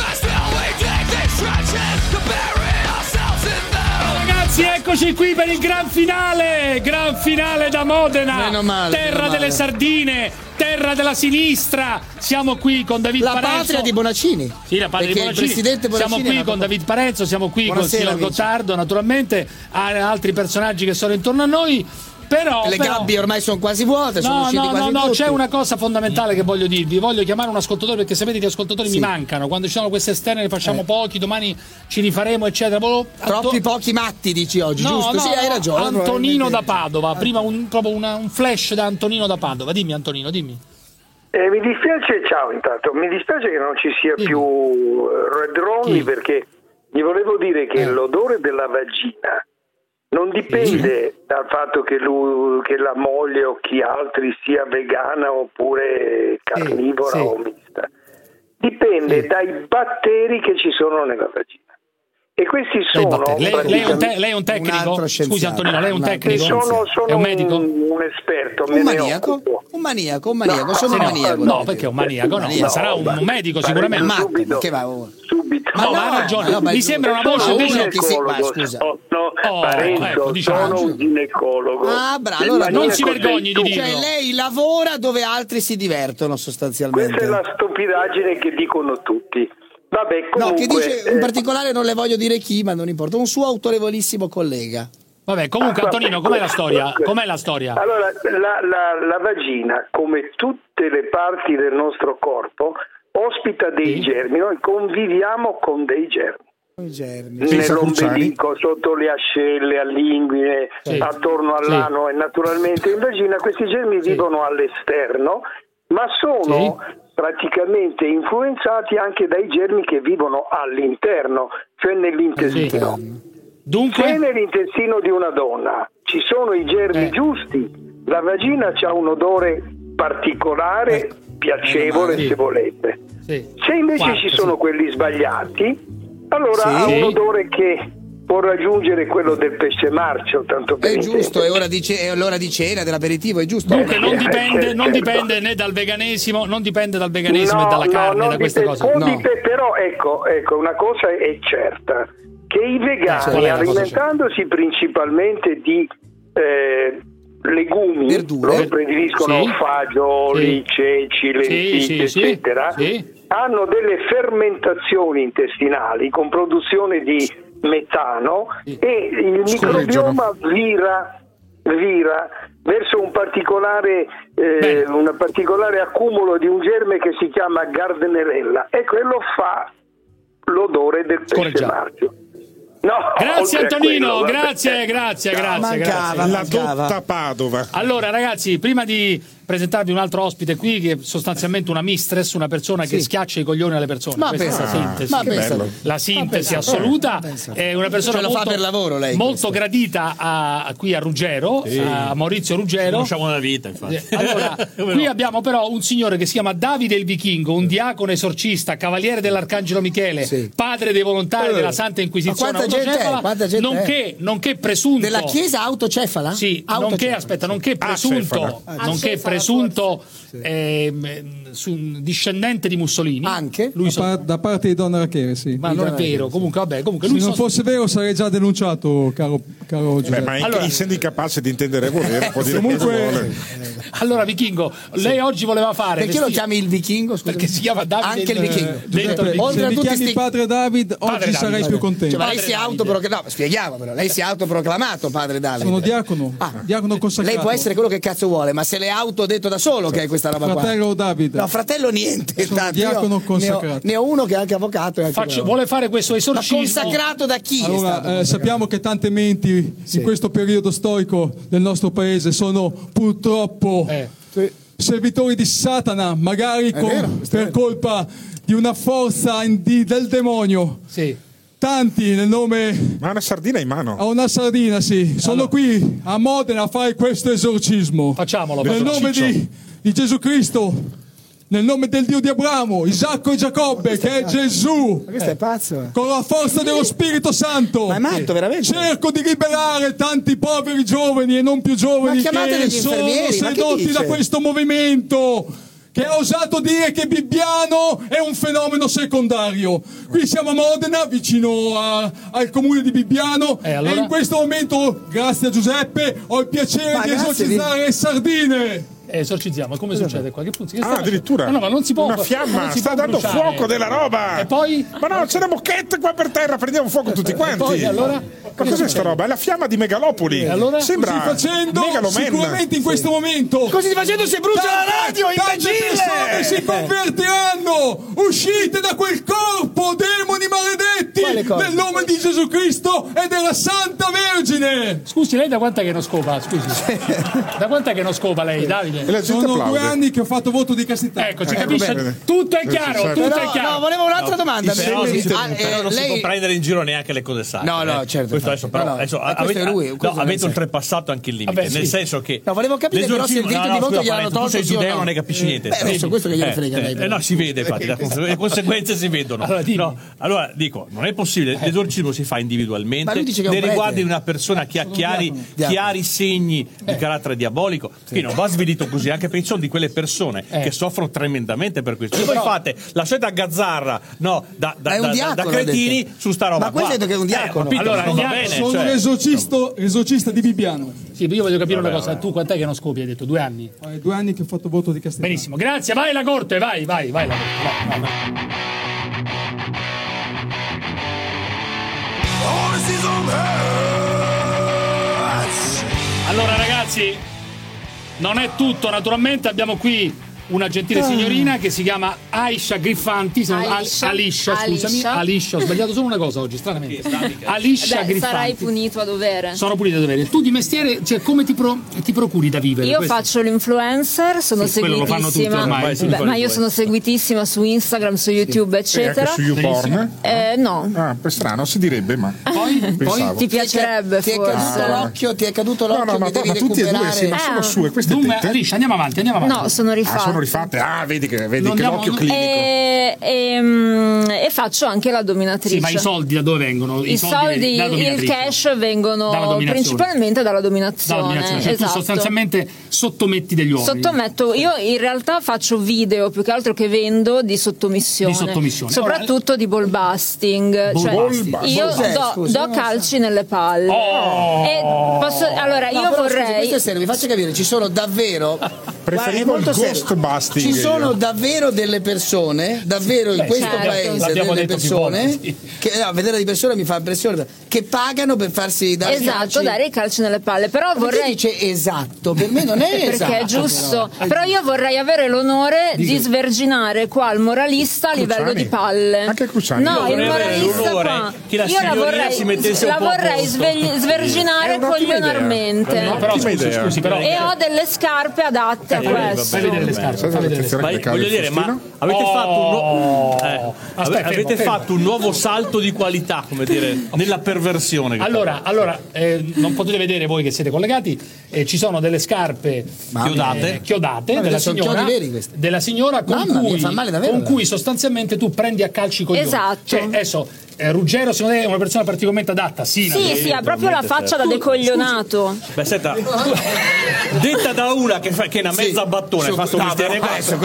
Ragazzi, eccoci qui per il gran finale da Modena. Terra delle sardine, terra della sinistra. Siamo qui con David Parenzo. La patria di Bonacini. Sì, la patria di Bonacini. Presidente Bonacini. Siamo qui con David Parenzo, siamo qui con il signor Gottardo, naturalmente, altri personaggi che sono intorno a noi. Però, le gabbie ormai sono quasi vuote. No, c'è una cosa fondamentale che voglio dirvi. Voglio chiamare un ascoltatore perché sapete che gli ascoltatori mi mancano. Quando ci sono queste esterne ne facciamo pochi, domani ci rifaremo, eccetera. Troppi pochi matti dici oggi, giusto? Sì, hai ragione. Antonino da Padova. Prima proprio un flash da Antonino da Padova. Dimmi, Antonino, dimmi. Mi dispiace, ciao intanto, mi dispiace che non ci sia più Red Ronnie perché gli volevo dire che l'odore della vagina non dipende dal fatto che la moglie o chi altri sia vegana oppure carnivora o mista. Dipende dai batteri che ci sono nella vagina. E questi sono... Lei è un tecnico? Scusi Antonino, lei è un tecnico? Sono è un medico? Un esperto. Un maniaco? Sono un maniaco. No, perché un maniaco? No, ma sarà un medico sicuramente. Subito. No, ma ha ragione. Mi sembra una voce invece che scusa. Parenzo, sono un ginecologo. Ah, bravo. Allora non si vergogni di dirlo. Cioè lei lavora dove altri si divertono sostanzialmente. Questa è la stupidaggine che dicono tutti. Vabbè, comunque, no, che dice in particolare non le voglio dire chi, ma non importa, un suo autorevolissimo collega. Vabbè, comunque Antonino, com'è la storia? Allora, la vagina, come tutte le parti del nostro corpo, ospita dei germi, noi conviviamo con dei germi. nell'ombelico, sotto le ascelle, all'inguine, attorno all'ano e naturalmente in vagina. Questi germi vivono all'esterno, ma sono praticamente influenzati anche dai germi che vivono all'interno, cioè nell'intestino. Dunque? Se nell'intestino di una donna ci sono i germi giusti, la vagina ha un odore particolare, piacevole se volete. Se invece ci sono quelli sbagliati, allora ha un odore che può raggiungere quello del pesce marcio, tanto per è giusto, è ora di cena, dell'aperitivo, è giusto. Dunque non dipende né dal veganesimo, non dipende dal veganesimo e dalla carne, da queste cose. Però ecco, una cosa è certa, che i vegani, alimentandosi principalmente di legumi, verdure, prediliscono fagioli, ceci, lenticchie, eccetera, hanno delle fermentazioni intestinali con produzione di metano e il microbioma vira verso un particolare accumulo di un germe che si chiama Gardnerella, e quello fa l'odore del pesce marcio. No, grazie Antonino, grazie. La dotta Padova. Allora ragazzi, prima di presentarvi un altro ospite qui, che è sostanzialmente una mistress, una persona che schiaccia i coglioni alle persone. Ma questa pensa, la sintesi assoluta. È una persona lo fa per lavoro, lei, molto gradita qui a Ruggero, a Maurizio Ruggero. Conosciamo una vita, infatti. Allora, qui abbiamo però un signore che si chiama Davide il Vichingo, un diacono esorcista, cavaliere dell'Arcangelo Michele, padre dei volontari della Santa Inquisizione autocefala, nonché presunto della Chiesa autocefala? Sì, nonché presunto discendente di Mussolini. Anche? Lui da parte di Donna Rachele, sì. Ma non è vero, comunque lui se non fosse vero sarei già denunciato, caro Giuseppe. Ma essendo incapace di intendere volere, può dire comunque. Allora Vichingo, lei oggi voleva fare perché lo chiami il Vichingo? Scusa. Perché si chiama Davide anche il Vichingo. Se mi chiami padre David, oggi sarei più contento. Cioè, lei si è autoproclamato, spieghiamo però, lei si è autoproclamato padre Davide. Sono diacono, diacono consacrato. Lei può essere quello che cazzo vuole, ma se l'è autodetto da solo che è questa roba qua. Fratello Davide. No, fratello niente. Sono diacono consacrato. Ne ho uno che è anche avvocato. Vuole fare questo esorcismo. Ma consacrato da chi? Allora, sappiamo che tante menti in questo periodo storico del nostro paese sono purtroppo servitori di Satana, magari per colpa di una forza del demonio. Sì. Tanti nel nome. Ma una sardina in mano. Ho una sardina, sì. Sono qui a Modena a fare questo esorcismo. Facciamolo. Nel nome di Gesù Cristo. Nel nome del Dio di Abramo, Isacco e Giacobbe, che è Gesù. Ma questo è pazzo. Con la forza dello Spirito Santo. Ma è matto, veramente? Cerco di liberare tanti poveri giovani e non più giovani che sono sedotti da questo movimento, che ha osato dire che Bibbiano è un fenomeno secondario. Qui siamo a Modena, vicino al comune di Bibbiano, e in questo momento, grazie a Giuseppe, ho il piacere di esorcizzare le sardine. Esorcizziamo, come succede qua? Che addirittura no, ma non si può. Una fiamma sta dando fuoco della roba. E poi? Ma no, c'è una bocchetta qua per terra, prendiamo fuoco tutti quanti. E poi, allora? Ma cos'è sta roba? È la fiamma di Megalopoli. E allora? Sembra così facendo, sicuramente in questo momento. Così facendo si brucia la radio, imbecille! Si convertiranno! Uscite da quel corpo, demoni maledetti! Nel nome di Gesù Cristo e della Santa Vergine! Scusi, lei da quant'è che non scopa? Scusi. Da quant'è che non scopa lei, Davide? Sono 2 anni che ho fatto voto di castità. Ecco, ci capisce? Tutto è chiaro, tutto è chiaro. No, volevo un'altra domanda. Però non si può prendere in giro neanche le cose sacre. No, certo. Questo adesso avete oltrepassato anche il limite. Nel senso che. No, volevo capire però se il diritto di voto gliel'hanno tolto. Tu sei giudeo, non ne capisci niente. Adesso questo che gliene frega lei. No, si vede, infatti, le conseguenze si vedono. Allora dico, non è possibile. L'esorcismo si fa individualmente. Ne riguardi una persona che ha chiari segni di carattere diabolico. Che non va svilito così, anche perché sono di quelle persone che soffrono tremendamente per questo. E voi fate la solita gazzarra da cretini su sta roba. Ma questo è detto che è un diacono. Allora, non va bene, sono l'esorcista di Bibbiano. Sì, io voglio capire una cosa. Tu quant'è che non scopi? Hai detto 2 anni? 2 anni che ho fatto voto di castità. Benissimo, grazie. Vai la corte, vai la corte. Vai. Allora ragazzi, non è tutto, naturalmente abbiamo qui una gentile signorina che si chiama Aisha Griffanti. Aliscia, scusami. Aliscia, ho sbagliato solo una cosa oggi, stranamente. Aliscia Griffanti. Sarai punito a dovere. Sono punito a dovere. Tu di mestiere, cioè, come ti procuri da vivere? Io faccio l'influencer, sono seguitissima. Lo fanno tutti ormai. Ma io sono seguitissima su Instagram, su YouTube, eccetera. Anche su YouPorn? No. Ah, per strano, si direbbe, ma poi ti piacerebbe forse. Ti è caduto l'occhio ma devi tutti e recuperare. due, sì, ma sono sue queste tette. Alicia, andiamo avanti. No, sono rifatte. Sono rifatte. Vedi che l'occhio clinico. E faccio anche la dominatrice. Sì, ma i soldi da dove vengono? I soldi, il cash vengono principalmente dalla dominazione. Cioè, esatto. Tu sostanzialmente sottometti degli uomini. Io in realtà faccio video più che altro che vendo di sottomissione. Soprattutto di ball busting. Io do calci nelle palle. Allora io vorrei. Questo è serio, mi faccia capire, ci sono davvero. Preferivo il ghost busting. Ci sono davvero delle persone, davvero in questo paese, delle persone che vedere di persone mi fa impressione, che pagano per farsi dare dare i calci nelle palle. Però vorrei dice esatto, per me non è esatto. Perché è giusto. Però io vorrei avere l'onore di sverginare qua il moralista a livello di palle. Anche Cruciani. No, il moralista qua. Io la vorrei sverginare coglionarmente. E ho delle scarpe adatte a questo. Voglio dire, ma avete fatto un nuovo salto di qualità, come dire, nella perversione. Allora, non potete vedere voi che siete collegati, ci sono delle scarpe chiodate della signora con cui sostanzialmente tu prendi a calci i coglioni. Esatto. Cioè, adesso Ruggero secondo te è una persona particolarmente adatta? Sì, ha proprio la faccia da decoglionato. Beh, senta, detta da una che è una mezza battone, fa sto mestiere questo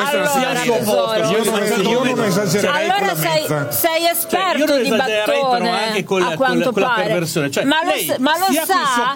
io non esagererei. Allora sei esperto di battone, anche con a quanto pare. Perversione. Cioè, ma lo sa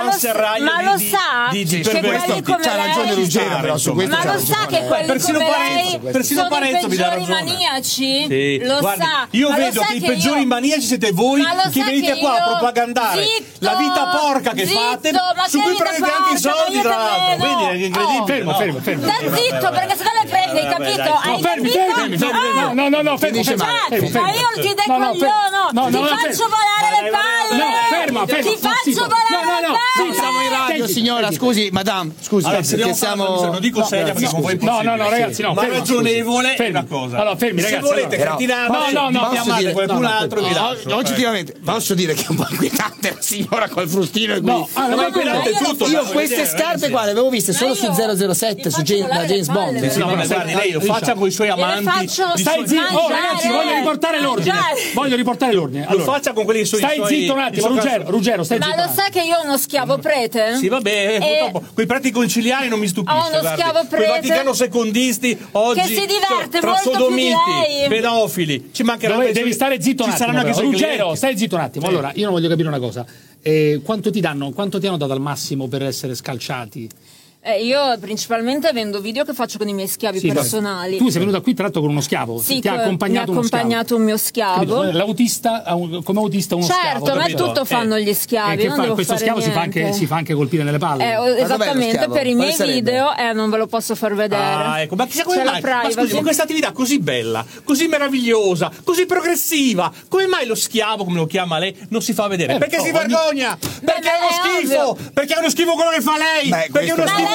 che quelli come c'ha ragione Ruggero, però su questo. Ma lo sa che quelli come lei sono i peggiori maniaci? Lo sa. Io vedo che i peggiori maniaci siete voi che venite qua a propagandare la vita porca che fate, su cui prendete anche i soldi tra l'altro. Quindi è incredibile. Fermo. Stai zitto, perché se no le prendi, capito? Hai capito? No, fermo. Ma io ti decogliono, ti faccio volare le palle. Ti faccio volare le palle. Siamo in radio, signora, scusi, madame, perché siamo. Non dico seria perché con voi è impossibile. No, ragazzi, no. Ma ragionevole è una cosa. Allora, fermi, ragazzi. Se volete cretinare, no, chiamate qualcun altro. Oggettivamente posso dire che è un po' inquietante la signora col frustino e io queste scarpe qua le avevo viste solo su 007 su James Bond. Guardi, lei lo faccia con i suoi amanti. Stai zitto, ragazzi, voglio riportare l'ordine. Lo faccia con quelli suoi. Stai zitto un attimo, Ruggero, stai zitto. Ma lo sa che io ho uno schiavo prete? Sì, vabbè, purtroppo quei preti conciliari non mi stupisce. Ho uno schiavo prete. Quei Vaticano secondisti oggi che si diverte tra molto sodomiti, più di lei. pedofili. Ci mancherebbe. Devi stare zitto un attimo. Ruggero, stai zitto un attimo. Allora, io non voglio capire una cosa. Quanto ti hanno dato al massimo per essere scalciati? Io principalmente vendo video che faccio con i miei schiavi personali. Tu sei venuta qui tra l'altro con uno schiavo? Sì, ti ha accompagnato un mio schiavo. L'autista, come autista uno schiavo. Certo, a me tutto fanno gli schiavi. Questo schiavo si fa anche colpire nelle palle. Esattamente, per i miei video non ve lo posso far vedere. Ecco, ma chissà come mai? Ma scusi, ma questa attività così bella, così meravigliosa, così progressiva, come mai lo schiavo, come lo chiama lei, non si fa vedere? Perché si vergogna? Perché è uno schifo! Perché è uno schifo quello che fa lei! Perché è uno schifo.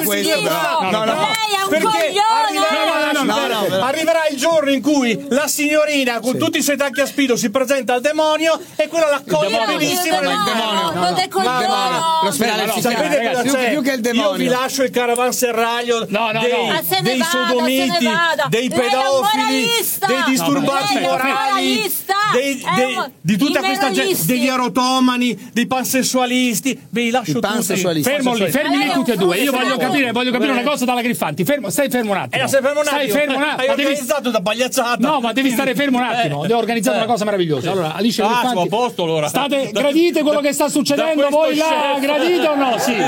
Arriverà il giorno in cui la signorina con tutti i suoi tacchi a spillo si presenta al demonio e quello l'accoglie benissimo nel demonio. Sapete cosa c'è? Io vi lascio il caravanserraglio dei sodomiti, dei pedofili, dei disturbati morali, di tutta questa gente, degli erotomani, dei pansessualisti. Ve li lascio tutti. Fermi lì tutti e due. Io voglio capire una cosa dalla Griffanti. Stai fermo un attimo. Hai organizzato da pagliazzata. No, ma devi stare fermo un attimo. Ho organizzato una cosa meravigliosa. Allora, Alice Griffanti. Siamo a posto allora. Gradite quello che sta succedendo? Voi là, gradite o no? Sì.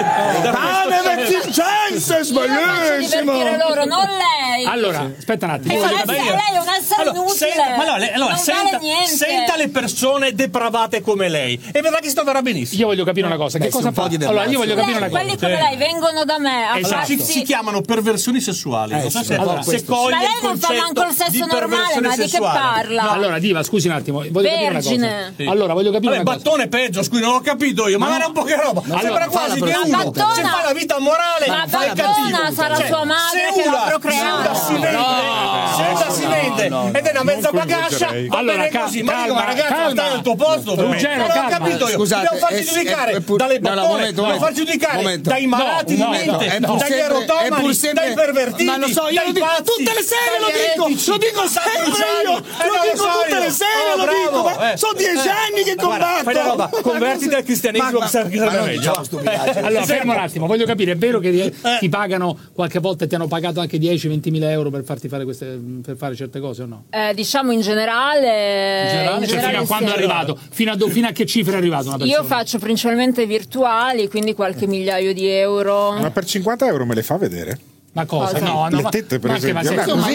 Bellissimo. Loro, non lei. Allora, aspetta un attimo. Lei è un essere inutile. Allora, senta le persone depravate come lei e vedrà che si troverà benissimo. Io voglio capire una cosa, che cosa fa? Allora, io voglio capire una cosa. Quelli come lei vengono da me a farsi... Si chiamano perversioni sessuali. Non so se coglie ma lei non fa manco il sesso normale, ma di che parla? No, allora, Diva, scusi un attimo, voglio capire una cosa. Sì. Allora, voglio capire una cosa. Battone peggio, scusi, non ho capito io, ma guarda un po' che roba. Sembra quasi che uno se fa la vita morale, ma Battona sarà sua madre che l'ha procreato. Senza si vende ed è una mezza bagascia. Allora, così, ma dico, ragazzi, stai al tuo posto. Non ho capito io. Dobbiamo farci giudicare dalle battone, dobbiamo farci giudicare dai malati di mente, dagli erotomani, dai pervertiti. Ma lo so, io lo dico tutte le sere, lo dico sempre io. Lo dico tutte le sere, lo dico. Sono 10 anni che combatto. Fai la roba, convertiti al cristianesimo che sarebbe meglio. Allora, fermo un attimo, voglio capire, è vero che ti pagano qualche volta, ti hanno pagato anche 10-20 mila euro per farti fare per fare certe cose o no? Diciamo in generale, cioè, fino a quando è arrivato? Fino a che cifra è arrivato una persona? Io faccio principalmente virtuali, quindi qualche migliaio di euro. Ma per 50 euro me le fa vedere? Ma cosa? No, le tette per esempio.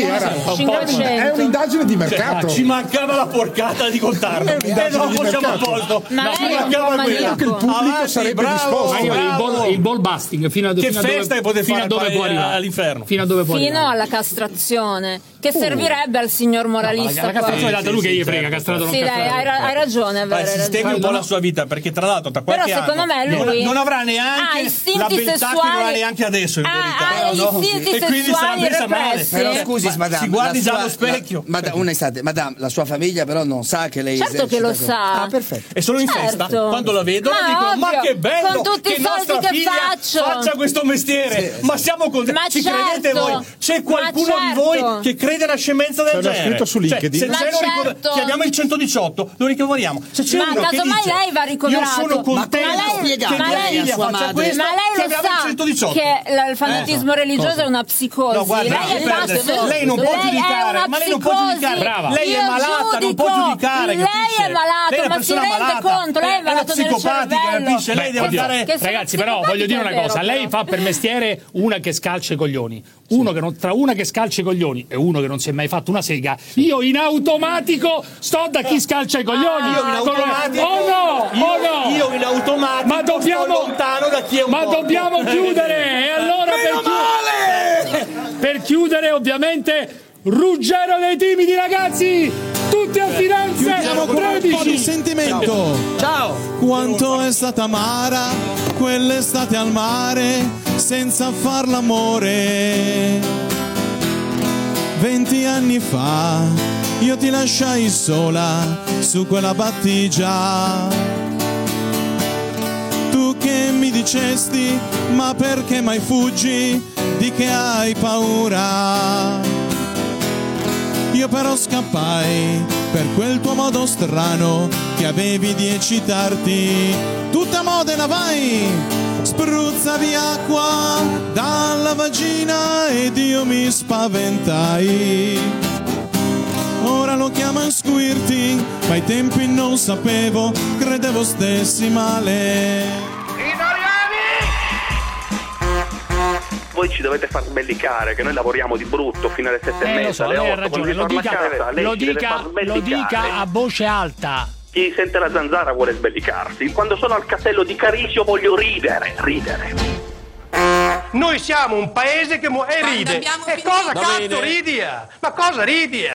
È un'indagine di mercato. Ci mancava la porcata di contarlo. E dopo siamo a posto. Ma ci mancava quella. Che il pubblico sarebbe disposto. Il ball busting fino a dove può arrivare all'inferno? Fino a dove può arrivare? Fino alla castrazione, che servirebbe al signor moralista. La castrazione è data lui che gli frega, castrato non castrato. Sì, hai ragione. Si spieghi un po' la sua vita, perché tra l'altro tra qualche anno secondo me lui non avrà neanche la beltà che non ha neanche adesso, in verità. E quindi sarà male. Però scusi, madame, si guardi già allo specchio. Madame, la sua famiglia però non sa che lei certo che lo sa. Perfetto. E solo in festa, quando la vedono dicono ma che bello, con tutti che i soldi che faccia questo mestiere. Ma siamo contenti. Ci credete voi? C'è qualcuno di voi che crede alla scemenza del genere? Scritto su LinkedIn. Se chiamiamo il 118, lo ricoveriamo. Se c'è uno che casomai dice lei va ricoverato. Io sono contento che mia figlia faccia questo, ma lei lo sa che il fanatismo religioso è una psicosi. No, guarda, lei non può giudicare, ma lei non può giudicare. Brava. Lei è malata, non può giudicare. Lei è malato, ma si rende conto? Lei è malato nel cervello. Capisce? Lei deve andare. Ragazzi, però voglio dire una cosa: lei fa per mestiere una che scalcia i coglioni. Tra una che scalcia i coglioni e uno che non si è mai fatto una sega, io in automatico sto da chi scalcia i coglioni. Io in automatico. Io in automatico sto lontano da chi è un po'. Ma dobbiamo chiudere. E allora per chiudere, ovviamente, Ruggero dei timidi ragazzi, tutti a Firenze. Chiudiamo con un po' di sentimento. Ciao. Quanto è stata amara quell'estate al mare senza far l'amore. 20 anni fa io ti lasciai sola su quella battigia. Tu che mi dicesti ma perché mai fuggi, di che hai paura? Io però scappai per quel tuo modo strano che avevi di eccitarti. Tutta Modena vai, spruzzavi acqua dalla vagina ed io mi spaventai. Ora lo chiamano squirting, ma ai tempi non sapevo, credevo stessi male. Voi ci dovete far sbellicare, che noi lavoriamo di brutto fino alle 7:30, alle 8. Lo dica a voce alta. Chi sente la zanzara vuole sbellicarsi. Quando sono al castello di Carisio voglio ridere. Noi siamo un paese che ride. E cosa cazzo ridi? Ma cosa ridi?